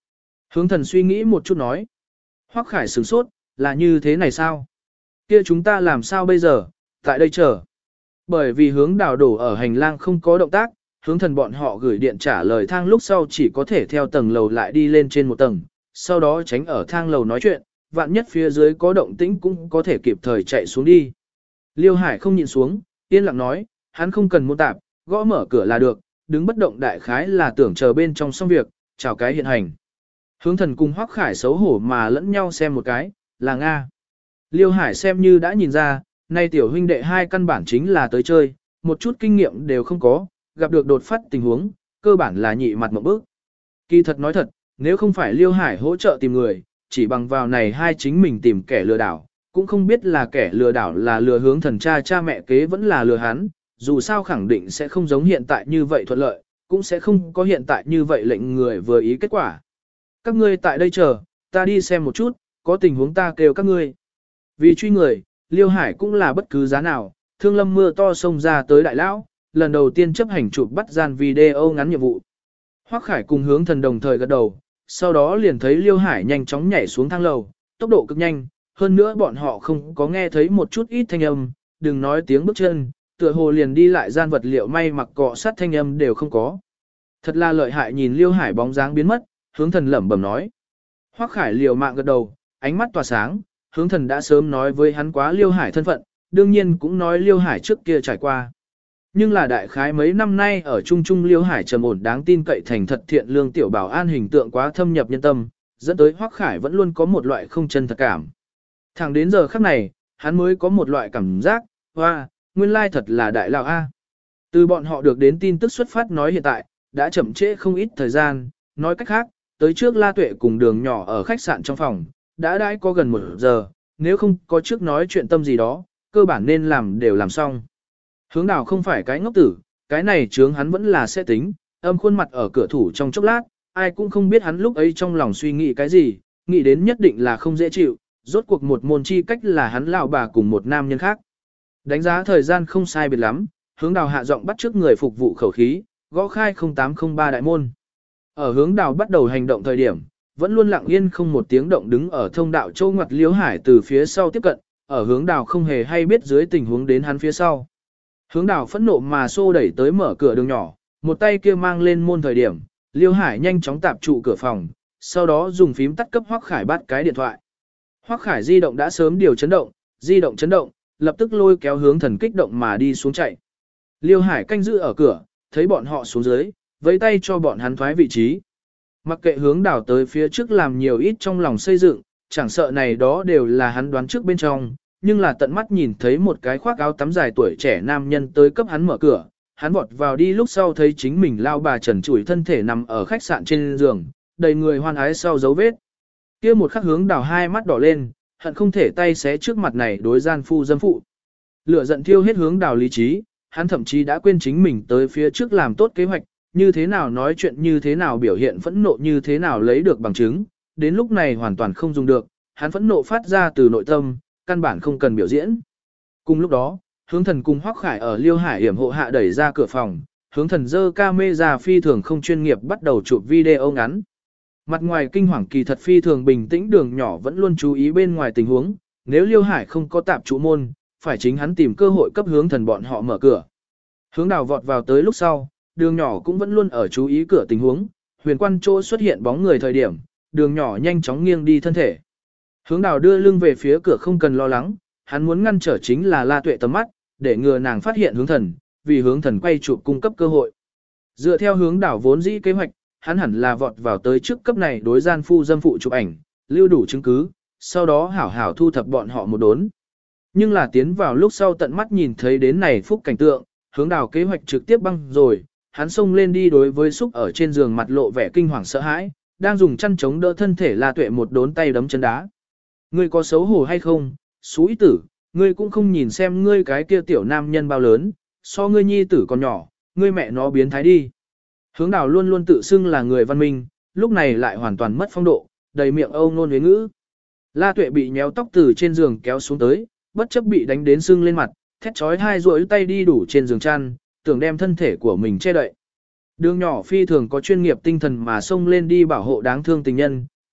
Speaker 1: Hướng thần suy nghĩ một chút nói. Hoắc Khải sửng sốt, là như thế này sao? Kia chúng ta làm sao bây giờ, tại đây chờ. Bởi vì hướng đào đổ ở hành lang không có động tác, hướng thần bọn họ gửi điện trả lời thang lúc sau chỉ có thể theo tầng lầu lại đi lên trên một tầng, sau đó tránh ở thang lầu nói chuyện, vạn nhất phía dưới có động tĩnh cũng có thể kịp thời chạy xuống đi. Liêu Hải không nhịn xuống, yên lặng nói, hắn không cần môn tạp, gõ mở cửa là được, đứng bất động đại khái là tưởng chờ bên trong xong việc, chào cái hiện hành. Hướng thần cùng Hoắc Khải xấu hổ mà lẫn nhau xem một cái, là Nga. Liêu Hải xem như đã nhìn ra, nay tiểu huynh đệ hai căn bản chính là tới chơi, một chút kinh nghiệm đều không có, gặp được đột phát tình huống, cơ bản là nhị mặt một bước. Kỳ thật nói thật, nếu không phải Liêu Hải hỗ trợ tìm người, chỉ bằng vào này hai chính mình tìm kẻ lừa đảo, cũng không biết là kẻ lừa đảo là lừa hướng thần cha mẹ kế vẫn là lừa hắn, dù sao khẳng định sẽ không giống hiện tại như vậy thuận lợi, cũng sẽ không có hiện tại như vậy lệnh người vừa ý kết quả. Các ngươi tại đây chờ, ta đi xem một chút, có tình huống ta kêu các ngươi. Vì truy người, Liêu Hải cũng là bất cứ giá nào, Thương Lâm mưa to xông ra tới đại lão, lần đầu tiên chấp hành chụp bắt gian video ngắn nhiệm vụ. Hoắc Khải cùng hướng thần đồng thời gật đầu, sau đó liền thấy Liêu Hải nhanh chóng nhảy xuống thang lầu, tốc độ cực nhanh, hơn nữa bọn họ không có nghe thấy một chút ít thanh âm, đừng nói tiếng bước chân, tựa hồ liền đi lại gian vật liệu may mặc cọ sát thanh âm đều không có. Thật là lợi hại, nhìn Liêu Hải bóng dáng biến mất, hướng thần lẩm bẩm nói. Hoắc Khải liều mạng gật đầu, ánh mắt tỏa sáng, hướng thần đã sớm nói với hắn quá Liêu Hải thân phận, đương nhiên cũng nói Liêu Hải trước kia trải qua. Nhưng là đại khái mấy năm nay ở Trung Trung Liêu Hải trầm ổn đáng tin cậy thành thật thiện lương tiểu bảo an hình tượng quá thâm nhập nhân tâm, dẫn tới Hoắc Khải vẫn luôn có một loại không chân thật cảm. Thẳng đến giờ khắc này, hắn mới có một loại cảm giác, hoa, nguyên lai thật là đại lão A. Từ bọn họ được đến tin tức xuất phát nói hiện tại, đã chậm trễ không ít thời gian, nói cách khác, tới trước La Tuệ cùng Đường Nhỏ ở khách sạn trong phòng, đã đãi có gần 1 giờ, nếu không có trước nói chuyện tâm gì đó, cơ bản nên làm đều làm xong. Hướng đào không phải cái ngốc tử, cái này chướng hắn vẫn là sẽ tính, âm khuôn mặt ở cửa thủ trong chốc lát, ai cũng không biết hắn lúc ấy trong lòng suy nghĩ cái gì, nghĩ đến nhất định là không dễ chịu, rốt cuộc một môn chi cách là hắn lão bà cùng một nam nhân khác. Đánh giá thời gian không sai biệt lắm, hướng đào hạ giọng bắt trước người phục vụ khẩu khí, gõ khai 0803 đại môn. Ở hướng đào bắt đầu hành động thời điểm, vẫn luôn lặng yên không một tiếng động đứng ở thông đạo châu ngoặt Liễu Hải từ phía sau tiếp cận, ở hướng đào không hề hay biết dưới tình huống đến hắn phía sau. Hướng đào phẫn nộ mà xô đẩy tới mở cửa đường nhỏ, một tay kia mang lên môn thời điểm, Liễu Hải nhanh chóng tạp trụ cửa phòng, sau đó dùng phím tắt cấp Hoắc Khải bắt cái điện thoại. Hoắc Khải di động đã sớm điều chấn động, di động chấn động, lập tức lôi kéo hướng thần kích động mà đi xuống chạy. Liêu Hải canh giữ ở cửa, thấy bọn họ xuống dưới, vẫy tay cho bọn hắn thoái vị trí. Mặc kệ hướng đảo tới phía trước làm nhiều ít trong lòng xây dựng, chẳng sợ này đó đều là hắn đoán trước bên trong, nhưng là tận mắt nhìn thấy một cái khoác áo tắm dài tuổi trẻ nam nhân tới cấp hắn mở cửa, hắn vọt vào đi lúc sau thấy chính mình lao bà trần trụi thân thể nằm ở khách sạn trên giường, đầy người hoan ái sau dấu vết. Kia một khắc hướng đảo hai mắt đỏ lên, hận không thể tay xé trước mặt này đối gian phu dâm phụ. Lửa giận thiêu hết hướng đảo lý trí, hắn thậm chí đã quên chính mình tới phía trước làm tốt kế hoạch, như thế nào nói chuyện như thế nào biểu hiện phẫn nộ như thế nào lấy được bằng chứng, đến lúc này hoàn toàn không dùng được, hắn phẫn nộ phát ra từ nội tâm, căn bản không cần biểu diễn. Cùng lúc đó, hướng thần cùng Hoắc Khải ở Liêu Hải hiểm hộ hạ đẩy ra cửa phòng, hướng thần dơ camera phi thường không chuyên nghiệp bắt đầu chụp video ngắn. Mặt ngoài kinh hoàng kỳ thật phi thường bình tĩnh đường nhỏ vẫn luôn chú ý bên ngoài tình huống, nếu Liêu Hải không có tạp trụ môn, phải chính hắn tìm cơ hội cấp hướng thần bọn họ mở cửa. Hướng đào vọt vào tới lúc sau, đường nhỏ cũng vẫn luôn ở chú ý cửa tình huống, huyền quan chỗ xuất hiện bóng người thời điểm, đường nhỏ nhanh chóng nghiêng đi thân thể. Hướng đào đưa lưng về phía cửa không cần lo lắng, hắn muốn ngăn trở chính là La Tuệ tầm mắt, để ngừa nàng phát hiện hướng thần, vì hướng thần quay chụp cung cấp cơ hội. Dựa theo hướng đào vốn dĩ kế hoạch, hắn hẳn là vọt vào tới trước cấp này đối gian phu dâm phụ chụp ảnh, lưu đủ chứng cứ, sau đó hảo hảo thu thập bọn họ một đốn. Nhưng là tiến vào lúc sau tận mắt nhìn thấy đến này phúc cảnh tượng, hướng đào kế hoạch trực tiếp băng rồi, hắn xông lên đi đối với xúc ở trên giường mặt lộ vẻ kinh hoàng sợ hãi, đang dùng chăn chống đỡ thân thể La Tuệ một đốn tay đấm chân đá. Ngươi có xấu hổ hay không, xúi tử, ngươi cũng không nhìn xem ngươi cái kia tiểu nam nhân bao lớn, so ngươi nhi tử còn nhỏ, ngươi mẹ nó biến thái đi. Hướng đào luôn luôn tự xưng là người văn minh, lúc này lại hoàn toàn mất phong độ, đầy miệng âu nôn huế ngữ. La Tuệ bị nhéo tóc từ trên giường kéo xuống tới, bất chấp bị đánh đến sưng lên mặt, thét chói hai duỗi tay đi đủ trên giường chăn, tưởng đem thân thể của mình che đậy. Đường nhỏ phi thường có chuyên nghiệp tinh thần mà xông lên đi bảo hộ đáng thương tình nhân,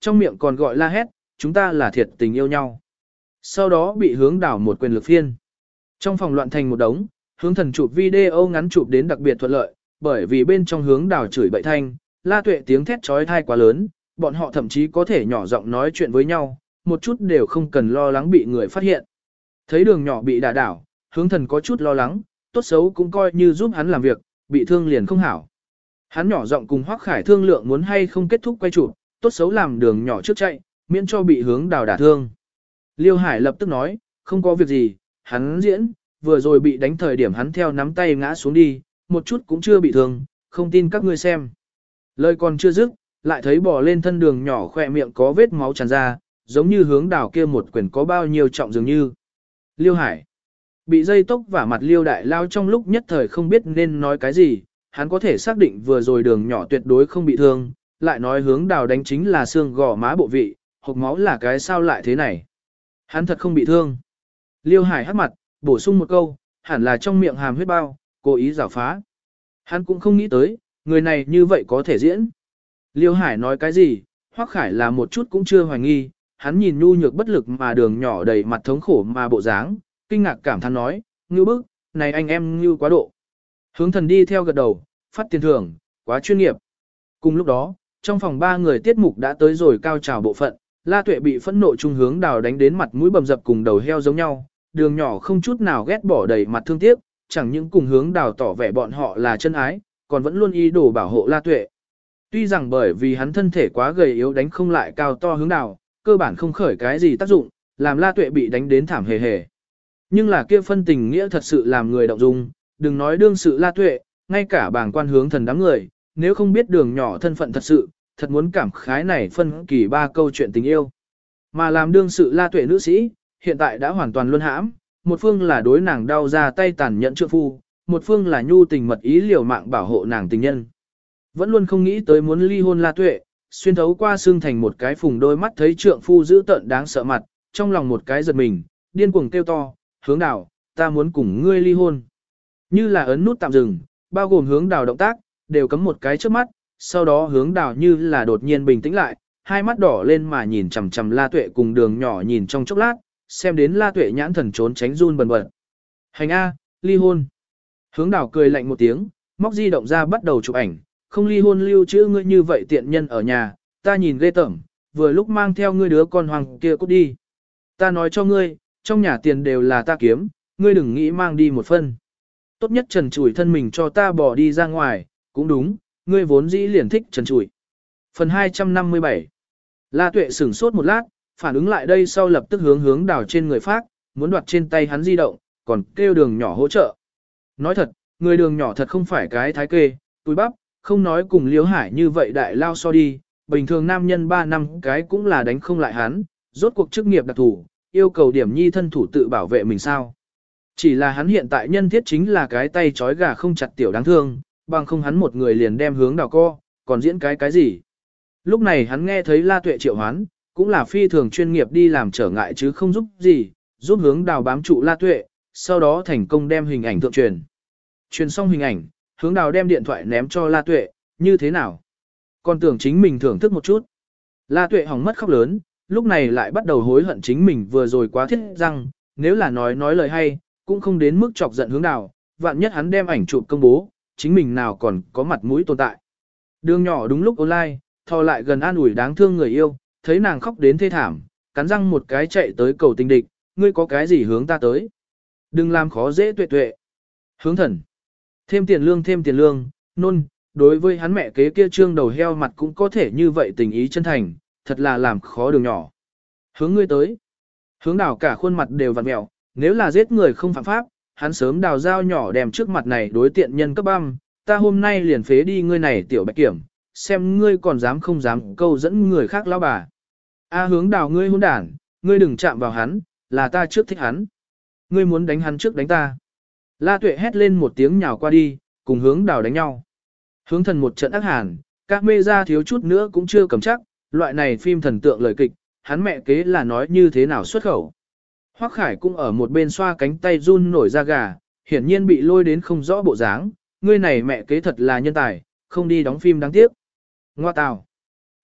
Speaker 1: trong miệng còn gọi la hét, chúng ta là thiệt tình yêu nhau. Sau đó bị hướng đảo một quyền lực phiên. Trong phòng loạn thành một đống, hướng thần chụp video ngắn chụp đến đặc biệt thuận lợi, bởi vì bên trong hướng đảo chửi bậy thanh, La Tuệ tiếng thét trói thai quá lớn, bọn họ thậm chí có thể nhỏ giọng nói chuyện với nhau, một chút đều không cần lo lắng bị người phát hiện. Thấy đường nhỏ bị đả đảo, hướng thần có chút lo lắng, tốt xấu cũng coi như giúp hắn làm việc, bị thương liền không hảo. Hắn nhỏ giọng cùng Hoắc Khải thương lượng muốn hay không kết thúc quay chụp, tốt xấu làm đường nhỏ trước chạy, miễn cho bị hướng đào đả thương. Liêu Hải lập tức nói, không có việc gì, hắn diễn, vừa rồi bị đánh thời điểm hắn theo nắm tay ngã xuống đi, một chút cũng chưa bị thương, không tin các ngươi xem. Lời còn chưa dứt, lại thấy bò lên thân đường nhỏ khỏe miệng có vết máu tràn ra, giống như hướng đào kia một quyền có bao nhiêu trọng dường như. Liêu Hải bị dây tốc vả mặt Liêu Đại Lao trong lúc nhất thời không biết nên nói cái gì, hắn có thể xác định vừa rồi đường nhỏ tuyệt đối không bị thương, lại nói hướng đào đánh chính là xương gò má bộ vị, hộc máu là cái sao lại thế này. Hắn thật không bị thương. Liêu Hải hắc mặt, bổ sung một câu, hẳn là trong miệng hàm huyết bao, cố ý giảo phá. Hắn cũng không nghĩ tới, người này như vậy có thể diễn. Liêu Hải nói cái gì, Hoắc Khải là một chút cũng chưa hoài nghi, hắn nhìn nhu nhược bất lực mà đường nhỏ đầy mặt thống khổ mà bộ dáng, kinh ngạc cảm thán nói, ngưu bức, này anh em ngưu quá độ. Hướng thần đi theo gật đầu, phát tiền thưởng, quá chuyên nghiệp. Cùng lúc đó, trong phòng 3 người tiết mục đã tới rồi cao trào bộ phận, La Tuệ bị phẫn nộ trung hướng đào đánh đến mặt mũi bầm dập cùng đầu heo giống nhau, đường nhỏ không chút nào ghét bỏ đầy mặt thương tiếc, chẳng những cùng hướng đào tỏ vẻ bọn họ là chân ái, còn vẫn luôn ý đồ bảo hộ La Tuệ. Tuy rằng bởi vì hắn thân thể quá gầy yếu đánh không lại cao to hướng đào, cơ bản không khởi cái gì tác dụng, làm La Tuệ bị đánh đến thảm hề hề. Nhưng là kia phân tình nghĩa thật sự làm người động dung, đừng nói đương sự La Tuệ, ngay cả bảng quan hướng thần đám người, nếu không biết đường nhỏ thân phận thật sự, thật muốn cảm khái này phân kỳ 3 câu chuyện tình yêu. Mà làm đương sự La Tuệ nữ sĩ, hiện tại đã hoàn toàn luân hãm, một phương là đối nàng đau ra tay tàn nhẫn trượng phu, một phương là nhu tình mật ý liều mạng bảo hộ nàng tình nhân. Vẫn luôn không nghĩ tới muốn ly hôn La Tuệ, xuyên thấu qua xương thành một cái phùng đôi mắt thấy trượng phu dữ tợn đáng sợ mặt, trong lòng một cái giật mình, điên cuồng kêu to, hướng đào, ta muốn cùng ngươi ly hôn. Như là ấn nút tạm dừng, bao gồm hướng đào động tác, đều cấm một cái trước mắt, sau đó hướng đào như là đột nhiên bình tĩnh lại, hai mắt đỏ lên mà nhìn chằm chằm La Tuệ cùng đường nhỏ nhìn trong chốc lát, xem đến La Tuệ nhãn thần trốn tránh run bần bật. Hành A, ly hôn. Hướng đào cười lạnh một tiếng, móc di động ra bắt đầu chụp ảnh, không ly hôn lưu trữ ngươi như vậy tiện nhân ở nhà, ta nhìn ghê tởm, vừa lúc mang theo ngươi đứa con hoàng kia cút đi. Ta nói cho ngươi, trong nhà tiền đều là ta kiếm, ngươi đừng nghĩ mang đi một phân. Tốt nhất trần trụi thân mình cho ta bỏ đi ra ngoài, cũng đúng, ngươi vốn dĩ liền thích trần trụi. Phần 257 La Tuệ sửng sốt một lát, phản ứng lại đây sau lập tức hướng đào trên người phát, muốn đoạt trên tay hắn di động, còn kêu đường nhỏ hỗ trợ. Nói thật, người đường nhỏ thật không phải cái thái kê, túi bắp, không nói cùng Liễu Hải như vậy đại lao so đi, bình thường nam nhân 3 năm cái cũng là đánh không lại hắn, rốt cuộc chức nghiệp đặc thù, yêu cầu điểm nhi thân thủ tự bảo vệ mình sao. Chỉ là hắn hiện tại nhân thiết chính là cái tay trói gà không chặt tiểu đáng thương, bằng không hắn một người liền đem hướng đào co, còn diễn cái gì. Lúc này hắn nghe thấy La Tuệ triệu hoán, cũng là phi thường chuyên nghiệp đi làm trở ngại chứ không giúp gì, giúp hướng đào bám trụ La Tuệ, sau đó thành công đem hình ảnh thượng truyền. Truyền xong hình ảnh, hướng đào đem điện thoại ném cho La Tuệ, như thế nào? Còn tưởng chính mình thưởng thức một chút. La Tuệ hỏng mất khóc lớn, lúc này lại bắt đầu hối hận chính mình vừa rồi quá thiết răng, nếu là nói lời hay, cũng không đến mức chọc giận hướng đào, vạn nhất hắn đem ảnh chụp công bố, chính mình nào còn có mặt mũi tồn tại. Đường nhỏ đúng lúc online, thò lại gần an ủi đáng thương người yêu, thấy nàng khóc đến thê thảm, cắn răng một cái chạy tới cầu tình địch, ngươi có cái gì hướng ta tới. Đừng làm khó dễ Tuệ Tuệ. Hướng thần. Thêm tiền lương, nôn, đối với hắn mẹ kế kia trương đầu heo mặt cũng có thể như vậy tình ý chân thành, thật là làm khó đường nhỏ. Hướng ngươi tới. Hướng đào cả khuôn mặt đều vặn mẹo, nếu là giết người không phạm pháp, hắn sớm đào dao nhỏ đem trước mặt này đối tiện nhân cấp băm, ta hôm nay liền phế đi ngươi này tiểu bạch kiểm, xem ngươi còn dám không dám câu dẫn người khác lao bà. A hướng đào ngươi hỗn đản, ngươi đừng chạm vào hắn, là ta trước thích hắn. Ngươi muốn đánh hắn trước đánh ta. La Tuệ hét lên một tiếng nhào qua đi, cùng hướng đào đánh nhau. Hướng thần một trận ác hàn, các mê ra thiếu chút nữa cũng chưa cầm chắc, loại này phim thần tượng lời kịch, hắn mẹ kế là nói như thế nào xuất khẩu. Hoắc Khải cũng ở một bên xoa cánh tay run nổi da gà, hiển nhiên bị lôi đến không rõ bộ dáng, ngươi này mẹ kế thật là nhân tài, không đi đóng phim đáng tiếc. Ngoa tào.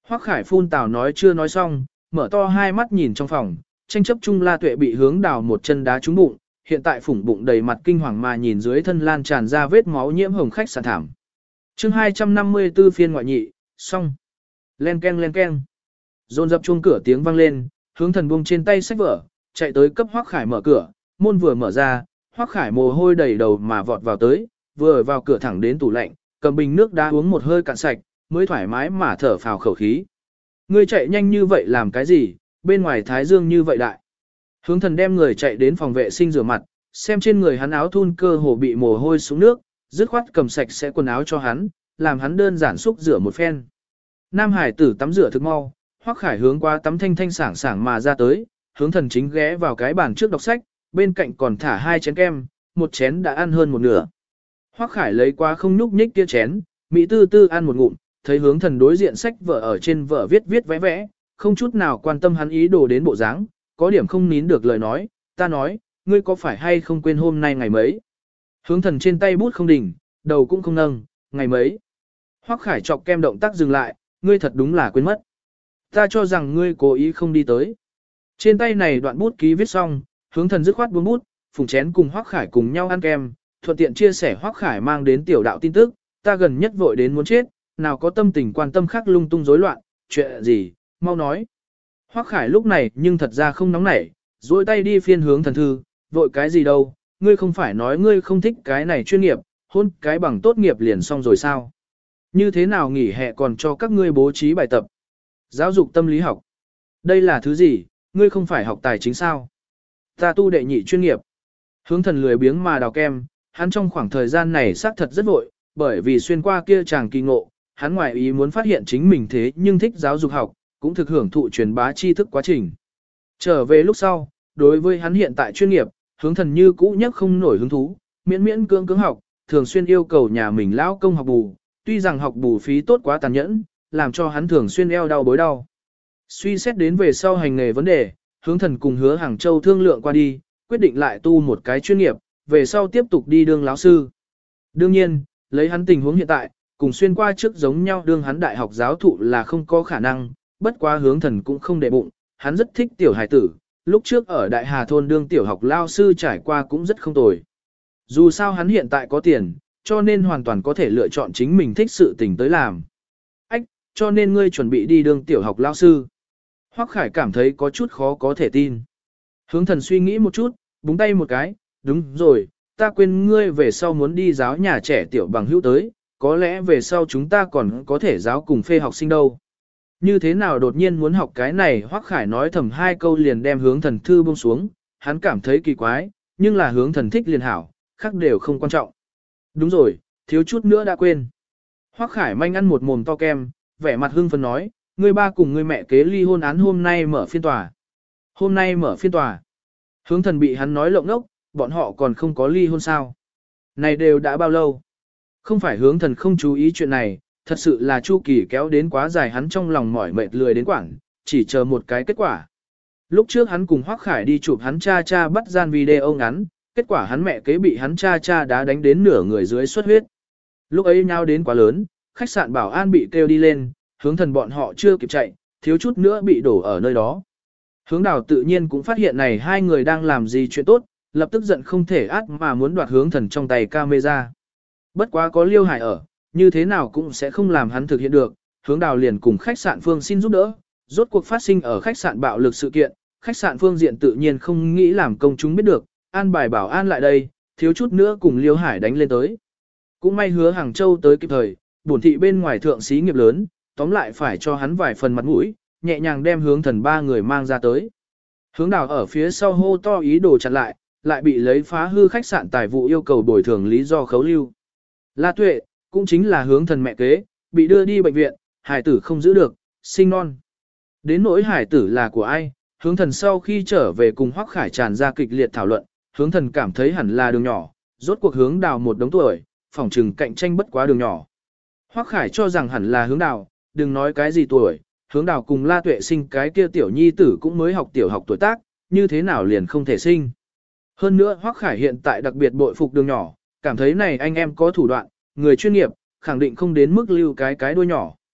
Speaker 1: Hoắc Khải phun tào nói chưa nói xong, mở to hai mắt nhìn trong phòng, tranh chấp chung La Tuệ bị Hướng Đào một chân đá trúng bụng, hiện tại phủng bụng đầy mặt kinh hoàng mà nhìn dưới thân lan tràn ra vết máu nhiễm hồng khách sạn thảm. Chương 254 phiên ngoại nhị, xong. Len keng. Dồn dập chuông cửa tiếng vang lên, Hướng Thần buông trên tay sách vở, chạy tới cấp Hoắc Khải mở cửa, môn vừa mở ra, Hoắc Khải mồ hôi đầy đầu mà vọt vào tới, vừa vào cửa thẳng đến tủ lạnh, cầm bình nước đá uống một hơi cạn sạch, mới thoải mái mà thở phào khẩu khí. Ngươi chạy nhanh như vậy làm cái gì, bên ngoài thái dương như vậy đại. Hướng Thần đem người chạy đến phòng vệ sinh rửa mặt, xem trên người hắn áo thun cơ hồ bị mồ hôi xuống nước, dứt khoát cầm sạch sẽ quần áo cho hắn, làm hắn đơn giản xúc rửa một phen. Nam Hải tử tắm rửa thực mau, Hoắc Khải hướng qua tắm thanh sảng sảng mà ra tới, Hướng Thần chính ghé vào cái bàn trước đọc sách, bên cạnh còn thả 2 chén kem, một chén đã ăn hơn một nửa. Hoắc Khải lấy qua không nhúc nhích kia chén, mỹ tư tư ăn một ngụm, thấy Hướng Thần đối diện sách vở ở trên vở viết vẽ, không chút nào quan tâm hắn ý đồ đến bộ dáng, có điểm không nín được lời nói, ta nói, ngươi có phải hay không quên hôm nay ngày mấy? Hướng Thần trên tay bút không đỉnh, đầu cũng không nâng, ngày mấy? Hoắc Khải chọc kem động tác dừng lại, ngươi thật đúng là quên mất. Ta cho rằng ngươi cố ý không đi tới. Trên tay này đoạn bút ký viết xong, Hướng Thần dứt khoát buông bút, phùng chén cùng Hoắc Khải cùng nhau ăn kem, thuận tiện chia sẻ Hoắc Khải mang đến tiểu đạo tin tức, ta gần nhất vội đến muốn chết, nào có tâm tình quan tâm khác lung tung rối loạn, chuyện gì, mau nói. Hoắc Khải lúc này nhưng thật ra không nóng nảy, duỗi tay đi phiên Hướng Thần thư, vội cái gì đâu, ngươi không phải nói ngươi không thích cái này chuyên nghiệp, hôn cái bằng tốt nghiệp liền xong rồi sao? Như thế nào nghỉ hè còn cho các ngươi bố trí bài tập? Giáo dục tâm lý học. Đây là thứ gì, ngươi không phải học tài chính sao? Ta tu đệ nhị chuyên nghiệp. Hướng Thần lười biếng mà đào kem, hắn trong khoảng thời gian này xác thật rất vội, bởi vì xuyên qua kia chàng kỳ ngộ, hắn ngoài ý muốn phát hiện chính mình thế nhưng thích giáo dục học, cũng thực hưởng thụ truyền bá tri thức quá trình. Trở về lúc sau, đối với hắn hiện tại chuyên nghiệp, Hướng Thần như cũ nhất không nổi hứng thú, miễn cưỡng học, thường xuyên yêu cầu nhà mình lão công học bù, tuy rằng học bù phí tốt quá tàn nhẫn, làm cho hắn thường xuyên eo đau bối đau. Suy xét đến về sau hành nghề vấn đề, Hướng Thần cùng Hứa Hàng Châu thương lượng qua đi, quyết định lại tu một cái chuyên nghiệp, về sau tiếp tục đi đương lão sư. Đương nhiên, lấy hắn tình huống hiện tại, cùng xuyên qua trước giống nhau đương hắn đại học giáo thụ là không có khả năng, bất quá Hướng Thần cũng không để bụng, hắn rất thích tiểu hài tử, lúc trước ở Đại Hà thôn đương tiểu học lao sư trải qua cũng rất không tồi. Dù sao hắn hiện tại có tiền, cho nên hoàn toàn có thể lựa chọn chính mình thích sự tình tới làm. Ách, cho nên ngươi chuẩn bị đi đương tiểu học lao sư. Hoắc Khải cảm thấy có chút khó có thể tin. Hướng Thần suy nghĩ một chút, búng tay một cái, đúng rồi, ta quên ngươi về sau muốn đi giáo nhà trẻ tiểu bằng hữu tới, có lẽ về sau chúng ta còn có thể giáo cùng phê học sinh đâu. Như thế nào đột nhiên muốn học cái này, Hoắc Khải nói thầm 2 câu liền đem Hướng Thần thư buông xuống, hắn cảm thấy kỳ quái, nhưng là Hướng Thần thích liền hảo, khác đều không quan trọng. Đúng rồi, thiếu chút nữa đã quên. Hoắc Khải manh ăn một mồm to kem, vẻ mặt hưng phấn nói, ngươi ba cùng ngươi mẹ kế ly hôn án hôm nay mở phiên tòa. Hôm nay mở phiên tòa. Hướng Thần bị hắn nói lộng ốc, bọn họ còn không có ly hôn sao. Này đều đã bao lâu? Không phải Hướng Thần không chú ý chuyện này, thật sự là chu kỳ kéo đến quá dài, hắn trong lòng mỏi mệt lười đến quảng, chỉ chờ một cái kết quả. Lúc trước hắn cùng Hoắc Khải đi chụp hắn cha bắt gian video ngắn, kết quả hắn mẹ kế bị hắn cha đá đánh đến nửa người dưới xuất huyết. Lúc ấy nháo đến quá lớn, khách sạn bảo an bị kêu đi lên, Hướng Thần bọn họ chưa kịp chạy, thiếu chút nữa bị đổ ở nơi đó. Hướng Đào tự nhiên cũng phát hiện này hai người đang làm gì chuyện tốt, lập tức giận không thể át mà muốn đoạt Hướng Thần trong tay camera. Bất quá có Liêu Hải ở, như thế nào cũng sẽ không làm hắn thực hiện được, Hướng Đào liền cùng khách sạn Phương xin giúp đỡ, rốt cuộc phát sinh ở khách sạn bạo lực sự kiện, khách sạn Phương diện tự nhiên không nghĩ làm công chúng biết được, an bài bảo an lại đây, thiếu chút nữa cùng Liêu Hải đánh lên tới. Cũng may Hứa Hàng Châu tới kịp thời, bổn thị bên ngoài thượng xí nghiệp lớn, tóm lại phải cho hắn vài phần mặt mũi, nhẹ nhàng đem Hướng Thần 3 người mang ra tới. Hướng Đào ở phía sau hô to ý đồ chặn lại bị lấy phá hư khách sạn tài vụ yêu cầu bồi thường lý do khấu lưu. La Tuệ, cũng chính là Hướng Thần mẹ kế, bị đưa đi bệnh viện, hải tử không giữ được, sinh non. Đến nỗi hải tử là của ai, Hướng Thần sau khi trở về cùng Hoắc Khải tràn ra kịch liệt thảo luận, Hướng Thần cảm thấy hẳn là đường nhỏ, rốt cuộc Hướng Đào một đống tuổi, phòng trừng cạnh tranh bất quá đường nhỏ. Hoắc Khải cho rằng hẳn là Hướng Đào, đừng nói cái gì tuổi, Hướng Đào cùng La Tuệ sinh cái kia tiểu nhi tử cũng mới học tiểu học tuổi tác, như thế nào liền không thể sinh. Hơn nữa Hoắc Khải hiện tại đặc biệt bội phục đường nhỏ, cảm thấy này anh em có thủ đoạn, người chuyên nghiệp, khẳng định không đến mức lưu cái đuôi nhỏ.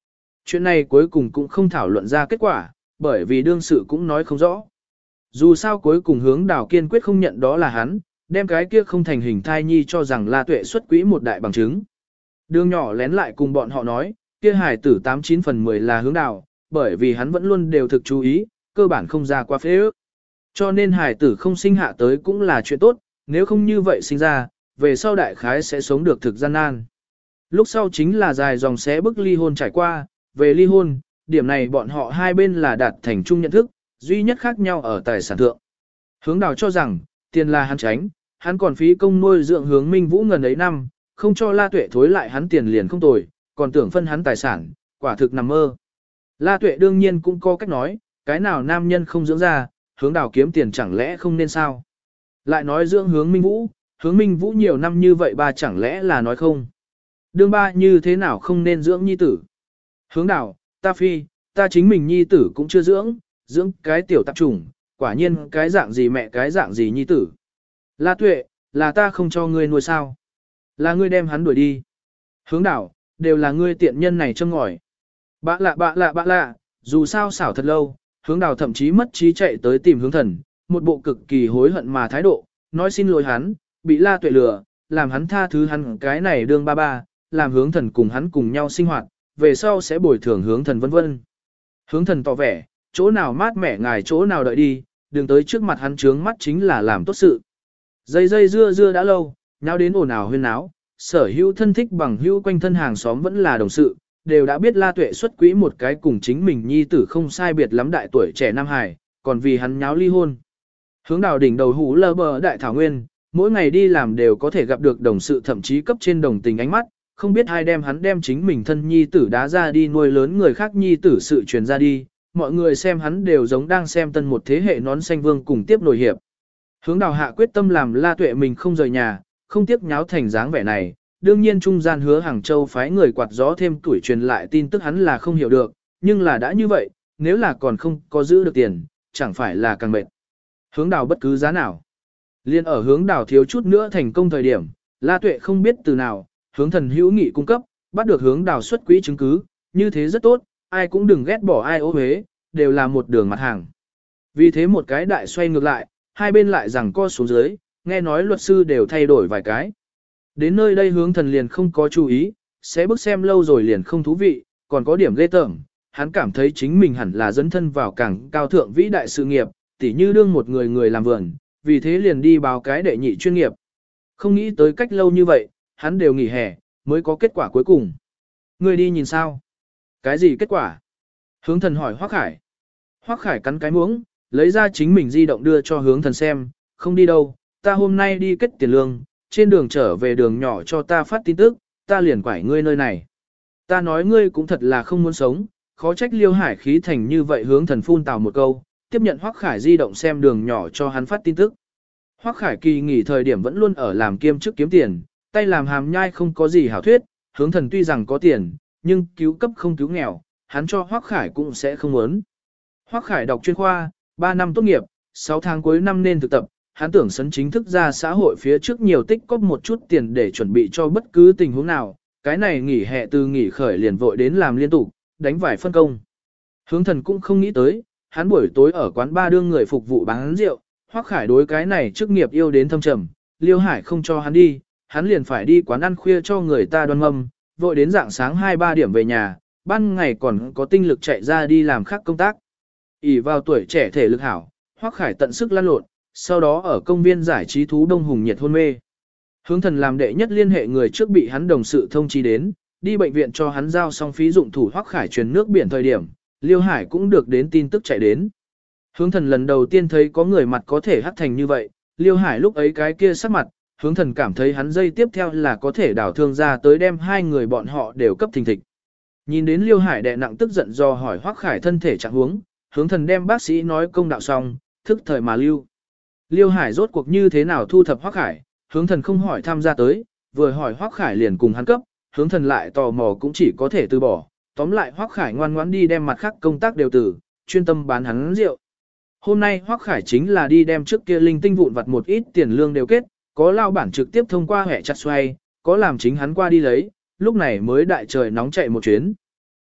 Speaker 1: Chuyện này cuối cùng cũng không thảo luận ra kết quả, bởi vì đương sự cũng nói không rõ. Dù sao cuối cùng Hướng Đào kiên quyết không nhận đó là hắn, đem cái kia không thành hình thai nhi cho rằng La Tuệ xuất quỹ một đại bằng chứng. Đường nhỏ lén lại cùng bọn họ nói, kia hài tử 89 phần 10 là Hướng Đào, bởi vì hắn vẫn luôn đều thực chú ý, cơ bản không ra qua phế ước. Cho nên hài tử không sinh hạ tới cũng là chuyện tốt, nếu không như vậy sinh ra, về sau đại khái sẽ sống được thực gian nan. Lúc sau chính là dài dòng sẽ bức ly hôn trải qua, về ly hôn, điểm này bọn họ hai bên là đạt thành chung nhận thức, duy nhất khác nhau ở tài sản thượng. Hướng Đào cho rằng, tiền là hắn tránh, hắn còn phí công nuôi dưỡng Hướng Minh Vũ ngần ấy năm, không cho La Tuệ thối lại hắn tiền liền không tồi, còn tưởng phân hắn tài sản, quả thực nằm mơ. La Tuệ đương nhiên cũng có cách nói, cái nào nam nhân không dưỡng ra, Hướng Đào kiếm tiền chẳng lẽ không nên sao. Lại nói dưỡng Hướng Minh Vũ nhiều năm như vậy ba chẳng lẽ là nói không. Đương ba như thế nào không nên dưỡng nhi tử. Hướng Đào, ta chính mình nhi tử cũng chưa dưỡng cái tiểu tạp chủng, quả nhiên cái dạng gì mẹ cái dạng gì nhi tử. La Tuệ, là ta không cho ngươi nuôi sao? Là ngươi đem hắn đuổi đi. Hướng Đào, đều là ngươi tiện nhân này châm ngòi. Bạ lạ, dù sao xảo thật lâu, Hướng Đào thậm chí mất trí chạy tới tìm Hướng Thần, một bộ cực kỳ hối hận mà thái độ, nói xin lỗi hắn, bị La Tuệ lừa, làm hắn tha thứ hắn cái này đương ba, làm Hướng Thần cùng hắn cùng nhau sinh hoạt, về sau sẽ bồi thường Hướng Thần vân vân. Hướng Thần tỏ vẻ, chỗ nào mát mẻ ngài chỗ nào đợi đi, đừng tới trước mặt hắn trướng mắt chính là làm tốt sự. Dây dưa đã lâu, nháo đến ồn ào huyên náo, sở hữu thân thích bằng hữu quanh thân hàng xóm vẫn là đồng sự, đều đã biết La Tuệ xuất quỹ một cái cùng chính mình nhi tử không sai biệt lắm đại tuổi trẻ Nam Hải, còn vì hắn nháo ly hôn. Hướng Đào đỉnh đầu hú lơ bờ đại thảo nguyên, mỗi ngày đi làm đều có thể gặp được đồng sự thậm chí cấp trên đồng tình ánh mắt, không biết ai đem hắn đem chính mình thân nhi tử đá ra đi nuôi lớn người khác nhi tử sự truyền ra đi, mọi người xem hắn đều giống đang xem tân một thế hệ nón xanh vương cùng tiếp nổi hiệp. Hướng Đào hạ quyết tâm làm La Tuệ mình không rời nhà, không tiếc nháo thành dáng vẻ này, đương nhiên trung gian Hứa Hàng Châu phái người quạt gió thêm tuổi truyền lại tin tức hắn là không hiểu được, nhưng là đã như vậy, nếu là còn không có giữ được tiền, chẳng phải là càng mệt. Hướng Đào bất cứ giá nào. Liên ở Hướng Đào thiếu chút nữa thành công thời điểm, La Tuệ không biết từ nào, Hướng Thần hữu nghị cung cấp, bắt được Hướng Đào xuất quỹ chứng cứ, như thế rất tốt, ai cũng đừng ghét bỏ ai ô uế, đều là một đường mặt hàng. Vì thế một cái đại xoay ngược lại, hai bên lại rằng co xuống dưới, nghe nói luật sư đều thay đổi vài cái. Đến nơi đây Hướng Thần liền không có chú ý, sẽ bước xem lâu rồi liền không thú vị, còn có điểm ghê tởm, hắn cảm thấy chính mình hẳn là dấn thân vào càng cao thượng vĩ đại sự nghiệp, tỉ như đương một người làm vườn, vì thế liền đi báo cái đệ nhị chuyên nghiệp. Không nghĩ tới cách lâu như vậy, hắn đều nghỉ hè, mới có kết quả cuối cùng. Người đi nhìn sao? Cái gì kết quả? Hướng Thần hỏi Hoắc Khải. Hoắc Khải cắn cái muỗng, lấy ra chính mình di động đưa cho Hướng Thần xem, không đi đâu, ta hôm nay đi kết tiền lương, trên đường trở về đường nhỏ cho ta phát tin tức, ta liền quải ngươi nơi này. Ta nói ngươi cũng thật là không muốn sống, khó trách Liêu Hải khí thành như vậy. Hướng Thần phun tào một câu, tiếp nhận Hoắc Khải di động xem đường nhỏ cho hắn phát tin tức. Hoắc Khải kỳ nghỉ thời điểm vẫn luôn ở làm kiêm chức kiếm tiền, tay làm hàm nhai không có gì hảo thuyết, Hướng Thần tuy rằng có tiền, nhưng cứu cấp không cứu nghèo, hắn cho Hoắc Khải cũng sẽ không muốn. Hoắc Khải đọc chuyên khoa, 3 năm tốt nghiệp, 6 tháng cuối năm nên thực tập, hắn tưởng sấn chính thức ra xã hội phía trước nhiều tích cóp một chút tiền để chuẩn bị cho bất cứ tình huống nào, cái này nghỉ hè từ nghỉ khởi liền vội đến làm liên tục, đánh vải phân công. Hướng Thần cũng không nghĩ tới, hắn buổi tối ở quán ba đương người phục vụ bán rượu, Hoắc Khải đối cái này chức nghiệp yêu đến thâm trầm, Liêu Hải không cho hắn đi, hắn liền phải đi quán ăn khuya cho người ta đoan mâm, vội đến dạng sáng 2-3 điểm về nhà, ban ngày còn có tinh lực chạy ra đi làm khác công tác. ỷ vào tuổi trẻ thể lực hảo, Hoắc Khải tận sức lăn lộn, sau đó ở công viên giải trí thú đông hùng nhiệt hôn mê. Hướng Thần làm đệ nhất liên hệ người trước bị hắn đồng sự thông chi đến, đi bệnh viện cho hắn giao xong phí dụng thủ Hoắc Khải truyền nước biển thời điểm, Liêu Hải cũng được đến tin tức chạy đến. Hướng Thần lần đầu tiên thấy có người mặt có thể hắc thành như vậy, Liêu Hải lúc ấy cái kia sắc mặt, Hướng Thần cảm thấy hắn dây tiếp theo là có thể đảo thương ra tới đem hai người bọn họ đều cấp thình thịch. Nhìn đến Liêu Hải đè nặng tức giận do hỏi Hoắc Khải thân thể trạng huống, Hướng Thần đem bác sĩ nói công đạo xong, thức thời mà lưu. Liêu Hải rốt cuộc như thế nào thu thập Hoắc Khải, Hướng Thần không hỏi tham gia tới, vừa hỏi Hoắc Khải liền cùng hắn cấp, Hướng Thần lại tò mò cũng chỉ có thể từ bỏ, tóm lại Hoắc Khải ngoan ngoãn đi đem mặt khác công tác đều từ, chuyên tâm bán hắn rượu. Hôm nay Hoắc Khải chính là đi đem trước kia linh tinh vụn vặt một ít tiền lương đều kết, có lao bản trực tiếp thông qua hệ chặt xoay, có làm chính hắn qua đi lấy, lúc này mới đại trời nóng chạy một chuyến.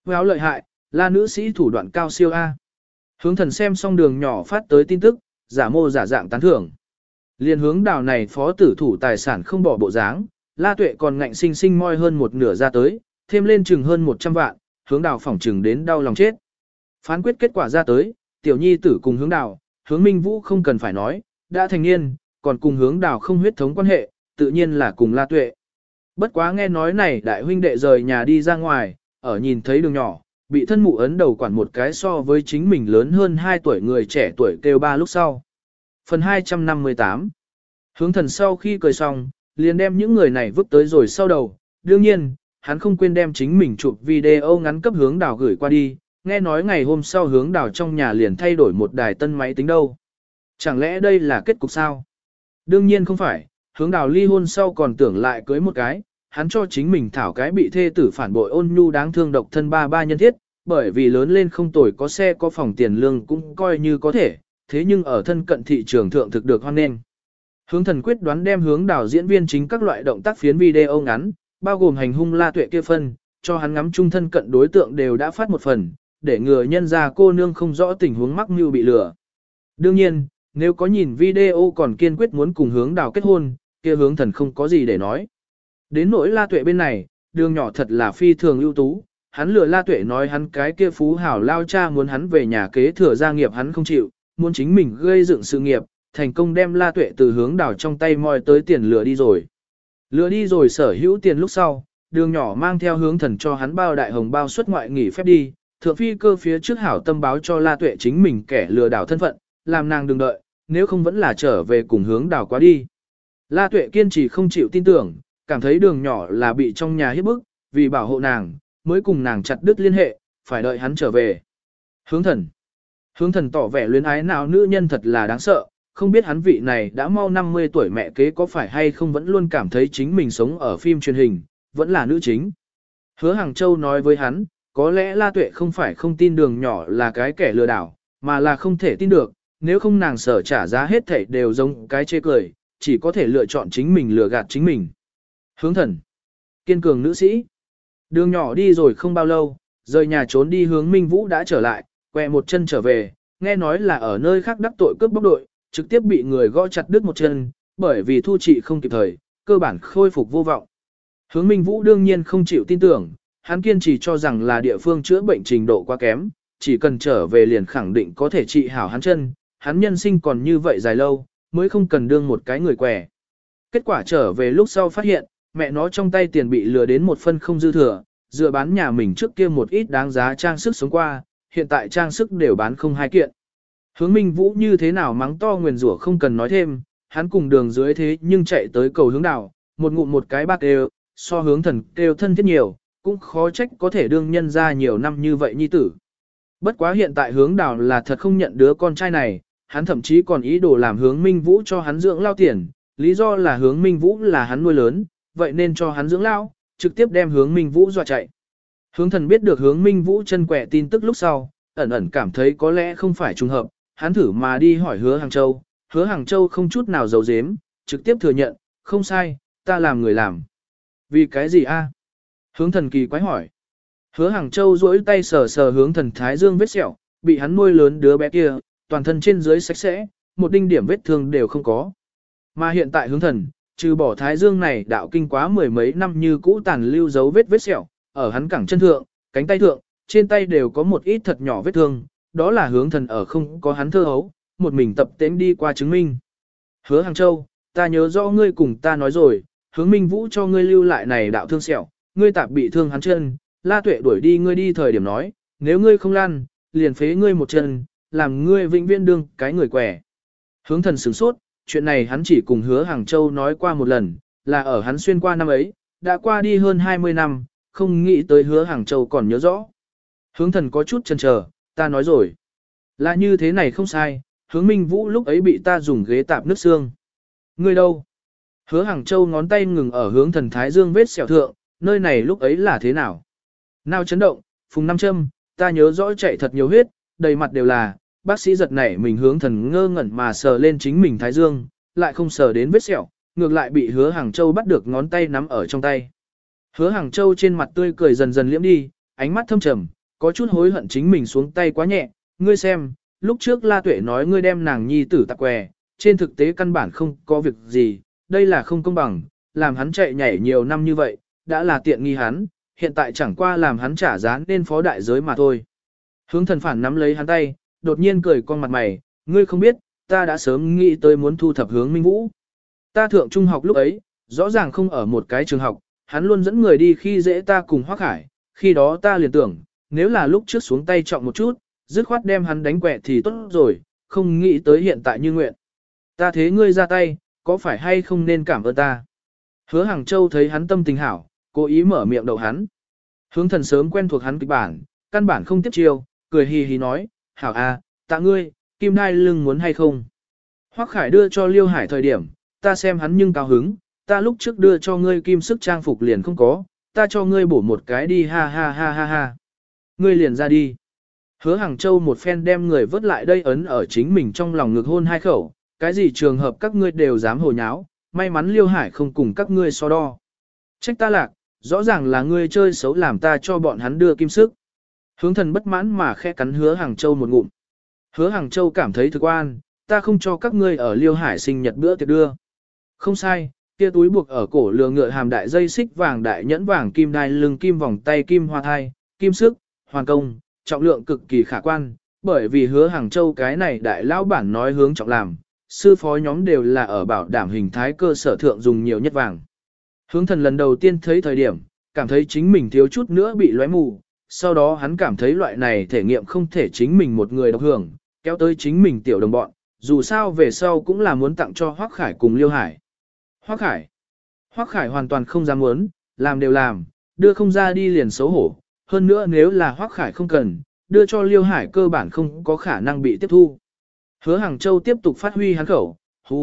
Speaker 1: Wow lợi hại, La nữ sĩ thủ đoạn cao siêu A. Hướng thần xem xong đường nhỏ phát tới tin tức, giả mô giả dạng tán thưởng. Liên hướng đào này phó tử thủ tài sản không bỏ bộ dáng, La Tuệ còn ngạnh sinh sinh moi hơn một nửa ra tới, thêm lên chừng hơn 100 vạn, hướng đào phỏng chừng đến đau lòng chết. Phán quyết kết quả ra tới, tiểu nhi tử cùng hướng đào, hướng Minh Vũ không cần phải nói, đã thành niên, còn cùng hướng đào không huyết thống quan hệ, tự nhiên là cùng La Tuệ. Bất quá nghe nói này đại huynh đệ rời nhà đi ra ngoài, ở nhìn thấy đường nhỏ, bị thân mụ ấn đầu quản một cái so với chính mình lớn hơn 2 tuổi người trẻ tuổi kêu ba lúc sau. Phần 258 Hướng thần sau khi cười xong, liền đem những người này vứt tới rồi sau đầu. Đương nhiên, hắn không quên đem chính mình chụp video ngắn cấp hướng đào gửi qua đi. Nghe nói ngày hôm sau hướng đào trong nhà liền thay đổi một đài tân máy tính đâu. Chẳng lẽ đây là kết cục sao? Đương nhiên không phải, hướng đào ly hôn sau còn tưởng lại cưới một cái. Hắn cho chính mình thảo cái bị thê tử phản bội ôn nhu đáng thương độc thân ba nhân thiết, bởi vì lớn lên không tồi có xe có phòng tiền lương cũng coi như có thể, thế nhưng ở thân cận thị trường thượng thực được hoan nghênh. Hướng thần quyết đoán đem hướng đào diễn viên chính các loại động tác phiến video ngắn, bao gồm hành hung La Tuệ kia phân, cho hắn ngắm chung thân cận đối tượng đều đã phát một phần, để ngừa nhân ra cô nương không rõ tình huống mắc mưu bị lừa. Đương nhiên, nếu có nhìn video còn kiên quyết muốn cùng hướng đào kết hôn, kia hướng thần không có gì để nói. Đến nỗi La Tuệ bên này, đường nhỏ thật là phi thường ưu tú, hắn lừa La Tuệ nói hắn cái kia phú hảo lao cha muốn hắn về nhà kế thừa gia nghiệp hắn không chịu, muốn chính mình gây dựng sự nghiệp, thành công đem La Tuệ từ hướng đào trong tay moi tới tiền lừa đi rồi. Lừa đi rồi sở hữu tiền lúc sau, đường nhỏ mang theo hướng thần cho hắn bao đại hồng bao xuất ngoại nghỉ phép đi, thượng phi cơ phía trước hảo tâm báo cho La Tuệ chính mình kẻ lừa đảo thân phận, làm nàng đừng đợi, nếu không vẫn là trở về cùng hướng đào quá đi. La Tuệ kiên trì không chịu tin tưởng, cảm thấy đường nhỏ là bị trong nhà hiếp bức, vì bảo hộ nàng, mới cùng nàng chặt đứt liên hệ, phải đợi hắn trở về. Hướng thần tỏ vẻ luyến ái nào nữ nhân thật là đáng sợ, không biết hắn vị này đã mau 50 tuổi mẹ kế có phải hay không vẫn luôn cảm thấy chính mình sống ở phim truyền hình, vẫn là nữ chính. Hứa Hàng Châu nói với hắn, có lẽ La Tuệ không phải không tin đường nhỏ là cái kẻ lừa đảo, mà là không thể tin được, nếu không nàng sở trả giá hết thảy đều giống cái chê cười, chỉ có thể lựa chọn chính mình lừa gạt chính mình. Hướng thần, kiên cường nữ sĩ. Đường nhỏ đi rồi không bao lâu, rời nhà trốn đi hướng Minh Vũ đã trở lại, quẹ một chân trở về, nghe nói là ở nơi khác đắc tội cướp bóc đội, trực tiếp bị người gõ chặt đứt một chân, bởi vì thu trị không kịp thời, cơ bản khôi phục vô vọng. Hướng Minh Vũ đương nhiên không chịu tin tưởng, hắn kiên trì cho rằng là địa phương chữa bệnh trình độ quá kém, chỉ cần trở về liền khẳng định có thể trị hảo hắn chân, hắn nhân sinh còn như vậy dài lâu, mới không cần đương một cái người què. Kết quả trở về lúc sau phát hiện, mẹ nó trong tay tiền bị lừa đến một phân không dư thừa, dựa bán nhà mình trước kia một ít đáng giá trang sức sống qua, hiện tại trang sức đều bán không hai kiện. Hướng Minh Vũ như thế nào mắng to nguyền rủa không cần nói thêm, hắn cùng đường dưới thế nhưng chạy tới cầu hướng đào, một ngụm một cái bác đều, so hướng thần kêu thân thiết nhiều, cũng khó trách có thể đương nhân ra nhiều năm như vậy nhi tử. Bất quá hiện tại hướng đào là thật không nhận đứa con trai này, hắn thậm chí còn ý đồ làm hướng Minh Vũ cho hắn dưỡng lao tiền, lý do là hướng Minh Vũ là hắn nuôi lớn, vậy nên cho hắn dưỡng lao, trực tiếp đem hướng Minh Vũ dọa chạy. Hướng thần biết được hướng Minh Vũ chân quẹ tin tức lúc sau, ẩn ẩn cảm thấy có lẽ không phải trùng hợp, hắn thử mà đi hỏi Hứa Hàng Châu, Hứa Hàng Châu không chút nào giấu giếm, trực tiếp thừa nhận, không sai, ta làm người làm. Vì cái gì a? Hướng thần kỳ quái hỏi. Hứa Hàng Châu duỗi tay sờ sờ hướng thần thái dương vết sẹo, bị hắn nuôi lớn đứa bé kia, toàn thân trên dưới sạch sẽ, một đinh điểm vết thương đều không có. Mà hiện tại hướng thần, trừ bỏ thái dương này đạo kinh quá mười mấy năm như cũ tàn lưu dấu vết sẹo, ở hắn cẳng chân thượng, cánh tay thượng, trên tay đều có một ít thật nhỏ vết thương, đó là hướng thần ở không có hắn thơ hấu, một mình tập tễnh đi qua chứng minh. Hứa Hàng Châu, ta nhớ rõ ngươi cùng ta nói rồi, hướng Minh Vũ cho ngươi lưu lại này đạo thương sẹo, ngươi tạp bị thương hắn chân, La Tuệ đuổi đi ngươi đi thời điểm nói, nếu ngươi không lăn, liền phế ngươi một chân, làm ngươi vĩnh viễn đương cái người quẻ. Hướng thần sửng sốt, chuyện này hắn chỉ cùng Hứa Hàng Châu nói qua một lần, là ở hắn xuyên qua năm ấy, đã qua đi hơn 20 năm, không nghĩ tới Hứa Hàng Châu còn nhớ rõ. Hướng thần có chút chần chờ, ta nói rồi. Là như thế này không sai, hướng Minh Vũ lúc ấy bị ta dùng ghế tạp nước xương. Ngươi đâu? Hứa Hàng Châu ngón tay ngừng ở hướng thần thái dương vết sẹo thượng, nơi này lúc ấy là thế nào? Nào chấn động, phùng năm châm, ta nhớ rõ chạy thật nhiều huyết, đầy mặt đều là, bác sĩ giật nảy mình hướng thần ngơ ngẩn mà sờ lên chính mình thái dương, lại không sờ đến vết sẹo, ngược lại bị Hứa Hàng Châu bắt được ngón tay nắm ở trong tay. Hứa Hàng Châu trên mặt tươi cười dần dần liễm đi, ánh mắt thâm trầm, có chút hối hận chính mình xuống tay quá nhẹ, ngươi xem, lúc trước La Tuệ nói ngươi đem nàng nhi tử tạc què, trên thực tế căn bản không có việc gì, đây là không công bằng, làm hắn chạy nhảy nhiều năm như vậy, đã là tiện nghi hắn, hiện tại chẳng qua làm hắn trả giá nên phó đại giới mà thôi. Hướng thần phản nắm lấy hắn tay, đột nhiên cười con mặt mày, ngươi không biết, ta đã sớm nghĩ tới muốn thu thập Hướng Minh Vũ. Ta thượng trung học lúc ấy, rõ ràng không ở một cái trường học, hắn luôn dẫn người đi khi dễ ta cùng Hoắc Khải, khi đó ta liền tưởng, nếu là lúc trước xuống tay trọng một chút, dứt khoát đem hắn đánh quẹ thì tốt rồi, không nghĩ tới hiện tại như nguyện. Ta thế ngươi ra tay, có phải hay không nên cảm ơn ta? Hứa Hàng Châu thấy hắn tâm tình hảo, cố ý mở miệng đậu hắn. Hướng thần sớm quen thuộc hắn kịch bản, căn bản không tiếp chiêu, cười hì hì nói, hảo à, tạ ngươi, kim đai lưng muốn hay không? Hoắc Khải đưa cho Liêu Hải thời điểm, ta xem hắn nhưng cao hứng, ta lúc trước đưa cho ngươi kim sức trang phục liền không có, ta cho ngươi bổ một cái đi ha ha ha ha ha. Ngươi liền ra đi. Hứa Hàng Châu một phen đem người vớt lại đây ấn ở chính mình trong lòng ngực hôn hai khẩu, cái gì trường hợp các ngươi đều dám hồ nháo, may mắn Liêu Hải không cùng các ngươi so đo. Trách ta lạc, rõ ràng là ngươi chơi xấu làm ta cho bọn hắn đưa kim sức. Hướng thần bất mãn mà khẽ cắn Hứa Hàng Châu một ngụm. Hứa Hàng Châu cảm thấy thực oan, ta không cho các ngươi ở Liêu Hải sinh nhật bữa tiệc đưa. Không sai, kia túi buộc ở cổ lừa ngựa hàm đại dây xích vàng đại nhẫn vàng kim đai lưng kim vòng tay kim hoa thai, kim sức, hoàn công, trọng lượng cực kỳ khả quan, bởi vì Hứa Hàng Châu cái này đại lão bản nói hướng trọng làm, sư phó nhóm đều là ở bảo đảm hình thái cơ sở thượng dùng nhiều nhất vàng. Hướng thần lần đầu tiên thấy thời điểm, cảm thấy chính mình thiếu chút nữa bị lóe mù, sau đó hắn cảm thấy loại này thể nghiệm không thể chính mình một người độc hưởng, kéo tới chính mình tiểu đồng bọn, dù sao về sau cũng là muốn tặng cho Hoắc Khải cùng Liêu Hải. Hoắc Khải hoàn toàn không dám muốn, làm đều làm, đưa không ra đi liền xấu hổ, hơn nữa nếu là Hoắc Khải không cần, đưa cho Liêu Hải cơ bản không có khả năng bị tiếp thu. Hứa Hàng Châu tiếp tục phát huy hắn khẩu,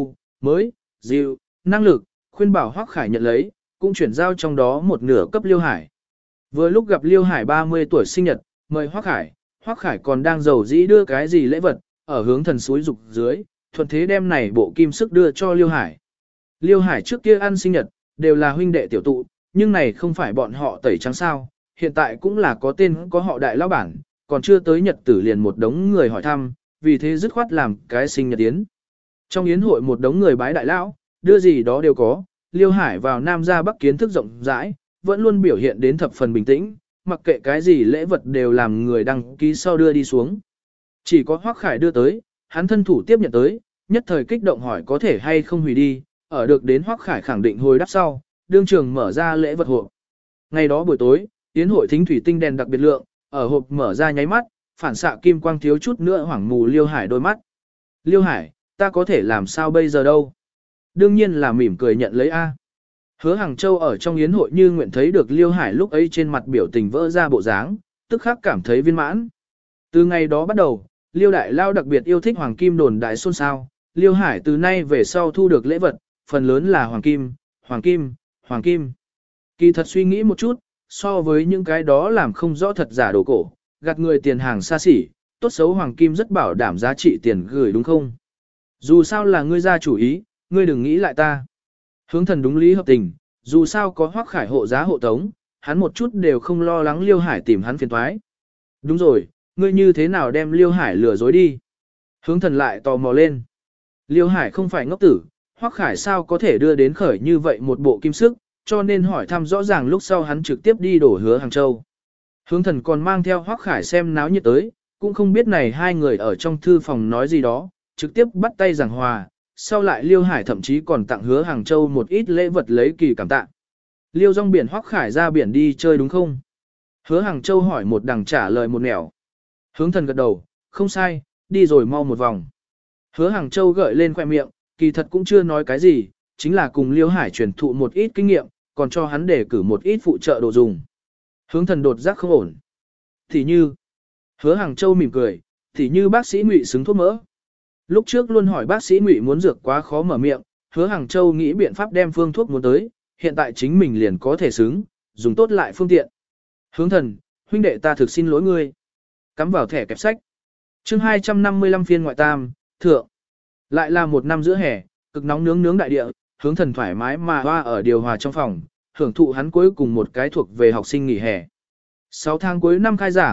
Speaker 1: mới, dịu, năng lực, khuyên bảo Hoắc Khải nhận lấy, cũng chuyển giao trong đó một nửa cấp Liêu Hải. Vừa lúc gặp Liêu Hải 30 tuổi sinh nhật, mời Hoắc Khải còn đang giàu dĩ đưa cái gì lễ vật, ở hướng thần suối dục dưới, thuận thế đem này bộ kim sức đưa cho Liêu Hải. Liêu Hải trước kia ăn sinh nhật, đều là huynh đệ tiểu tụ, nhưng này không phải bọn họ tẩy trắng sao, hiện tại cũng là có tên có họ đại lão bản, còn chưa tới nhật tử liền một đống người hỏi thăm, vì thế dứt khoát làm cái sinh nhật yến. Trong yến hội một đống người bái đại lão, đưa gì đó đều có, Liêu Hải vào Nam ra Bắc kiến thức rộng rãi, vẫn luôn biểu hiện đến thập phần bình tĩnh, mặc kệ cái gì lễ vật đều làm người đăng ký sau đưa đi xuống. Chỉ có Hoắc Khải đưa tới, hắn thân thủ tiếp nhận tới, nhất thời kích động hỏi có thể hay không hủy đi, ở được đến Hoắc Khải khẳng định hồi đáp sau, đương trường mở ra lễ vật hộp. Ngày đó buổi tối, yến hội thính thủy tinh đèn đặc biệt lượng, ở hộp mở ra nháy mắt, phản xạ kim quang thiếu chút nữa hoảng mù Liêu Hải đôi mắt. Liêu Hải, ta có thể làm sao bây giờ đâu? Đương nhiên là mỉm cười nhận lấy A. Hứa Hàng Châu ở trong yến hội như nguyện thấy được Liêu Hải lúc ấy trên mặt biểu tình vỡ ra bộ dáng, tức khắc cảm thấy viên mãn. Từ ngày đó bắt đầu, Liêu Đại Lao đặc biệt yêu thích hoàng kim đồn đại xôn xao, Liêu Hải từ nay về sau thu được lễ vật, phần lớn là hoàng kim, hoàng kim, hoàng kim. Kỳ thật suy nghĩ một chút, so với những cái đó làm không rõ thật giả đồ cổ, gạt người tiền hàng xa xỉ, tốt xấu hoàng kim rất bảo đảm giá trị tiền gửi đúng không? Dù sao là ngươi ra chủ ý, ngươi đừng nghĩ lại ta. Hướng thần đúng lý hợp tình, dù sao có Hoắc Khải hộ giá hộ tống, hắn một chút đều không lo lắng Liêu Hải tìm hắn phiền toái. Đúng rồi, ngươi như thế nào đem Liêu Hải lừa dối đi? Hướng thần lại tò mò lên. Liêu Hải không phải ngốc tử, Hoắc Khải sao có thể đưa đến khởi như vậy một bộ kim sức, cho nên hỏi thăm rõ ràng lúc sau hắn trực tiếp đi đổ Hứa Hàng Châu. Hướng thần còn mang theo Hoắc Khải xem náo nhiệt tới, cũng không biết này hai người ở trong thư phòng nói gì đó, trực tiếp bắt tay giảng hòa, sau lại Liêu Hải thậm chí còn tặng Hứa Hàng Châu một ít lễ vật lấy kỳ cảm tạ. Liêu rong biển Hoắc Khải ra biển đi chơi đúng không? Hứa Hàng Châu hỏi một đằng trả lời một nẻo. Hướng thần gật đầu, không sai, đi rồi mau một vòng. Hứa Hàng Châu gợi lên khoe miệng, kỳ thật cũng chưa nói cái gì, chính là cùng Liêu Hải truyền thụ một ít kinh nghiệm, còn cho hắn để cử một ít phụ trợ đồ dùng. Hướng thần đột giác không ổn. Thì như, Hứa Hàng Châu mỉm cười, thì như bác sĩ Ngụy xứng thuốc mỡ. Lúc trước luôn hỏi bác sĩ Ngụy muốn dược quá khó mở miệng, Hứa Hàng Châu nghĩ biện pháp đem phương thuốc muốn tới, hiện tại chính mình liền có thể xứng, dùng tốt lại phương tiện. Hướng thần, huynh đệ ta thực xin lỗi ngươi. Cắm vào thẻ kẹp sách. Chương 255 phiên ngoại tam, thượng. Lại là một năm giữa hè, cực nóng nướng đại địa, Hướng thần thoải mái mà hoa ở điều hòa trong phòng, hưởng thụ hắn cuối cùng một cái thuộc về học sinh nghỉ hè. 6 tháng cuối năm khai giảng,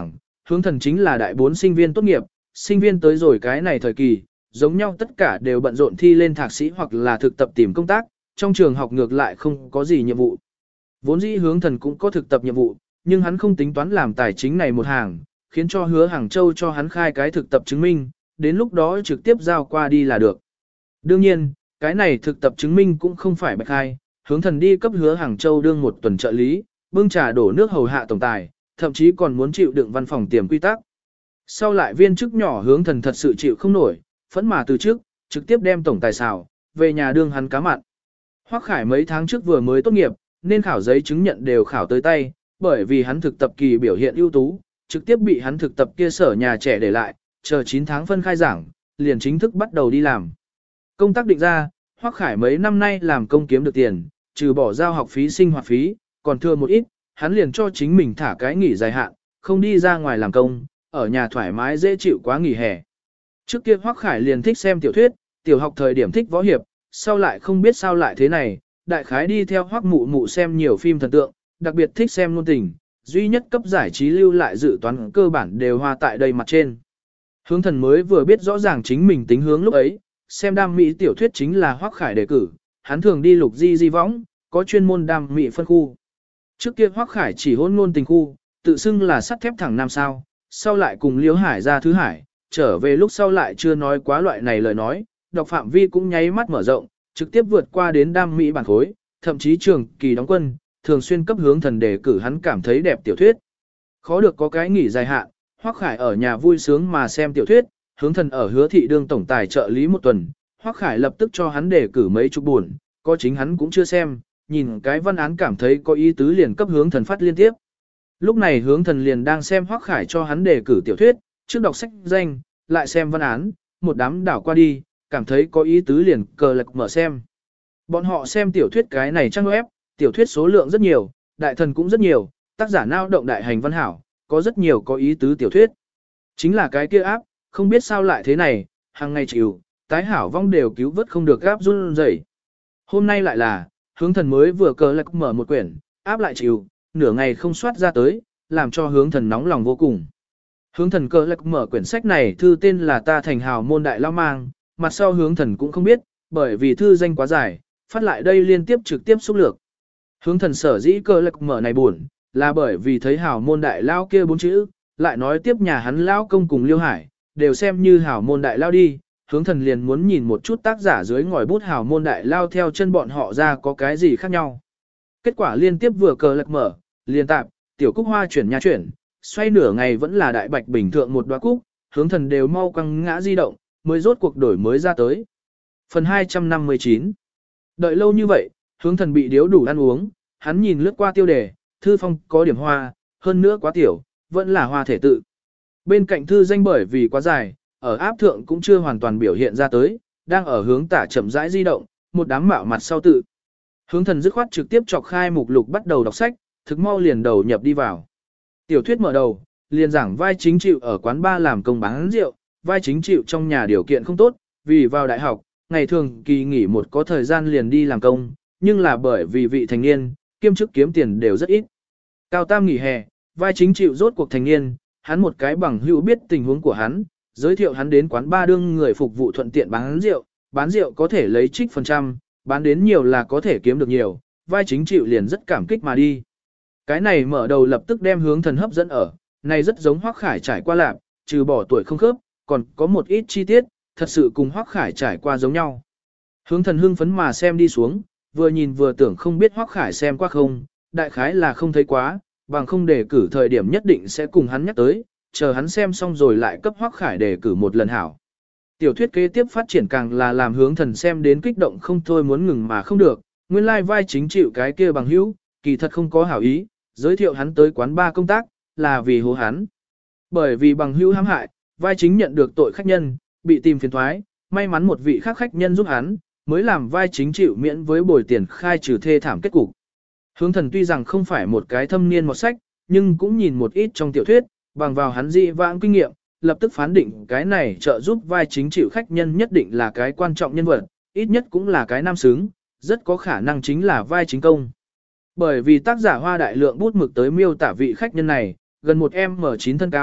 Speaker 1: hướng thần chính là đại 4 sinh viên tốt nghiệp, sinh viên tới rồi cái này thời kỳ, giống nhau tất cả đều bận rộn thi lên thạc sĩ hoặc là thực tập tìm công tác, trong trường học ngược lại không có gì nhiệm vụ. Vốn dĩ hướng thần cũng có thực tập nhiệm vụ, nhưng hắn không tính toán làm tài chính này một hàng, khiến cho Hứa Hàng Châu cho hắn khai cái thực tập chứng minh, đến lúc đó trực tiếp giao qua đi là được. Đương nhiên, cái này thực tập chứng minh cũng không phải bạch khai, hướng thần đi cấp Hứa Hàng Châu đương một tuần trợ lý, bưng trà đổ nước hầu hạ tổng tài, thậm chí còn muốn chịu đựng văn phòng tiềm quy tắc. Sau lại viên chức nhỏ hướng thần thật sự chịu không nổi, phẫn mà từ trước, trực tiếp đem tổng tài xào, về nhà đương hắn cá mặn. Hoắc Khải mấy tháng trước vừa mới tốt nghiệp, nên khảo giấy chứng nhận đều khảo tới tay, bởi vì hắn thực tập kỳ biểu hiện ưu tú, trực tiếp bị hắn thực tập kia sở nhà trẻ để lại, chờ 9 tháng phân khai giảng, liền chính thức bắt đầu đi làm. Công tác định ra, Hoắc Khải mấy năm nay làm công kiếm được tiền, trừ bỏ giao học phí sinh hoạt phí, còn thừa một ít, hắn liền cho chính mình thả cái nghỉ dài hạn, không đi ra ngoài làm công, ở nhà thoải mái dễ chịu quá nghỉ hè. Trước kia Hoắc Khải liền thích xem tiểu thuyết, tiểu học thời điểm thích võ hiệp, sau lại không biết sao lại thế này, đại khái đi theo Hoắc Mụ Mụ xem nhiều phim thần tượng, đặc biệt thích xem ngôn tình, duy nhất cấp giải trí lưu lại dự toán cơ bản đều hoa tại đây mặt trên. Hướng thần mới vừa biết rõ ràng chính mình tính hướng lúc ấy, xem đam mỹ tiểu thuyết chính là Hoắc Khải đề cử, hắn thường đi lục di võng, có chuyên môn đam mỹ phân khu. Trước kia Hoắc Khải chỉ hôn ngôn tình khu, tự xưng là sắt thép thẳng nam sao, sau lại cùng Liễu Hải ra thứ hải, trở về lúc sau lại chưa nói quá loại này lời nói, đọc phạm vi cũng nháy mắt mở rộng, trực tiếp vượt qua đến đam mỹ bản khối, thậm chí trường kỳ đóng quân, thường xuyên cấp hướng thần đề cử hắn cảm thấy đẹp tiểu thuyết. Khó được có cái nghỉ dài hạn, Hoắc Khải ở nhà vui sướng mà xem tiểu thuyết, hướng thần ở Hứa thị đương tổng tài trợ lý một tuần, Hoắc Khải lập tức cho hắn đề cử mấy chục buồn, có chính hắn cũng chưa xem, nhìn cái văn án cảm thấy có ý tứ liền cấp hướng thần phát liên tiếp. Lúc này hướng thần liền đang xem Hoắc Khải cho hắn đề cử tiểu thuyết, trước đọc sách danh, lại xem văn án, một đám đảo qua đi, cảm thấy có ý tứ liền cờ lật mở xem. Bọn họ xem tiểu thuyết cái này trang web, tiểu thuyết số lượng rất nhiều, đại thần cũng rất nhiều, tác giả nao động đại hành văn hảo, có rất nhiều có ý tứ tiểu thuyết. Chính là cái kia áp, không biết sao lại thế này, hàng ngày chịu, tái hảo vong đều cứu vớt không được áp run rẩy. Hôm nay lại là, hướng thần mới vừa cờ lật mở một quyển, áp lại chịu, nửa ngày không soát ra tới, làm cho hướng thần nóng lòng vô cùng. Hướng thần cờ lật mở quyển sách này thư tên là Ta Thành Hào Môn Đại Lao Mang, mặt sau hướng thần cũng không biết, bởi vì thư danh quá dài, phát lại đây liên tiếp trực tiếp xúc lược. Hướng thần sở dĩ cờ lật mở này buồn, là bởi vì thấy Hào Môn Đại Lao kia 4 chữ, lại nói tiếp nhà hắn Lao Công cùng Liêu Hải, đều xem như Hào Môn Đại Lao đi, hướng thần liền muốn nhìn một chút tác giả dưới ngòi bút Hào Môn Đại Lao theo chân bọn họ ra có cái gì khác nhau. Kết quả liên tiếp vừa cờ lật mở, liên tạp, tiểu cúc hoa chuyển nhà chuyển, xoay nửa ngày vẫn là đại bạch bình thượng một đóa cúc, hướng thần đều mau quăng ngã di động, mới rốt cuộc đổi mới ra tới. Phần 259. Đợi lâu như vậy, hướng thần bị điếu đủ ăn uống, hắn nhìn lướt qua tiêu đề, thư phong có điểm hoa, hơn nữa quá tiểu, vẫn là hoa thể tự. Bên cạnh thư danh bởi vì quá dài, ở áp thượng cũng chưa hoàn toàn biểu hiện ra tới, đang ở hướng tả chậm rãi di động, một đám mạo mặt sau tự. Hướng thần dứt khoát trực tiếp chọc khai mục lục bắt đầu đọc sách, thực mau liền đầu nhập đi vào. Tiểu thuyết mở đầu, liền giảng vai chính chịu ở quán bar làm công bán rượu, vai chính chịu trong nhà điều kiện không tốt, vì vào đại học, ngày thường kỳ nghỉ một có thời gian liền đi làm công, nhưng là bởi vì vị thành niên, kiêm chức kiếm tiền đều rất ít. Cao tam nghỉ hè, vai chính chịu rốt cuộc thành niên, hắn một cái bằng hữu biết tình huống của hắn, giới thiệu hắn đến quán bar đương người phục vụ thuận tiện bán rượu có thể lấy trích phần trăm, bán đến nhiều là có thể kiếm được nhiều, vai chính chịu liền rất cảm kích mà đi. Cái này mở đầu lập tức đem hướng thần hấp dẫn ở, này rất giống Hoắc Khải trải qua lạc, trừ bỏ tuổi không khớp, còn có một ít chi tiết, thật sự cùng Hoắc Khải trải qua giống nhau. Hướng thần hưng phấn mà xem đi xuống, vừa nhìn vừa tưởng không biết Hoắc Khải xem qua không, đại khái là không thấy quá, bằng không đề cử thời điểm nhất định sẽ cùng hắn nhắc tới, chờ hắn xem xong rồi lại cấp Hoắc Khải đề cử một lần hảo. Tiểu thuyết kế tiếp phát triển càng là làm hướng thần xem đến kích động không thôi muốn ngừng mà không được, nguyên lai vai chính chịu cái kia bằng hữu, kỳ thật không có hảo ý, giới thiệu hắn tới quán bar công tác, là vì hố hắn. Bởi vì bằng hữu hãm hại, vai chính nhận được tội khách nhân, bị tìm phiền thoái, may mắn một vị khác khách nhân giúp hắn, mới làm vai chính chịu miễn với bồi tiền khai trừ thê thảm kết cục. Hướng thần tuy rằng không phải một cái thâm niên một sách, nhưng cũng nhìn một ít trong tiểu thuyết, bằng vào hắn dị vãng kinh nghiệm, lập tức phán định cái này trợ giúp vai chính chịu khách nhân nhất định là cái quan trọng nhân vật, ít nhất cũng là cái nam xứng, rất có khả năng chính là vai chính công. Bởi vì tác giả hoa đại lượng bút mực tới miêu tả vị khách nhân này, gần một M9 thân cao,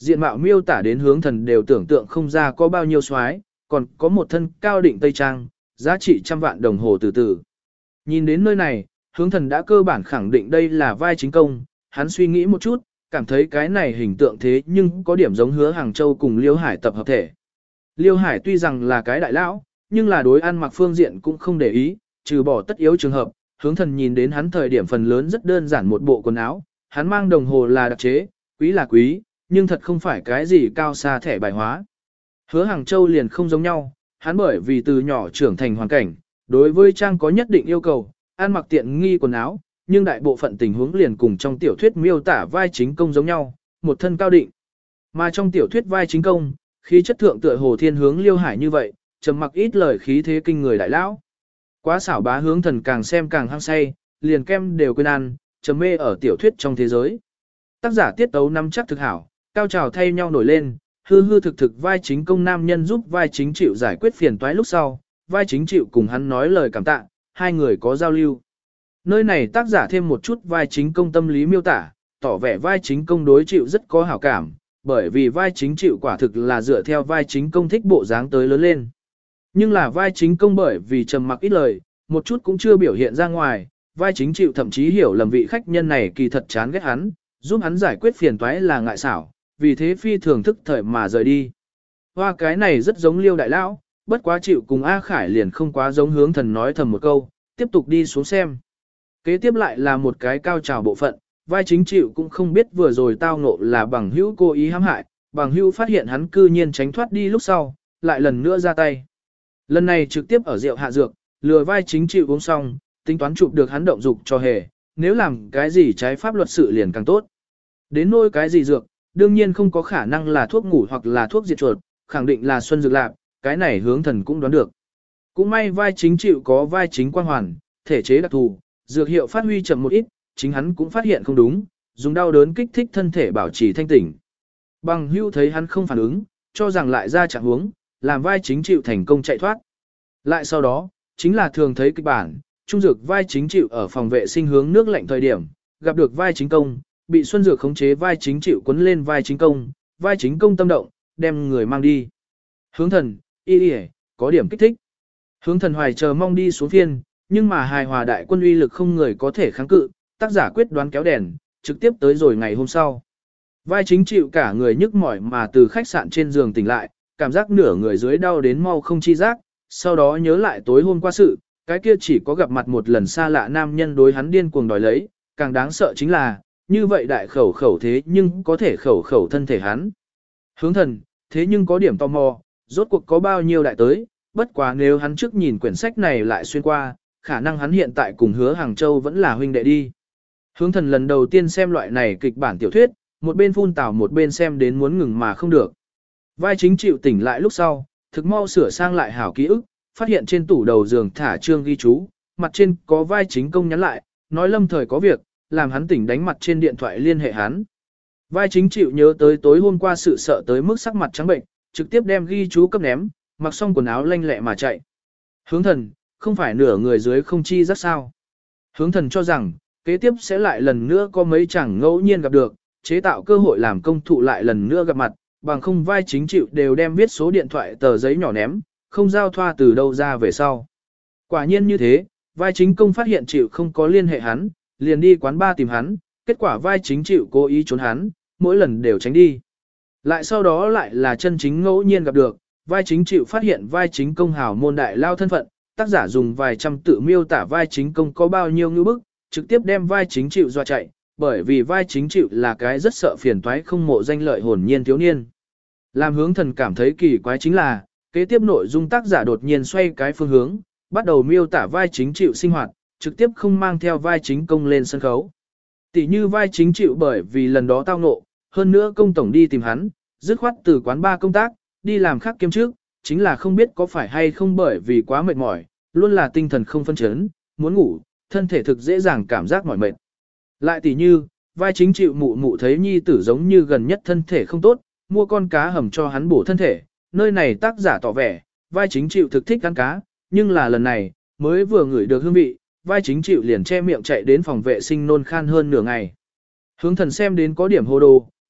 Speaker 1: diện mạo miêu tả đến hướng thần đều tưởng tượng không ra có bao nhiêu soái, còn có một thân cao định tây trang, giá trị trăm vạn đồng hồ từ từ. Nhìn đến nơi này, hướng thần đã cơ bản khẳng định đây là vai chính công, hắn suy nghĩ một chút, cảm thấy cái này hình tượng thế nhưng có điểm giống Hứa Hàng Châu cùng Liêu Hải tập hợp thể. Liêu Hải tuy rằng là cái đại lão, nhưng là đối ăn mặc phương diện cũng không để ý, trừ bỏ tất yếu trường hợp, hướng thần nhìn đến hắn thời điểm phần lớn rất đơn giản một bộ quần áo, hắn mang đồng hồ là đặc chế, quý là quý, nhưng thật không phải cái gì cao xa thẻ bài hóa. Hứa Hàng Châu liền không giống nhau, hắn bởi vì từ nhỏ trưởng thành hoàn cảnh, đối với trang có nhất định yêu cầu, ăn mặc tiện nghi quần áo, nhưng đại bộ phận tình huống liền cùng trong tiểu thuyết miêu tả vai chính công giống nhau, một thân cao định. Mà trong tiểu thuyết vai chính công, khí chất thượng tựa hồ thiên hướng Liêu Hải như vậy, trầm mặc ít lời khí thế kinh người đại lão. Quá xảo bá hướng thần càng xem càng hăng say, liền kem đều quên ăn, trầm mê ở tiểu thuyết trong thế giới. Tác giả tiết tấu nắm chắc thực hảo, cao trào thay nhau nổi lên, hư hư thực thực vai chính công nam nhân giúp vai chính chịu giải quyết phiền toái lúc sau, vai chính chịu cùng hắn nói lời cảm tạ, hai người có giao lưu. Nơi này tác giả thêm một chút vai chính công tâm lý miêu tả, tỏ vẻ vai chính công đối chịu rất có hảo cảm, bởi vì vai chính chịu quả thực là dựa theo vai chính công thích bộ dáng tới lớn lên. Nhưng là vai chính công bởi vì trầm mặc ít lời, một chút cũng chưa biểu hiện ra ngoài, vai chính chịu thậm chí hiểu lầm vị khách nhân này kỳ thật chán ghét hắn, giúp hắn giải quyết phiền toái là ngại xảo, vì thế phi thường thức thời mà rời đi. Hoa cái này rất giống Liêu đại lão, bất quá chịu cùng A Khải liền không quá giống hướng thần nói thầm một câu, tiếp tục đi xuống xem. Kế tiếp lại là một cái cao trào bộ phận, vai chính chịu cũng không biết vừa rồi tao ngộ là bằng hữu cố ý hãm hại, bằng hữu phát hiện hắn cư nhiên tránh thoát đi lúc sau, lại lần nữa ra tay. Lần này trực tiếp ở rượu hạ dược, lừa vai chính chịu uống xong, tính toán chụp được hắn động dục cho hề, nếu làm cái gì trái pháp luật sự liền càng tốt. Đến nỗi cái gì dược, đương nhiên không có khả năng là thuốc ngủ hoặc là thuốc diệt chuột, khẳng định là xuân dược lạc, cái này hướng thần cũng đoán được. Cũng may vai chính chịu có vai chính quan hoàn, thể chế đặc thù, dược hiệu phát huy chậm một ít, chính hắn cũng phát hiện không đúng, dùng đau đớn kích thích thân thể bảo trì thanh tỉnh. Bằng hưu thấy hắn không phản ứng, cho rằng lại ra trạng huống, làm vai chính chịu thành công chạy thoát. Lại sau đó, chính là thường thấy kịch bản, trung dược vai chính chịu ở phòng vệ sinh hướng nước lạnh thời điểm, gặp được vai chính công, bị xuân dược khống chế vai chính chịu quấn lên vai chính công tâm động, đem người mang đi. Hướng thần, có điểm kích thích. Hướng thần hoài chờ mong đi xuống phiên, nhưng mà hài hòa đại quân uy lực không người có thể kháng cự, tác giả quyết đoán kéo đèn, trực tiếp tới rồi ngày hôm sau. Vai chính chịu cả người nhức mỏi mà từ khách sạn trên giường tỉnh lại, cảm giác nửa người dưới đau đến mau không chi giác, sau đó nhớ lại tối hôm qua sự, cái kia chỉ có gặp mặt một lần xa lạ nam nhân đối hắn điên cuồng đòi lấy, càng đáng sợ chính là, như vậy đại khẩu thế nhưng có thể khẩu thân thể hắn. Hướng thần, thế nhưng có điểm tò mò, rốt cuộc có bao nhiêu đại tới, bất quá nếu hắn trước nhìn quyển sách này lại xuyên qua, khả năng hắn hiện tại cùng Hứa Hàng Châu vẫn là huynh đệ đi. Hướng thần lần đầu tiên xem loại này kịch bản tiểu thuyết, một bên phun tảo một bên xem đến muốn ngừng mà không được. Vai chính chịu tỉnh lại lúc sau, thực mau sửa sang lại hảo ký ức, phát hiện trên tủ đầu giường thả trương ghi chú, mặt trên có vai chính công nhắn lại, nói lâm thời có việc, làm hắn tỉnh đánh mặt trên điện thoại liên hệ hắn. Vai chính chịu nhớ tới tối hôm qua sự sợ tới mức sắc mặt trắng bệnh, trực tiếp đem ghi chú cấp ném, mặc xong quần áo lanh lẹ mà chạy. Hướng thần, không phải nửa người dưới không chi rất sao. Hướng thần cho rằng, kế tiếp sẽ lại lần nữa có mấy chẳng ngẫu nhiên gặp được, chế tạo cơ hội làm công thụ lại lần nữa gặp mặt, bằng không vai chính chịu đều đem viết số điện thoại tờ giấy nhỏ ném, không giao thoa từ đâu ra về sau. Quả nhiên như thế, vai chính công phát hiện chịu không có liên hệ hắn, liền đi quán bar tìm hắn, kết quả vai chính chịu cố ý trốn hắn, mỗi lần đều tránh đi. Lại sau đó lại là chân chính ngẫu nhiên gặp được, vai chính chịu phát hiện vai chính công hào môn đại lao thân phận, tác giả dùng vài trăm tự miêu tả vai chính công có bao nhiêu ngữ bức, trực tiếp đem vai chính chịu dọa chạy, bởi vì vai chính chịu là cái rất sợ phiền toái không mộ danh lợi hồn nhiên thiếu niên. Làm hướng thần cảm thấy kỳ quái chính là, kế tiếp nội dung tác giả đột nhiên xoay cái phương hướng, bắt đầu miêu tả vai chính chịu sinh hoạt, trực tiếp không mang theo vai chính công lên sân khấu. Tỷ như vai chính chịu bởi vì lần đó tao ngộ, hơn nữa công tổng đi tìm hắn, dứt khoát từ quán bar công tác, đi làm khác kiêm trước, chính là không biết có phải hay không bởi vì quá mệt mỏi, luôn là tinh thần không phân chấn, muốn ngủ, thân thể thực dễ dàng cảm giác mỏi mệt. Lại tỷ như, vai chính chịu mụ mụ thấy nhi tử giống như gần nhất thân thể không tốt, mua con cá hầm cho hắn bổ thân thể, nơi này tác giả tỏ vẻ, vai chính chịu thực thích ăn cá, nhưng là lần này, mới vừa ngửi được hương vị, vai chính chịu liền che miệng chạy đến phòng vệ sinh nôn khan hơn nửa ngày. Hướng thần xem đến có điểm hồ đồ,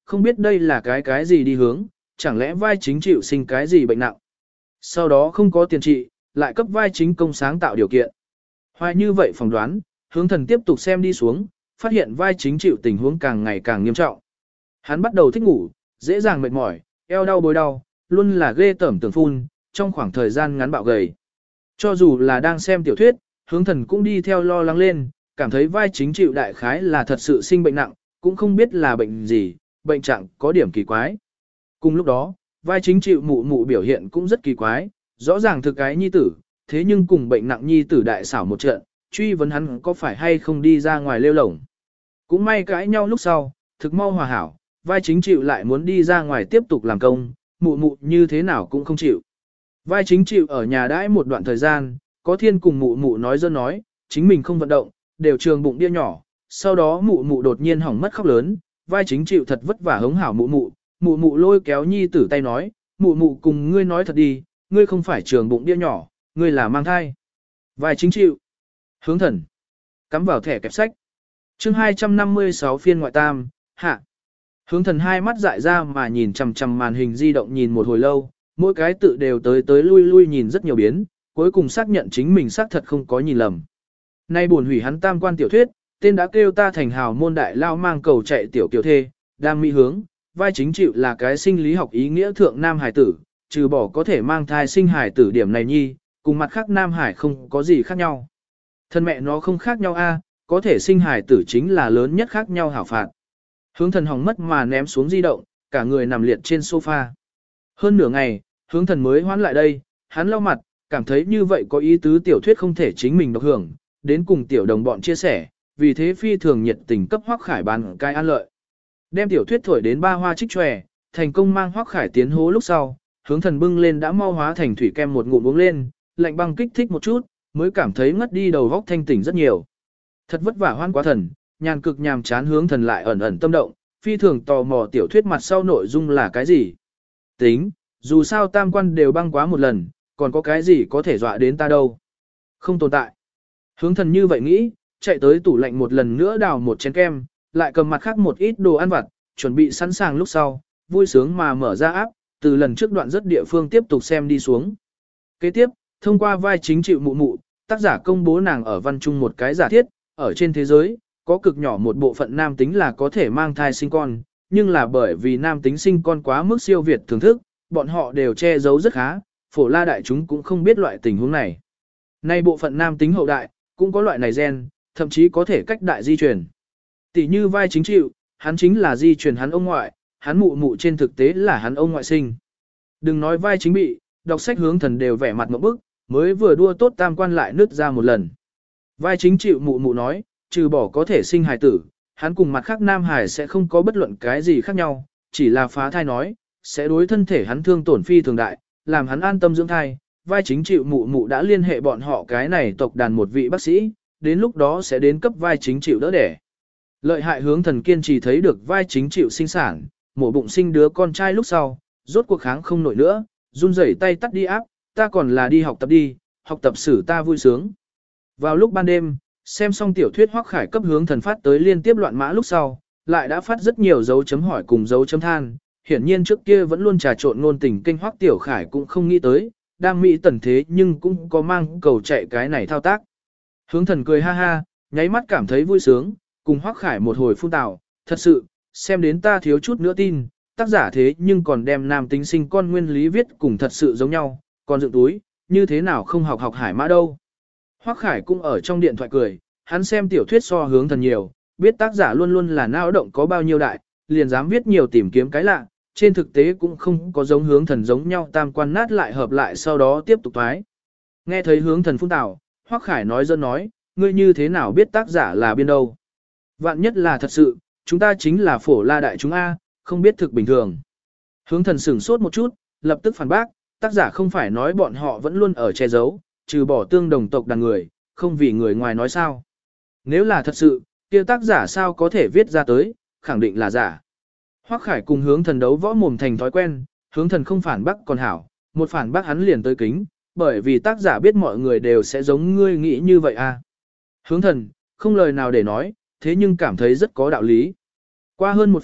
Speaker 1: không biết đây là cái gì đi hướng, chẳng lẽ vai chính chịu sinh cái gì bệnh nặng. Sau đó không có tiền trị, lại cấp vai chính công sáng tạo điều kiện. Hoài như vậy phỏng đoán, hướng thần tiếp tục xem đi xuống, phát hiện vai chính chịu tình huống càng ngày càng nghiêm trọng. Hắn bắt đầu thích ngủ, dễ dàng mệt mỏi, eo đau bối đau, luôn là ghê tởm tưởng phun, trong khoảng thời gian ngắn bạo gầy. Cho dù là đang xem tiểu thuyết, hướng thần cũng đi theo lo lắng lên, cảm thấy vai chính chịu đại khái là thật sự sinh bệnh nặng, cũng không biết là bệnh gì, bệnh trạng có điểm kỳ quái. Cùng lúc đó, vai chính chịu mụ mụ biểu hiện cũng rất kỳ quái, rõ ràng thực cái nhi tử, thế nhưng cùng bệnh nặng nhi tử đại xảo một trận, truy vấn hắn có phải hay không đi ra ngoài lêu lổng. Cũng may cãi nhau lúc sau, thực mau hòa hảo, vai chính chịu lại muốn đi ra ngoài tiếp tục làm công, mụ mụ như thế nào cũng không chịu. Vai chính chịu ở nhà đãi một đoạn thời gian, có thiên cùng mụ mụ nói dơ nói, chính mình không vận động, đều trường bụng đĩa nhỏ, sau đó mụ mụ đột nhiên hỏng mất khóc lớn, vai chính chịu thật vất vả hống hảo mụ mụ lôi kéo nhi tử tay nói, mụ mụ cùng ngươi nói thật đi, ngươi không phải trường bụng đĩa nhỏ, ngươi là mang thai. Vai chính chịu. Hướng thần. Cắm vào thẻ kẹp sách. Chương 256 phiên ngoại tam, hạ. Hướng thần hai mắt dại ra mà nhìn chằm chằm màn hình di động nhìn một hồi lâu, mỗi cái tự đều tới lui nhìn rất nhiều biến, cuối cùng xác nhận chính mình xác thật không có nhìn lầm. Nay buồn hủy hắn tam quan tiểu thuyết, tên đã kêu ta thành hào môn đại lao mang cầu chạy tiểu kiều thê, đam mỹ hướng, vai chính chịu là cái sinh lý học ý nghĩa thượng nam hải tử, trừ bỏ có thể mang thai sinh hải tử điểm này nhi, cùng mặt khác nam hải không có gì khác nhau. Thân mẹ nó không khác nhau a, có thể sinh hải tử chính là lớn nhất khác nhau hảo phạt. Hướng thần hỏng mất mà ném xuống di động, cả người nằm liệt trên sofa. Hơn nửa ngày, hướng thần mới hoán lại đây, hắn lau mặt, cảm thấy như vậy có ý tứ tiểu thuyết không thể chính mình độc hưởng, đến cùng tiểu đồng bọn chia sẻ, vì thế phi thường nhiệt tình cấp Hoắc Khải bán cái an lợi. Đem tiểu thuyết thổi đến ba hoa trích tròe, thành công mang Hoắc Khải tiến hố lúc sau, hướng thần bưng lên đã mau hóa thành thủy kem một ngụm uống lên, lạnh băng kích thích một chút, mới cảm thấy ngất đi đầu góc thanh tỉnh rất nhiều. Thật vất vả hoan quá thần, nhàn cực nhàm chán hướng thần lại ẩn ẩn tâm động, phi thường tò mò tiểu thuyết mặt sau nội dung là cái gì. Tính, dù sao tam quan đều băng quá một lần, còn có cái gì có thể dọa đến ta đâu. Không tồn tại. Hướng thần như vậy nghĩ, chạy tới tủ lạnh một lần nữa đào một chén kem, lại cầm mặt khác một ít đồ ăn vặt, chuẩn bị sẵn sàng lúc sau, vui sướng mà mở ra áp, từ lần trước đoạn rất địa phương tiếp tục xem đi xuống. Kế tiếp, thông qua vai chính chịu mụ mụ, tác giả công bố nàng ở văn trung một cái giả thiết, ở trên thế giới, có cực nhỏ một bộ phận nam tính là có thể mang thai sinh con, nhưng là bởi vì nam tính sinh con quá mức siêu việt thưởng thức, bọn họ đều che giấu rất khá, phổ la đại chúng cũng không biết loại tình huống này. Nay bộ phận nam tính hậu đại, cũng có loại này gen, thậm chí có thể cách đại di truyền. Tỷ như vai chính chịu, hắn chính là di truyền hắn ông ngoại, hắn mụ mụ trên thực tế là hắn ông ngoại sinh. Đừng nói vai chính bị, đọc sách hướng thần đều vẻ mặt ngộp bức, mới vừa đua tốt tam quan lại nứt ra một lần. Vai chính chịu mụ mụ nói, trừ bỏ có thể sinh hài tử, hắn cùng mặt khác nam hài sẽ không có bất luận cái gì khác nhau, chỉ là phá thai nói, sẽ đối thân thể hắn thương tổn phi thường đại, làm hắn an tâm dưỡng thai. Vai chính chịu mụ mụ đã liên hệ bọn họ cái này tộc đàn một vị bác sĩ, đến lúc đó sẽ đến cấp vai chính chịu đỡ đẻ. Lợi hại hướng thần kiên trì thấy được vai chính chịu sinh sản, mổ bụng sinh đứa con trai lúc sau, rốt cuộc kháng không nổi nữa, run rẩy tay tắt đi áp, ta còn là đi học tập đi, học tập sử ta vui sướng. Vào lúc ban đêm, xem xong tiểu thuyết Hoắc Khải cấp hướng thần phát tới liên tiếp loạn mã lúc sau, lại đã phát rất nhiều dấu chấm hỏi cùng dấu chấm than, hiển nhiên trước kia vẫn luôn trà trộn ngôn tình kinh Hoắc Tiểu Khải cũng không nghĩ tới, đam mỹ tần thế nhưng cũng có mang cầu chạy cái này thao tác. Hướng thần cười ha ha, nháy mắt cảm thấy vui sướng, cùng Hoắc Khải một hồi phun tào, thật sự, xem đến ta thiếu chút nữa tin, tác giả thế nhưng còn đem nam tính sinh con nguyên lý viết cùng thật sự giống nhau, còn dựng túi, như thế nào không học học Hải Mã đâu. Hoắc Khải cũng ở trong điện thoại cười, hắn xem tiểu thuyết so hướng thần nhiều, biết tác giả luôn luôn là não động có bao nhiêu đại, liền dám viết nhiều tìm kiếm cái lạ, trên thực tế cũng không có giống hướng thần giống nhau tam quan nát lại hợp lại sau đó tiếp tục thoái. Nghe thấy hướng thần phun tào, Hoắc Khải nói dân nói, ngươi như thế nào biết tác giả là biên đâu. Vạn nhất là thật sự, chúng ta chính là phổ la đại chúng A, không biết thực bình thường. Hướng thần sửng sốt một chút, lập tức phản bác, tác giả không phải nói bọn họ vẫn luôn ở che giấu, trừ bỏ tương đồng tộc đàn người, không vì người ngoài nói sao. Nếu là thật sự, kia tác giả sao có thể viết ra tới, khẳng định là giả. Hoắc Khải cùng hướng thần đấu võ mồm thành thói quen, hướng thần không phản bác còn hảo, một phản bác hắn liền tới kính, bởi vì tác giả biết mọi người đều sẽ giống ngươi nghĩ như vậy à. Hướng thần, không lời nào để nói, thế nhưng cảm thấy rất có đạo lý. Qua hơn một phút,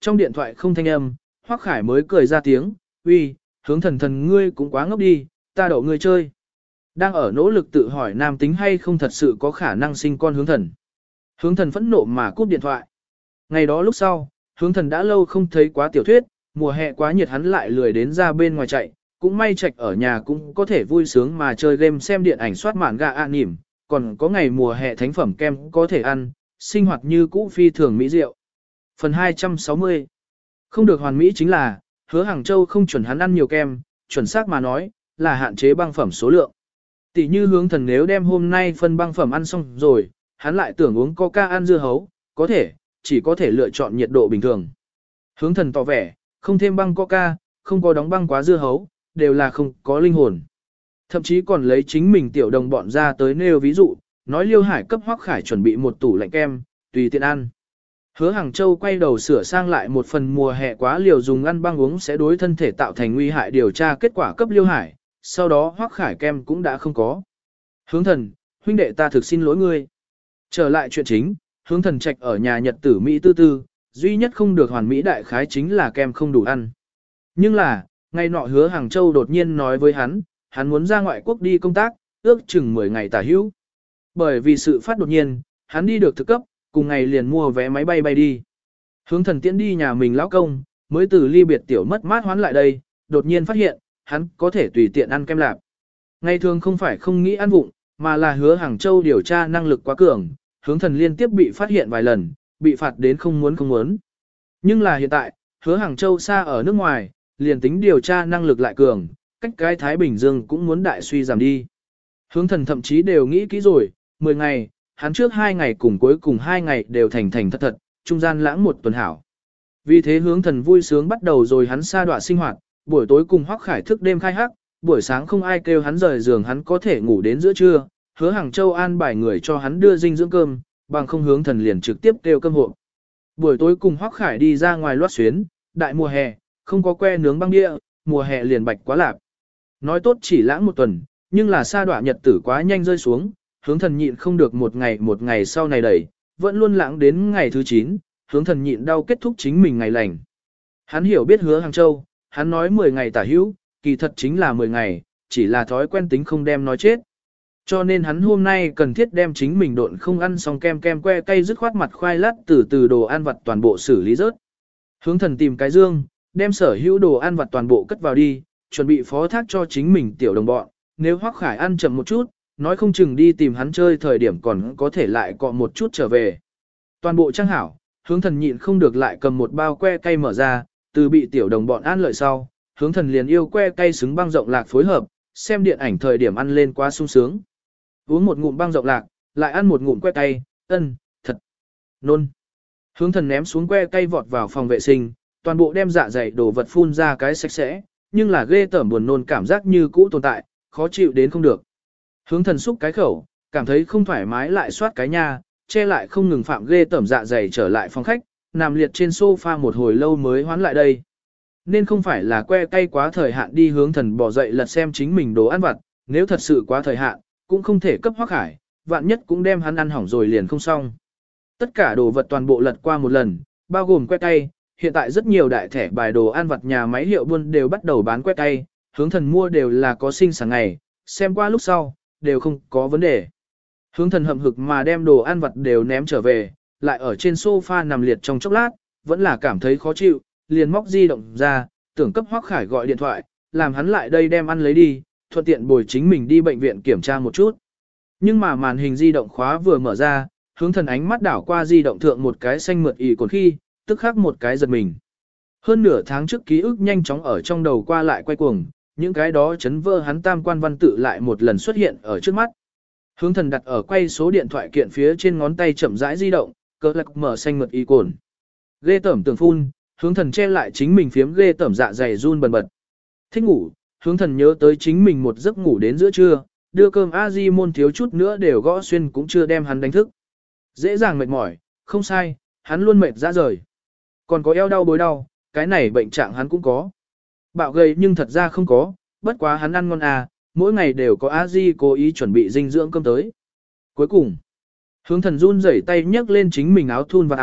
Speaker 1: trong điện thoại không thanh âm, Hoắc Khải mới cười ra tiếng, uy, hướng thần thần ngươi cũng quá ngốc đi, ta đậu ngươi chơi. Đang ở nỗ lực tự hỏi nam tính hay không thật sự có khả năng sinh con hướng thần. Hướng thần phẫn nộ mà cúp điện thoại. Ngày đó lúc sau, hướng thần đã lâu không thấy quá tiểu thuyết, mùa hè quá nhiệt hắn lại lười đến ra bên ngoài chạy, cũng may trạch ở nhà cũng có thể vui sướng mà chơi game xem điện ảnh soát mạn gà anime, còn có ngày mùa hè thánh phẩm kem có thể ăn, sinh hoạt như cũ phi thường mỹ diệu. Phần 260 không được hoàn mỹ chính là, Hứa Hàng Châu không chuẩn hắn ăn nhiều kem, chuẩn xác mà nói, là hạn chế băng phẩm số lượng. Tỷ như hướng thần nếu đem hôm nay phân băng phẩm ăn xong rồi, hắn lại tưởng uống coca ăn dưa hấu, có thể, chỉ có thể lựa chọn nhiệt độ bình thường. Hướng thần tỏ vẻ, không thêm băng coca, không có đóng băng quá dưa hấu, đều là không có linh hồn. Thậm chí còn lấy chính mình tiểu đồng bọn ra tới nêu ví dụ, nói Liêu Hải cấp Hoắc Khải chuẩn bị một tủ lạnh kem, tùy tiện ăn. Hứa Hàng Châu quay đầu sửa sang lại một phần mùa hè quá liều dùng ăn băng uống sẽ đối thân thể tạo thành nguy hại điều tra kết quả cấp Liêu Hải, sau đó Hoắc Khải kem cũng đã không có. Hướng thần, huynh đệ ta thực xin lỗi ngươi. Trở lại chuyện chính, hướng thần trạch ở nhà nhật tử Mỹ tư tư, duy nhất không được hoàn mỹ đại khái chính là kem không đủ ăn. Nhưng là, ngày nọ Hứa Hàng Châu đột nhiên nói với hắn muốn ra ngoại quốc đi công tác, ước chừng 10 ngày tả hữu. Bởi vì sự phát đột nhiên, hắn đi được thực cấp, cùng ngày liền mua vé máy bay bay đi. Hướng thần tiễn đi nhà mình lão công, mới từ ly biệt tiểu mất mát hoán lại đây, đột nhiên phát hiện, hắn có thể tùy tiện ăn kem lạp. Ngày thường không phải không nghĩ ăn vụng, mà là Hứa Hàng Châu điều tra năng lực quá cường, hướng thần liên tiếp bị phát hiện vài lần, bị phạt đến không muốn. Nhưng là hiện tại, Hứa Hàng Châu xa ở nước ngoài, liền tính điều tra năng lực lại cường, cách cái Thái Bình Dương cũng muốn đại suy giảm đi. Hướng thần thậm chí đều nghĩ kỹ rồi, 10 ngày, hắn trước 2 ngày cùng cuối cùng 2 ngày đều thành thật, trung gian lãng một tuần hảo. Vì thế hướng thần vui sướng bắt đầu rồi hắn sa đọa sinh hoạt, buổi tối cùng Hoắc Khải thức đêm khai hắc, buổi sáng không ai kêu hắn rời giường hắn có thể ngủ đến giữa trưa, Hứa Hàng Châu an bài người cho hắn đưa dinh dưỡng cơm, bằng không hướng thần liền trực tiếp kêu cơm hộ. Buổi tối cùng Hoắc Khải đi ra ngoài loát xuyến, đại mùa hè, không có que nướng băng địa, mùa hè liền bạch quá lạp. Nói tốt chỉ lãng một tuần, nhưng là sa đọa nhật tử quá nhanh rơi xuống, hướng thần nhịn không được một ngày sau này đẩy, vẫn luôn lãng đến ngày thứ 9, hướng thần nhịn đau kết thúc chính mình ngày lành. Hắn hiểu biết Hứa Hàng Châu, hắn nói 10 ngày tả hữu, kỳ thật chính là 10 ngày, chỉ là thói quen tính không đem nói chết. Cho nên hắn hôm nay cần thiết đem chính mình độn không ăn xong kem que cay dứt khoát mặt khoai lát từ đồ ăn vặt toàn bộ xử lý rớt. Hướng thần tìm cái dương, đem sở hữu đồ ăn vặt toàn bộ cất vào đi, chuẩn bị phó thác cho chính mình tiểu đồng bọn, nếu Hoắc Khải ăn chậm một chút, nói không chừng đi tìm hắn chơi thời điểm còn có thể lại cọ một chút trở về. Toàn bộ trang hảo, hướng thần nhịn không được lại cầm một bao que cay mở ra, từ bị tiểu đồng bọn an lợi sau, hướng thần liền yêu que cay xứng băng rộng lạc phối hợp, xem điện ảnh thời điểm ăn lên quá sung sướng. Uống một ngụm băng rộng lạc, lại ăn một ngụm que cay, thật, nôn. Hướng thần ném xuống que cay vọt vào phòng vệ sinh, toàn bộ đem dạ dày đồ vật phun ra cái sạch sẽ, nhưng là ghê tởm buồn nôn cảm giác như cũ tồn tại, khó chịu đến không được. Hướng thần xúc cái khẩu, cảm thấy không thoải mái lại soát cái nha, che lại không ngừng phạm ghê tởm dạ dày trở lại phòng khách, nằm liệt trên sofa một hồi lâu mới hoán lại đây. Nên không phải là que cay quá thời hạn đi hướng thần bỏ dậy lật xem chính mình đồ ăn vặt, nếu thật sự quá thời hạn, cũng không thể cấp Hoắc Khải, vạn nhất cũng đem hắn ăn hỏng rồi liền không xong. Tất cả đồ vật toàn bộ lật qua một lần, bao gồm que cay, hiện tại rất nhiều đại thẻ bài đồ ăn vặt nhà máy hiệu buôn đều bắt đầu bán que cay, hướng thần mua đều là có sinh sản ngày, xem qua lúc sau, đều không có vấn đề. Hướng thần hậm hực mà đem đồ ăn vặt đều ném trở về, lại ở trên sofa nằm liệt trong chốc lát, vẫn là cảm thấy khó chịu, liền móc di động ra, tưởng cấp Hoắc Khải gọi điện thoại, làm hắn lại đây đem ăn lấy đi, thuận tiện bồi chính mình đi bệnh viện kiểm tra một chút. Nhưng mà màn hình di động khóa vừa mở ra, hướng thần ánh mắt đảo qua di động thượng một cái xanh mượt ỉ cồn khi, tức khắc một cái giật mình. Hơn nửa tháng trước ký ức nhanh chóng ở trong đầu qua lại quay cuồng, những cái đó chấn vỡ hắn tam quan văn tự lại một lần xuất hiện ở trước mắt. Hướng thần đặt ở quay số điện thoại kiện phía trên ngón tay chậm rãi di động, cờ lạc mở xanh mượt ỉ cồn. Ghê tởm tường phun, hướng thần che lại chính mình phiếm ghê tởm dạ dày run bần bật. Thích ngủ, hướng thần nhớ tới chính mình một giấc ngủ đến giữa trưa, đưa cơm A-di môn thiếu chút nữa đều gõ xuyên cũng chưa đem hắn đánh thức. Dễ dàng mệt mỏi, không sai, hắn luôn mệt ra rời. Còn có eo đau bối đau, cái này bệnh trạng hắn cũng có. Bạo gầy nhưng thật ra không có, bất quá hắn ăn ngon à, mỗi ngày đều có A-di cố ý chuẩn bị dinh dưỡng cơm tới. Cuối cùng, hướng thần run rẩy tay nhấc lên chính mình áo thun và áo,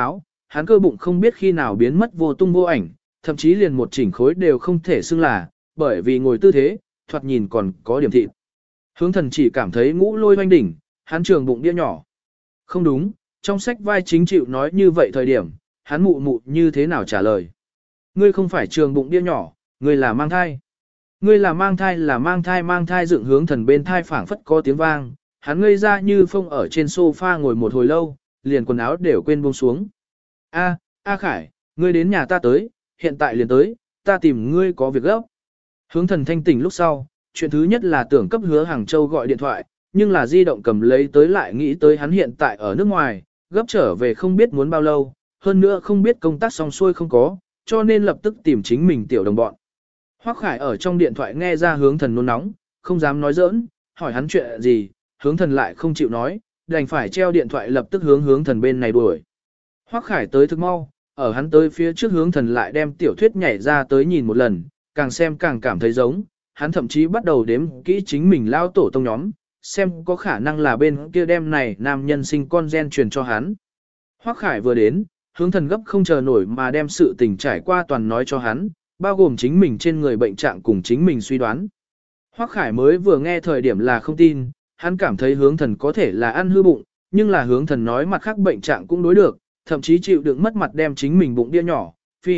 Speaker 1: hắn cơ bụng không biết khi nào biến mất vô tung vô ảnh, thậm chí liền một chỉnh khối đều không thể xưng là, bởi vì ngồi tư thế, thoạt nhìn còn có điểm thịt. Hướng thần chỉ cảm thấy ngũ lôi hoanh đỉnh, hắn trường bụng đĩa nhỏ. Không đúng, trong sách vai chính chịu nói như vậy thời điểm, hắn mụ mụ như thế nào trả lời. Ngươi không phải trường bụng đĩa nhỏ, ngươi là mang thai. Ngươi là mang thai dựng hướng thần bên thai phảng phất có tiếng vang, hắn ngây ra như phong ở trên sofa ngồi một hồi lâu, liền quần áo đều quên buông xuống. A Khải, ngươi đến nhà ta tới, hiện tại liền tới, ta tìm ngươi có việc gấp. Hướng thần thanh tỉnh lúc sau, chuyện thứ nhất là tưởng cấp Hứa Hàng Châu gọi điện thoại, nhưng là di động cầm lấy tới lại nghĩ tới hắn hiện tại ở nước ngoài, gấp trở về không biết muốn bao lâu, hơn nữa không biết công tác xong xuôi không có, cho nên lập tức tìm chính mình tiểu đồng bọn. Hoắc Khải ở trong điện thoại nghe ra hướng thần nôn nóng, không dám nói giỡn, hỏi hắn chuyện gì, hướng thần lại không chịu nói, đành phải treo điện thoại lập tức hướng thần bên này đuổi. Hoắc Khải tới thực mau, ở hắn tới phía trước hướng thần lại đem tiểu thuyết nhảy ra tới nhìn một lần, càng xem càng cảm thấy giống, hắn thậm chí bắt đầu đếm kỹ chính mình lao tổ tông nhóm, xem có khả năng là bên kia đem này nam nhân sinh con gen truyền cho hắn. Hoắc Khải vừa đến, hướng thần gấp không chờ nổi mà đem sự tình trải qua toàn nói cho hắn, bao gồm chính mình trên người bệnh trạng cùng chính mình suy đoán. Hoắc Khải mới vừa nghe thời điểm là không tin, hắn cảm thấy hướng thần có thể là ăn hư bụng, nhưng là hướng thần nói mặt khác bệnh trạng cũng đối được, thậm chí chịu đựng mất mặt đem chính mình bụng bia nhỏ,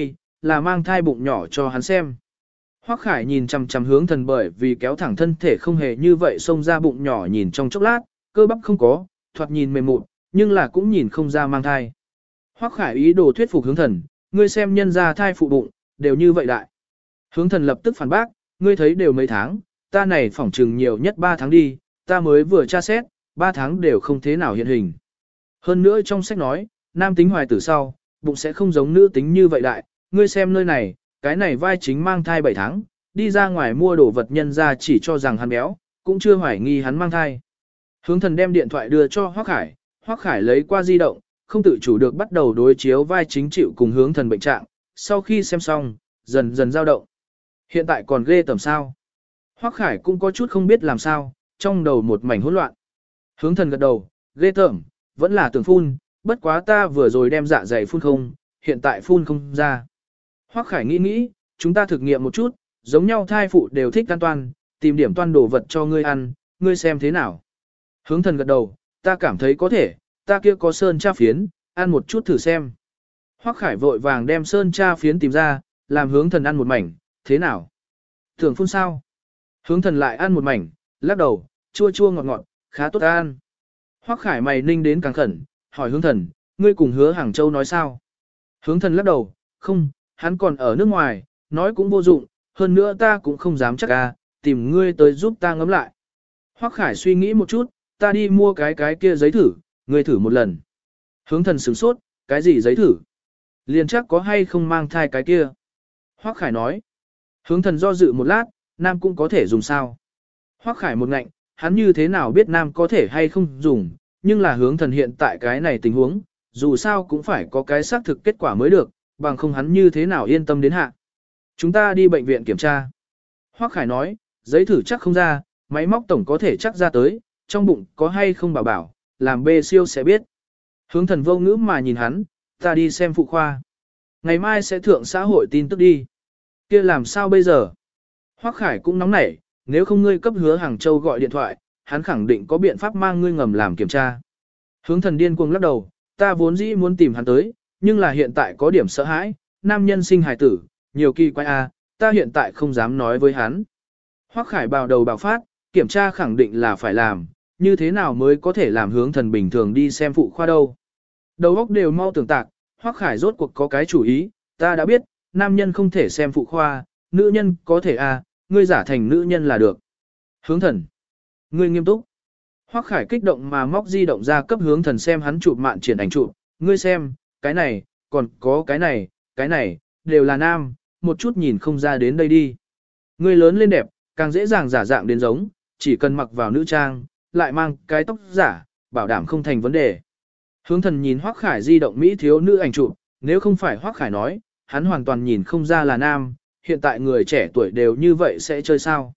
Speaker 1: là mang thai bụng nhỏ cho hắn xem. Hoắc Khải nhìn chằm chằm hướng thần bởi vì kéo thẳng thân thể không hề như vậy xông ra bụng nhỏ nhìn trong chốc lát, cơ bắp không có, thoạt nhìn mềm mụn, nhưng là cũng nhìn không ra mang thai. Hoắc Khải ý đồ thuyết phục hướng thần, ngươi xem nhân ra thai phụ bụng, đều như vậy đại. Hướng thần lập tức phản bác, ngươi thấy đều mấy tháng, ta này phỏng trừng nhiều nhất 3 tháng đi, ta mới vừa tra xét, 3 tháng đều không thế nào hiện hình. Hơn nữa trong sách nói, nam tính hoài tử sau, bụng sẽ không giống nữ tính như vậy đại, ngươi xem nơi này, cái này vai chính mang thai 7 tháng, đi ra ngoài mua đồ vật nhân ra chỉ cho rằng hắn béo, cũng chưa hoài nghi hắn mang thai. Hướng thần đem điện thoại đưa cho Hoắc Khải lấy qua di động, không tự chủ được bắt đầu đối chiếu vai chính chịu cùng hướng thần bệnh trạng, sau khi xem xong, dần dần dao động. Hiện tại còn ghê tởm sao? Hoắc Khải cũng có chút không biết làm sao, trong đầu một mảnh hỗn loạn. Hướng thần gật đầu, ghê tởm, vẫn là tưởng phun, bất quá ta vừa rồi đem dạ dày phun không, hiện tại phun không ra. Hoắc Khải nghĩ, chúng ta thực nghiệm một chút, giống nhau thai phụ đều thích ăn toan, tìm điểm toan đồ vật cho ngươi ăn, ngươi xem thế nào. Hướng thần gật đầu, ta cảm thấy có thể, ta kia có sơn tra phiến, ăn một chút thử xem. Hoắc Khải vội vàng đem sơn tra phiến tìm ra, làm hướng thần ăn một mảnh, thế nào? Tưởng phun sao? Hướng thần lại ăn một mảnh, lắc đầu, chua chua ngọt ngọt, khá tốt ăn. Hoắc Khải mày ninh đến càng khẩn, hỏi hướng thần, ngươi cùng Hứa Hàng Châu nói sao? Hướng thần lắc đầu, không, hắn còn ở nước ngoài, nói cũng vô dụng, hơn nữa ta cũng không dám chắc tìm ngươi tới giúp ta ngẫm lại. Hoắc Khải suy nghĩ một chút, ta đi mua cái kia giấy thử, ngươi thử một lần. Hướng thần sửng sốt, cái gì giấy thử? Liền chắc có hay không mang thai cái kia. Hoắc Khải nói. Hướng thần do dự một lát, nam cũng có thể dùng sao? Hoắc Khải một ngạnh, hắn như thế nào biết nam có thể hay không dùng, nhưng là hướng thần hiện tại cái này tình huống, dù sao cũng phải có cái xác thực kết quả mới được, bằng không hắn như thế nào yên tâm đến hạ. Chúng ta đi bệnh viện kiểm tra. Hoắc Khải nói, giấy thử chắc không ra, máy móc tổng có thể chắc ra tới, trong bụng có hay không bảo bảo, làm bê siêu sẽ biết. Hướng thần vô ngữ mà nhìn hắn, ta đi xem phụ khoa. Ngày mai sẽ thượng xã hội tin tức đi. Kia làm sao bây giờ? Hoắc Khải cũng nóng nảy, nếu không ngươi cấp Hứa Hàng Châu gọi điện thoại, hắn khẳng định có biện pháp mang ngươi ngầm làm kiểm tra. Hướng thần điên cuồng lắc đầu, ta vốn dĩ muốn tìm hắn tới, nhưng là hiện tại có điểm sợ hãi, nam nhân sinh hài tử, nhiều kỳ quái ta hiện tại không dám nói với hắn. Hoắc Khải bào đầu bào phát, kiểm tra khẳng định là phải làm, như thế nào mới có thể làm hướng thần bình thường đi xem phụ khoa đâu. Đầu óc đều mau tưởng tạc, Hoắc Khải rốt cuộc có cái chủ ý, ta đã biết, nam nhân không thể xem phụ khoa, nữ nhân có thể ngươi giả thành nữ nhân là được. Hướng thần, ngươi nghiêm túc. Hoắc Khải kích động mà móc di động ra cấp hướng thần xem hắn chụp mạn triển ảnh chụp, ngươi xem, cái này, còn có cái này, đều là nam, một chút nhìn không ra đến đây đi. Ngươi lớn lên đẹp, càng dễ dàng giả dạng đến giống, chỉ cần mặc vào nữ trang, lại mang cái tóc giả, bảo đảm không thành vấn đề. Hướng thần nhìn Hoắc Khải di động Mỹ thiếu nữ ảnh chụp, nếu không phải Hoắc Khải nói, hắn hoàn toàn nhìn không ra là nam, hiện tại người trẻ tuổi đều như vậy sẽ chơi sao.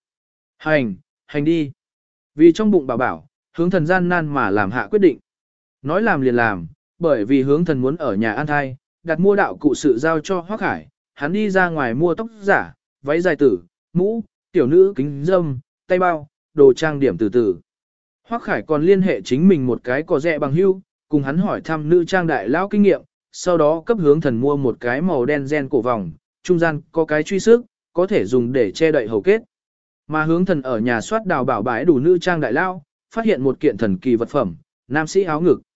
Speaker 1: Hành đi. Vì trong bụng bảo bảo, hướng thần gian nan mà làm hạ quyết định. Nói làm liền làm, bởi vì hướng thần muốn ở nhà an thai, đặt mua đạo cụ sự giao cho Hoắc Khải, hắn đi ra ngoài mua tóc giả, váy dài tử, mũ, tiểu nữ kính dâm, tay bao, đồ trang điểm từ từ. Hoắc Khải còn liên hệ chính mình một cái có rẻ bằng hưu, cùng hắn hỏi thăm nữ trang đại lão kinh nghiệm, sau đó cấp hướng thần mua một cái màu đen gen cổ vòng, trung gian có cái truy sức, có thể dùng để che đậy hầu kết. Mà hướng thần ở nhà soát đào bảo bãi đủ nữ trang đại lão, phát hiện một kiện thần kỳ vật phẩm, nam sĩ áo ngực.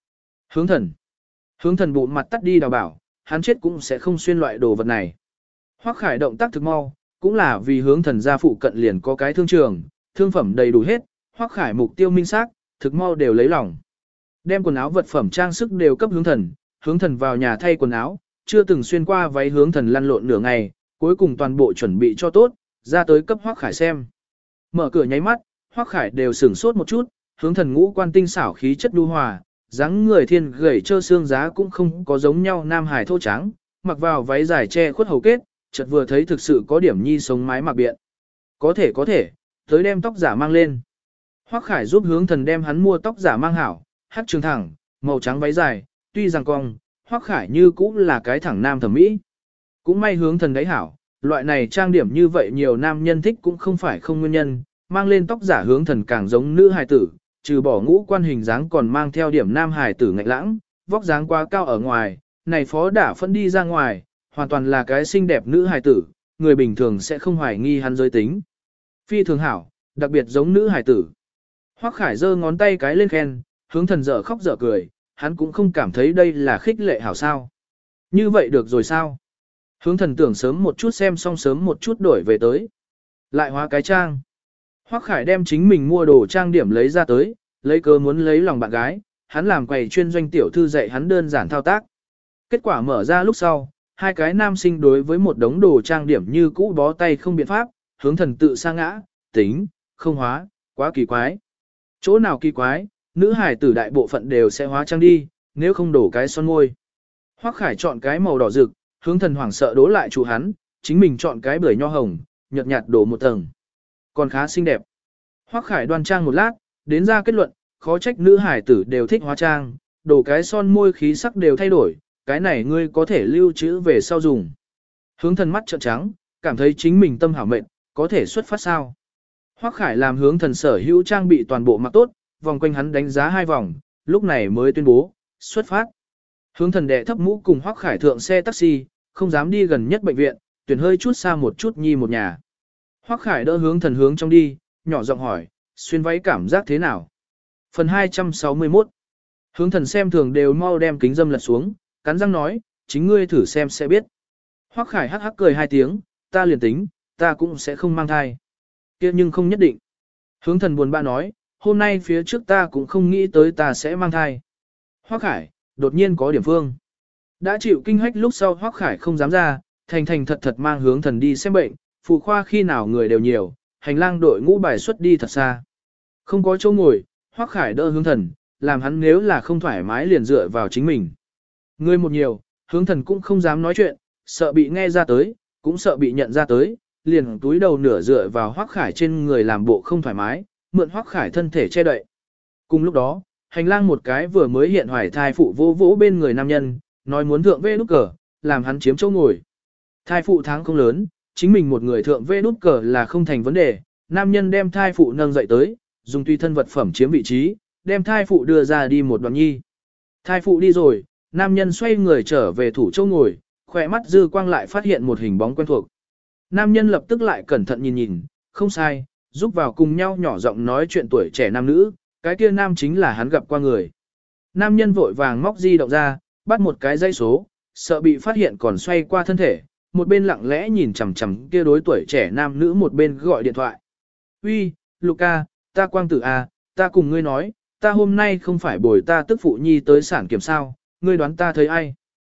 Speaker 1: Hướng thần bụng mặt tắt đi đào bảo, hắn chết cũng sẽ không xuyên loại đồ vật này. Hoắc Khải động tác thực mau, cũng là vì hướng thần gia phụ cận liền có cái thương trường, thương phẩm đầy đủ hết, Hoắc Khải mục tiêu minh xác, thực mau đều lấy lòng. Đem quần áo vật phẩm trang sức đều cấp hướng thần vào nhà thay quần áo, chưa từng xuyên qua váy hướng thần lăn lộn nửa ngày, cuối cùng toàn bộ chuẩn bị cho tốt, ra tới cấp Hoắc Khải xem. Mở cửa nháy mắt, Hoắc Khải đều sửng sốt một chút, hướng thần ngũ quan tinh xảo khí chất nhu hòa, dáng người thiên gầy trơ xương giá cũng không có giống nhau nam hài thô trắng, mặc vào váy dài che khuất hầu kết, chợt vừa thấy thực sự có điểm nhi sống mái mặc biện. Có thể, tới đem tóc giả mang lên. Hoắc Khải giúp hướng thần đem hắn mua tóc giả mang hảo, hắc trường thẳng, màu trắng váy dài, tuy rằng cong, Hoắc Khải như cũng là cái thẳng nam thẩm mỹ. Cũng may hướng thần đấy hảo, loại này trang điểm như vậy nhiều nam nhân thích cũng không phải không nguyên nhân, mang lên tóc giả hướng thần càng giống nữ hài tử, trừ bỏ ngũ quan hình dáng còn mang theo điểm nam hài tử ngạnh lãng, vóc dáng quá cao ở ngoài, này phó đả phân đi ra ngoài, hoàn toàn là cái xinh đẹp nữ hài tử, người bình thường sẽ không hoài nghi hắn giới tính. Phi thường hảo, đặc biệt giống nữ hài tử. Hoắc Khải giơ ngón tay cái lên khen, hướng thần dở khóc dở cười, hắn cũng không cảm thấy đây là khích lệ hảo sao. Như vậy được rồi sao? Hướng thần tưởng sớm một chút xem xong sớm một chút đổi về tới. Lại hóa cái trang. Hoắc Khải đem chính mình mua đồ trang điểm lấy ra tới, lấy cớ muốn lấy lòng bạn gái, hắn làm quầy chuyên doanh tiểu thư dạy hắn đơn giản thao tác. Kết quả mở ra lúc sau, hai cái nam sinh đối với một đống đồ trang điểm như cũ bó tay không biện pháp, hướng thần tự sa ngã, tính, không hóa, quá kỳ quái. Chỗ nào kỳ quái, nữ hải tử đại bộ phận đều sẽ hóa trang đi, nếu không đổ cái son môi. Hoắc Khải chọn cái màu đỏ rực, hướng thần hoảng sợ đố lại chủ hắn, chính mình chọn cái bưởi nho hồng, nhợt nhạt đổ một tầng. Còn khá xinh đẹp. Hoắc Khải đoan trang một lát, đến ra kết luận, khó trách nữ hải tử đều thích hóa trang, đổ cái son môi khí sắc đều thay đổi, cái này ngươi có thể lưu trữ về sau dùng. Hướng thần mắt trợn trắng, cảm thấy chính mình tâm hảo mệnh, có thể xuất phát sao. Hoắc Khải làm hướng thần sở hữu trang bị toàn bộ mặc tốt, vòng quanh hắn đánh giá 2 vòng, lúc này mới tuyên bố, xuất phát. Hướng thần đệ thấp mũ cùng Hoắc Khải thượng xe taxi, không dám đi gần nhất bệnh viện, tuyển hơi chút xa một chút nhi một nhà. Hoắc Khải đỡ hướng thần hướng trong đi, nhỏ giọng hỏi, xuyên váy cảm giác thế nào? Phần 261. Hướng thần xem thường đều mau đem kính dâm lật xuống, cắn răng nói, chính ngươi thử xem sẽ biết. Hoắc Khải hắc hắc cười 2 tiếng, ta liền tính, ta cũng sẽ không mang thai. Kia nhưng không nhất định. Hướng thần buồn bã nói, hôm nay phía trước ta cũng không nghĩ tới ta sẽ mang thai. Hoắc Khải, đột nhiên có điểm phương. Đã chịu kinh hách lúc sau Hoắc Khải không dám ra, thành thành thật thật mang hướng thần đi xem bệnh, phụ khoa khi nào người đều nhiều, hành lang đội ngũ bài xuất đi thật xa. Không có chỗ ngồi, Hoắc Khải đỡ hướng thần, làm hắn nếu là không thoải mái liền dựa vào chính mình. Người một nhiều, hướng thần cũng không dám nói chuyện, sợ bị nghe ra tới, cũng sợ bị nhận ra tới, liền túi đầu nửa dựa vào Hoắc Khải trên người làm bộ không thoải mái, mượn Hoắc Khải thân thể che đậy. Cùng lúc đó, hành lang một cái vừa mới hiện hoài thai phụ vô vỗ bên người nam nhân, nói muốn thượng vê nút cờ, làm hắn chiếm chỗ ngồi. Thai phụ tháng không lớn, chính mình một người thượng vê nút cờ là không thành vấn đề, nam nhân đem thai phụ nâng dậy tới, dùng tùy thân vật phẩm chiếm vị trí, đem thai phụ đưa ra đi một đoạn nhi. Thai phụ đi rồi, nam nhân xoay người trở về thủ chỗ ngồi, khỏe mắt dư quang lại phát hiện một hình bóng quen thuộc. Nam nhân lập tức lại cẩn thận nhìn nhìn, không sai, giúp vào cùng nhau nhỏ giọng nói chuyện tuổi trẻ nam nữ, cái kia nam chính là hắn gặp qua người. Nam nhân vội vàng móc di động ra, bắt một cái dây số, sợ bị phát hiện còn xoay qua thân thể, một bên lặng lẽ nhìn chằm chằm kia đối tuổi trẻ nam nữ một bên gọi điện thoại. Uy, Luca, ta quang tử à, ta cùng ngươi nói, ta hôm nay không phải bồi ta tức phụ nhi tới sản kiểm sao, ngươi đoán ta thấy ai?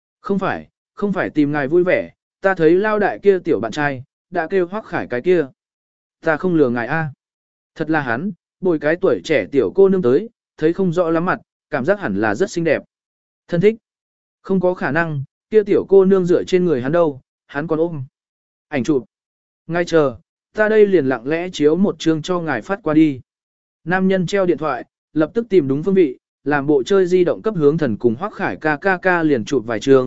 Speaker 1: Không phải tìm ngài vui vẻ, ta thấy lao đại kia tiểu bạn trai, đã kêu Hoắc Khải cái kia. Ta không lừa ngài a. Thật là hắn, bồi cái tuổi trẻ tiểu cô nương tới, thấy không rõ lắm mặt, cảm giác hẳn là rất xinh đẹp. Thân thích. Không có khả năng, kia tiểu cô nương dựa trên người hắn đâu, hắn còn ôm. Ảnh chụp. Ngay chờ, ta đây liền lặng lẽ chiếu một chương cho ngài phát qua đi. Nam nhân treo điện thoại, lập tức tìm đúng phương vị, làm bộ chơi di động cấp hướng thần cùng Hoắc Khải ca liền chụp vài chương,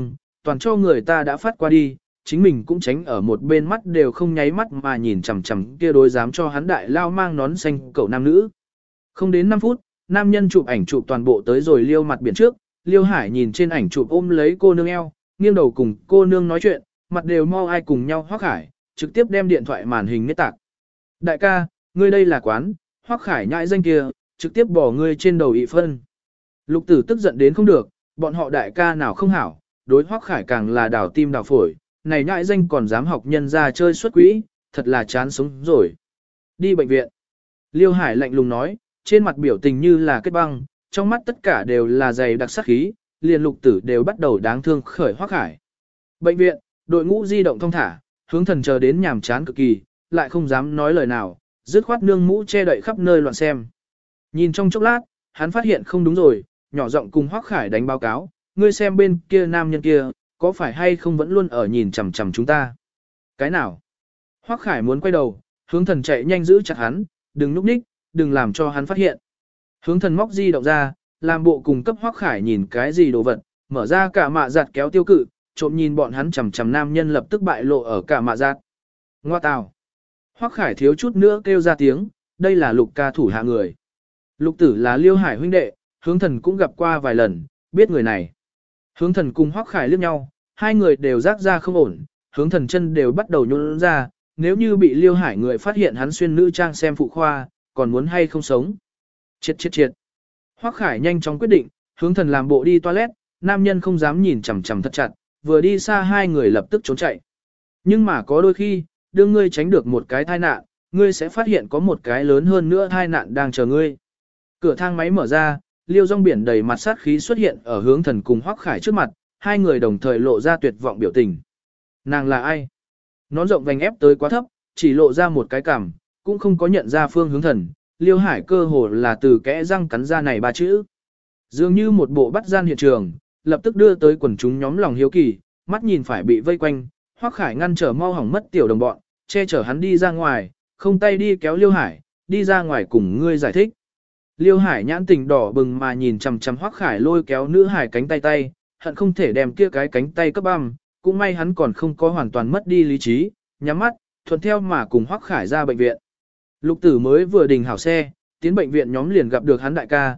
Speaker 1: toàn cho người ta đã phát qua đi, chính mình cũng tránh ở một bên mắt đều không nháy mắt mà nhìn chằm chằm kia đối dám cho hắn đại lao mang nón xanh cậu nam nữ. Không đến 5 phút, nam nhân chụp ảnh chụp toàn bộ tới rồi Liêu mặt biển trước, Liêu Hải nhìn trên ảnh chụp ôm lấy cô nương eo, nghiêng đầu cùng cô nương nói chuyện, mặt đều mau ai cùng nhau Hoắc Khải, trực tiếp đem điện thoại màn hình nết tạc. Đại ca, ngươi đây là quán, Hoắc Khải nhãi danh kia, trực tiếp bỏ ngươi trên đầu ị phân. Lục Tử tức giận đến không được, bọn họ đại ca nào không hảo, đối Hoắc Khải càng là đảo tim đảo phổi, này nhãi danh còn dám học nhân ra chơi xuất quỹ, thật là chán sống rồi. Đi bệnh viện. Liêu Hải lạnh lùng nói, trên mặt biểu tình như là kết băng, trong mắt tất cả đều là dày đặc sát khí, liền Lục Tử đều bắt đầu đáng thương khởi Hoắc Khải. Bệnh viện, đội ngũ di động thong thả, Hướng Thần chờ đến nhàm chán cực kỳ, lại không dám nói lời nào, dứt khoát nương mũ che đậy khắp nơi loạn xem. Nhìn trong chốc lát, hắn phát hiện không đúng rồi, nhỏ giọng cùng Hoắc Khải đánh báo cáo, ngươi xem bên kia nam nhân kia, có phải hay không vẫn luôn ở nhìn chằm chằm chúng ta? Cái nào? Hoắc Khải muốn quay đầu, Hướng Thần chạy nhanh giữ chặt hắn, đừng núp ních, đừng làm cho hắn phát hiện. Hướng Thần móc di động ra, làm bộ cùng cấp Hoắc Khải nhìn cái gì đồ vật, mở ra cả mạ giặt kéo tiêu cự, trộm nhìn bọn hắn chằm chằm nam nhân lập tức bại lộ ở cả mạ giặt. Ngoa tào. Hoắc Khải thiếu chút nữa kêu ra tiếng, đây là Lục ca thủ hạ người. Lục Tử là Liêu Hải huynh đệ, Hướng Thần cũng gặp qua vài lần, biết người này. Hướng Thần cùng Hoắc Khải liếc nhau, hai người đều rác ra không ổn, Hướng Thần chân đều bắt đầu nhũn ra, nếu như bị Liêu Hải người phát hiện hắn xuyên nữ trang xem phụ khoa, còn muốn hay không sống. Triệt. Hoắc Khải nhanh chóng quyết định, Hướng Thần làm bộ đi toilet, nam nhân không dám nhìn chằm chằm thật chặt, vừa đi xa hai người lập tức trốn chạy. Nhưng mà có đôi khi, đưa ngươi tránh được một cái tai nạn, ngươi sẽ phát hiện có một cái lớn hơn nữa tai nạn đang chờ ngươi. Cửa thang máy mở ra, Liêu Rong Biển đầy mặt sát khí xuất hiện ở Hướng Thần cùng Hoắc Khải trước mặt, hai người đồng thời lộ ra tuyệt vọng biểu tình. Nàng là ai? Nón rộng vành ép tới quá thấp, chỉ lộ ra một cái cằm, cũng không có nhận ra Phương Hướng Thần. Liêu Hải cơ hồ là từ kẽ răng cắn ra này ba chữ. Dường như một bộ bắt gian hiện trường, lập tức đưa tới quần chúng nhóm lòng hiếu kỳ, mắt nhìn phải bị vây quanh, Hoắc Khải ngăn trở mau hỏng mất tiểu đồng bọn, che chở hắn đi ra ngoài, không tay đi kéo Liêu Hải, đi ra ngoài cùng ngươi giải thích. Liêu Hải nhãn tình đỏ bừng mà nhìn chằm chằm Hoắc Khải lôi kéo nữ hải cánh tay, hận không thể đem kia cái cánh tay cấp băm, cũng may hắn còn không có hoàn toàn mất đi lý trí, nhắm mắt, thuận theo mà cùng Hoắc Khải ra bệnh viện. Lục Tử mới vừa đình hảo xe, tiến bệnh viện nhóm liền gặp được hắn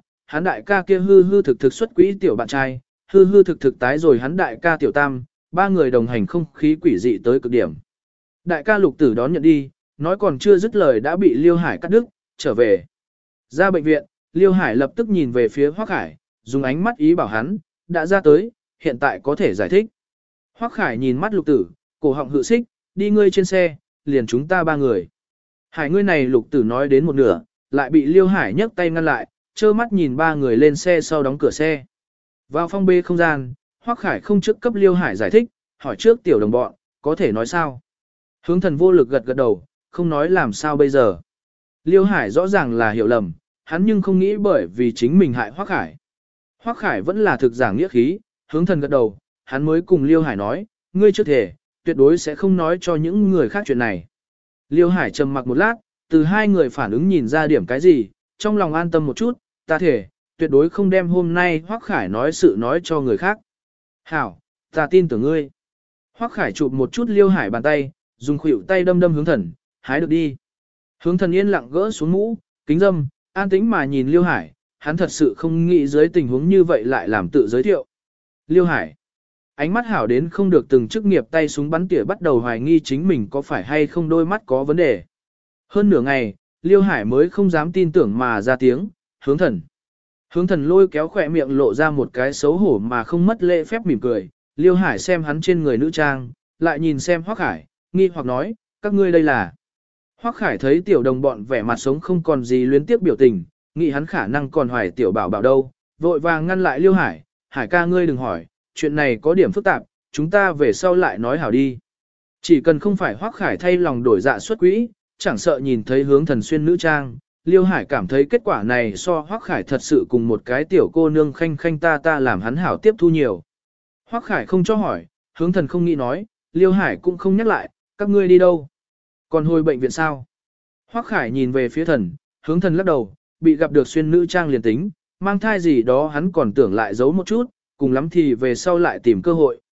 Speaker 1: đại ca kia hư thực xuất quỹ tiểu bạn trai, hư thực tái rồi hắn đại ca tiểu tam, ba người đồng hành không khí quỷ dị tới cực điểm. Đại ca Lục Tử đón nhận đi, nói còn chưa dứt lời đã bị Liêu Hải cắt đứt, trở về. Ra bệnh viện, Liêu Hải lập tức nhìn về phía Hoắc Khải, dùng ánh mắt ý bảo hắn, đã ra tới, hiện tại có thể giải thích. Hoắc Khải nhìn mắt Lục Tử, cổ họng hự xích, đi ngươi trên xe, liền chúng ta ba người. Hải ngươi này Lục Tử nói đến một nửa, lại bị Liêu Hải nhấc tay ngăn lại, trơ mắt nhìn ba người lên xe sau đóng cửa xe. Vào phong bê không gian, Hoắc Khải không trước cấp Liêu Hải giải thích, hỏi trước tiểu đồng bọn, có thể nói sao? Hướng Thần vô lực gật gật đầu, không nói làm sao bây giờ. Liêu Hải rõ ràng là hiểu lầm, hắn nhưng không nghĩ bởi vì chính mình hại Hoắc Khải. Hoắc Khải vẫn là thực giảng nghĩa khí, Hướng Thần gật đầu, hắn mới cùng Liêu Hải nói, ngươi trước thể, tuyệt đối sẽ không nói cho những người khác chuyện này. Liêu Hải trầm mặc một lát, từ hai người phản ứng nhìn ra điểm cái gì, trong lòng an tâm một chút, ta thể, tuyệt đối không đem hôm nay Hoắc Khải nói sự nói cho người khác. Hảo, ta tin tưởng ngươi. Hoắc Khải chụp một chút Liêu Hải bàn tay, dùng khuỷu tay đâm Hướng Thần, hái được đi. Hướng Thần yên lặng gỡ xuống mũ, kính dâm, an tĩnh mà nhìn Liêu Hải, hắn thật sự không nghĩ dưới tình huống như vậy lại làm tự giới thiệu. Liêu Hải, ánh mắt hảo đến không được từng chức nghiệp tay súng bắn tỉa bắt đầu hoài nghi chính mình có phải hay không đôi mắt có vấn đề. Hơn nửa ngày, Liêu Hải mới không dám tin tưởng mà ra tiếng, Hướng Thần. Hướng Thần lôi kéo khỏe miệng lộ ra một cái xấu hổ mà không mất lễ phép mỉm cười. Liêu Hải xem hắn trên người nữ trang, lại nhìn xem Hoắc Khải, nghi hoặc nói, các ngươi đây là. Hoắc Khải thấy tiểu đồng bọn vẻ mặt sống không còn gì luyến tiếp biểu tình, nghĩ hắn khả năng còn hoài tiểu bảo bảo đâu, vội vàng ngăn lại Liêu Hải, Hải ca ngươi đừng hỏi, chuyện này có điểm phức tạp, chúng ta về sau lại nói hảo đi. Chỉ cần không phải Hoắc Khải thay lòng đổi dạ xuất quỹ, chẳng sợ nhìn thấy Hướng Thần xuyên nữ trang, Liêu Hải cảm thấy kết quả này so Hoắc Khải thật sự cùng một cái tiểu cô nương khanh khanh ta làm hắn hảo tiếp thu nhiều. Hoắc Khải không cho hỏi, Hướng Thần không nghĩ nói, Liêu Hải cũng không nhắc lại, các ngươi đi đâu? Còn hồi bệnh viện sao? Hoắc Khải nhìn về phía Thần, Hướng Thần lắc đầu, bị gặp được xuyên nữ trang liền tính, mang thai gì đó hắn còn tưởng lại giấu một chút, cùng lắm thì về sau lại tìm cơ hội,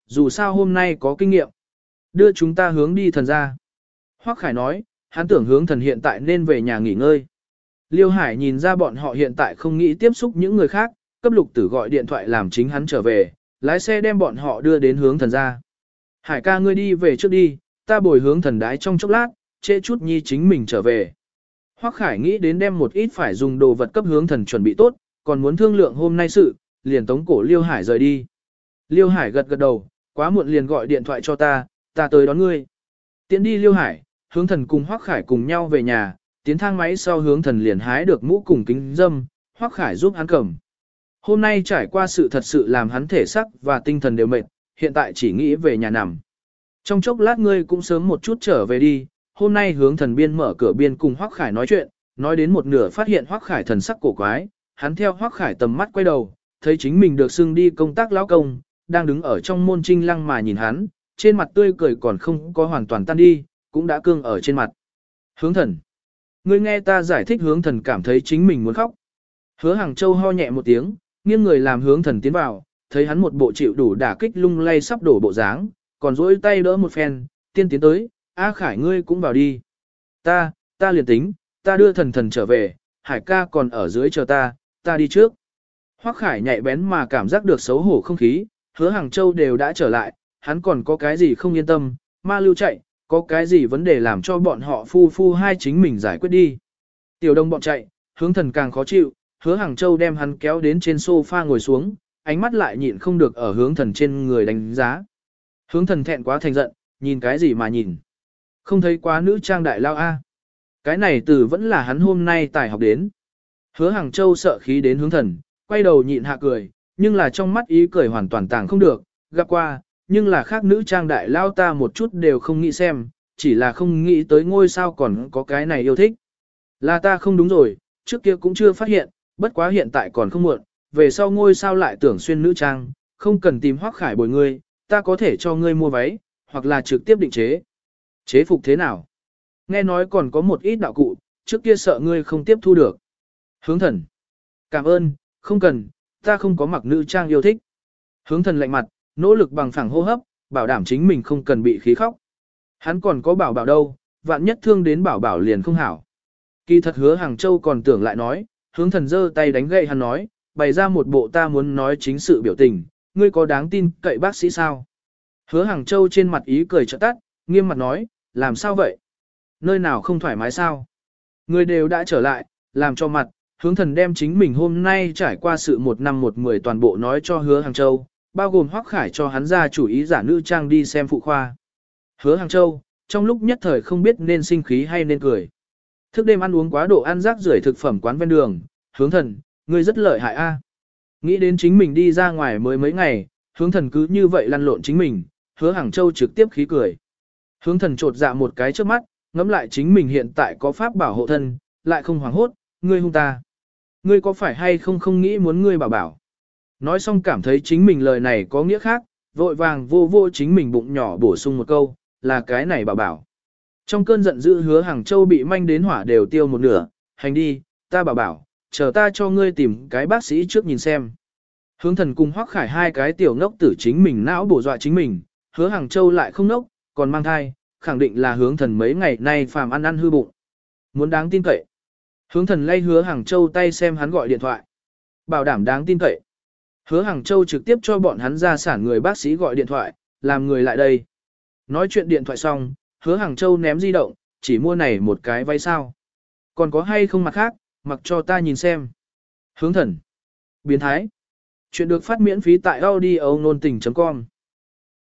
Speaker 1: dù sao hôm nay có kinh nghiệm. Đưa chúng ta hướng đi thần ra. Hoắc Khải nói, hắn tưởng hướng thần hiện tại nên về nhà nghỉ ngơi. Liêu Hải nhìn ra bọn họ hiện tại không nghĩ tiếp xúc những người khác, cấp Lục Tử gọi điện thoại làm chính hắn trở về, lái xe đem bọn họ đưa đến hướng thần ra. Hải ca ngươi đi về trước đi, ta bồi hướng thần đái trong chốc lát, trễ chút nhi chính mình trở về. Hoắc Khải nghĩ đến đem một ít phải dùng đồ vật cấp hướng thần chuẩn bị tốt, còn muốn thương lượng hôm nay sự, liền tống cổ Liêu Hải rời đi. Liêu Hải gật gật đầu, quá muộn liền gọi điện thoại cho ta tới đón ngươi. Tiến đi Liêu Hải, hướng thần cùng Hoắc Khải cùng nhau về nhà, tiến thang máy sau hướng thần liền hái được mũ cùng kính dâm, Hoắc Khải giúp hắn cầm. Hôm nay trải qua sự thật sự làm hắn thể sắc và tinh thần đều mệt, hiện tại chỉ nghĩ về nhà nằm. Trong chốc lát ngươi cũng sớm một chút trở về đi, hôm nay hướng thần biên mở cửa biên cùng Hoắc Khải nói chuyện, nói đến một nửa phát hiện Hoắc Khải thần sắc cổ quái, hắn theo Hoắc Khải tầm mắt quay đầu, thấy chính mình được xưng đi công tác lão công, đang đứng ở trong môn trinh lăng mà nhìn hắn, trên mặt tươi cười còn không có hoàn toàn tan đi, cũng đã cương ở trên mặt. Hướng thần. Ngươi nghe ta giải thích hướng thần cảm thấy chính mình muốn khóc. Hứa Hàng Châu ho nhẹ một tiếng, nghiêng người làm hướng thần tiến vào, thấy hắn một bộ chịu đủ đả kích lung lay sắp đổ bộ dáng, còn duỗi tay đỡ một phen, tiên tiến tới, A Khải ngươi cũng vào đi. Ta liền tính, ta đưa thần thần trở về, Hải ca còn ở dưới chờ ta đi trước. Hoắc Khải nhạy bén mà cảm giác được xấu hổ không khí, Hứa Hàng Châu đều đã trở lại, hắn còn có cái gì không yên tâm, ma lưu chạy, có cái gì vấn đề làm cho bọn họ phu hai chính mình giải quyết đi. Tiểu Đông bọn chạy, hướng thần càng khó chịu, Hứa Hàng Châu đem hắn kéo đến trên sofa ngồi xuống, ánh mắt lại nhịn không được ở hướng thần trên người đánh giá. Hướng thần thẹn quá thành giận, nhìn cái gì mà nhìn. Không thấy quá nữ trang đại lao A. Cái này từ vẫn là hắn hôm nay tài học đến. Hứa Hàng Châu sợ khí đến hướng thần, quay đầu nhịn hạ cười, nhưng là trong mắt ý cười hoàn toàn tàng không được, gặp qua, nhưng là khác nữ trang đại lao ta một chút đều không nghĩ xem, chỉ là không nghĩ tới ngôi sao còn có cái này yêu thích. Là ta không đúng rồi, trước kia cũng chưa phát hiện, bất quá hiện tại còn không muộn, về sau ngôi sao lại tưởng xuyên nữ trang, không cần tìm Hoắc Khải bồi ngươi, ta có thể cho ngươi mua váy, hoặc là trực tiếp định chế. Chế phục thế nào? Nghe nói còn có một ít đạo cụ, trước kia sợ ngươi không tiếp thu được. Hướng thần. Cảm ơn, không cần, ta không có mặc nữ trang yêu thích. Hướng thần lạnh mặt, nỗ lực bằng phẳng hô hấp, bảo đảm chính mình không cần bị khí khóc. Hắn còn có bảo bảo đâu, vạn nhất thương đến bảo bảo liền không hảo. Kỳ thật Hứa Hàng Châu còn tưởng lại nói, hướng thần giơ tay đánh gậy hắn nói, bày ra một bộ ta muốn nói chính sự biểu tình, ngươi có đáng tin cậy bác sĩ sao? Hứa Hàng Châu trên mặt ý cười chợt tắt, nghiêm mặt nói, làm sao vậy? Nơi nào không thoải mái sao? Người đều đã trở lại, làm cho mặt, hướng thần đem chính mình hôm nay trải qua sự 1 năm 1 10 toàn bộ nói cho Hứa Hàng Châu, bao gồm Hoắc Khải cho hắn ra chủ ý giả nữ trang đi xem phụ khoa. Hứa Hàng Châu, trong lúc nhất thời không biết nên sinh khí hay nên cười. Thức đêm ăn uống quá độ ăn rác rưởi thực phẩm quán ven đường, hướng thần, ngươi rất lợi hại a. Nghĩ đến chính mình đi ra ngoài mới mấy ngày, hướng thần cứ như vậy lăn lộn chính mình, Hứa Hàng Châu trực tiếp khí cười. Hướng thần trột dạ một cái trước mắt, ngẫm lại chính mình hiện tại có pháp bảo hộ thân, lại không hoảng hốt, ngươi hung ta. Ngươi có phải hay không nghĩ muốn ngươi bảo bảo. Nói xong cảm thấy chính mình lời này có nghĩa khác, vội vàng vô chính mình bụng nhỏ bổ sung một câu, là cái này bảo bảo. Trong cơn giận dữ Hứa Hàng Châu bị manh đến hỏa đều tiêu một nửa, hành đi, ta bảo bảo, chờ ta cho ngươi tìm cái bác sĩ trước nhìn xem. Hướng thần cùng Hoắc Khải hai cái tiểu ngốc tử chính mình não bổ dọa chính mình, Hứa Hàng Châu lại không ngốc, còn mang thai, khẳng định là hướng thần mấy ngày nay phàm ăn hư bụng. Muốn đáng tin cậy. Hướng thần lay Hứa Hàng Châu tay xem hắn gọi điện thoại. Bảo đảm đáng tin cậy. Hứa Hàng Châu trực tiếp cho bọn hắn gia sản người bác sĩ gọi điện thoại, làm người lại đây. Nói chuyện điện thoại xong, Hứa Hàng Châu ném di động, chỉ mua này một cái váy sao. Còn có hay không mặt khác, mặc cho ta nhìn xem. Hướng thần. Biến thái. Chuyện được phát miễn phí tại audio nôn tình.com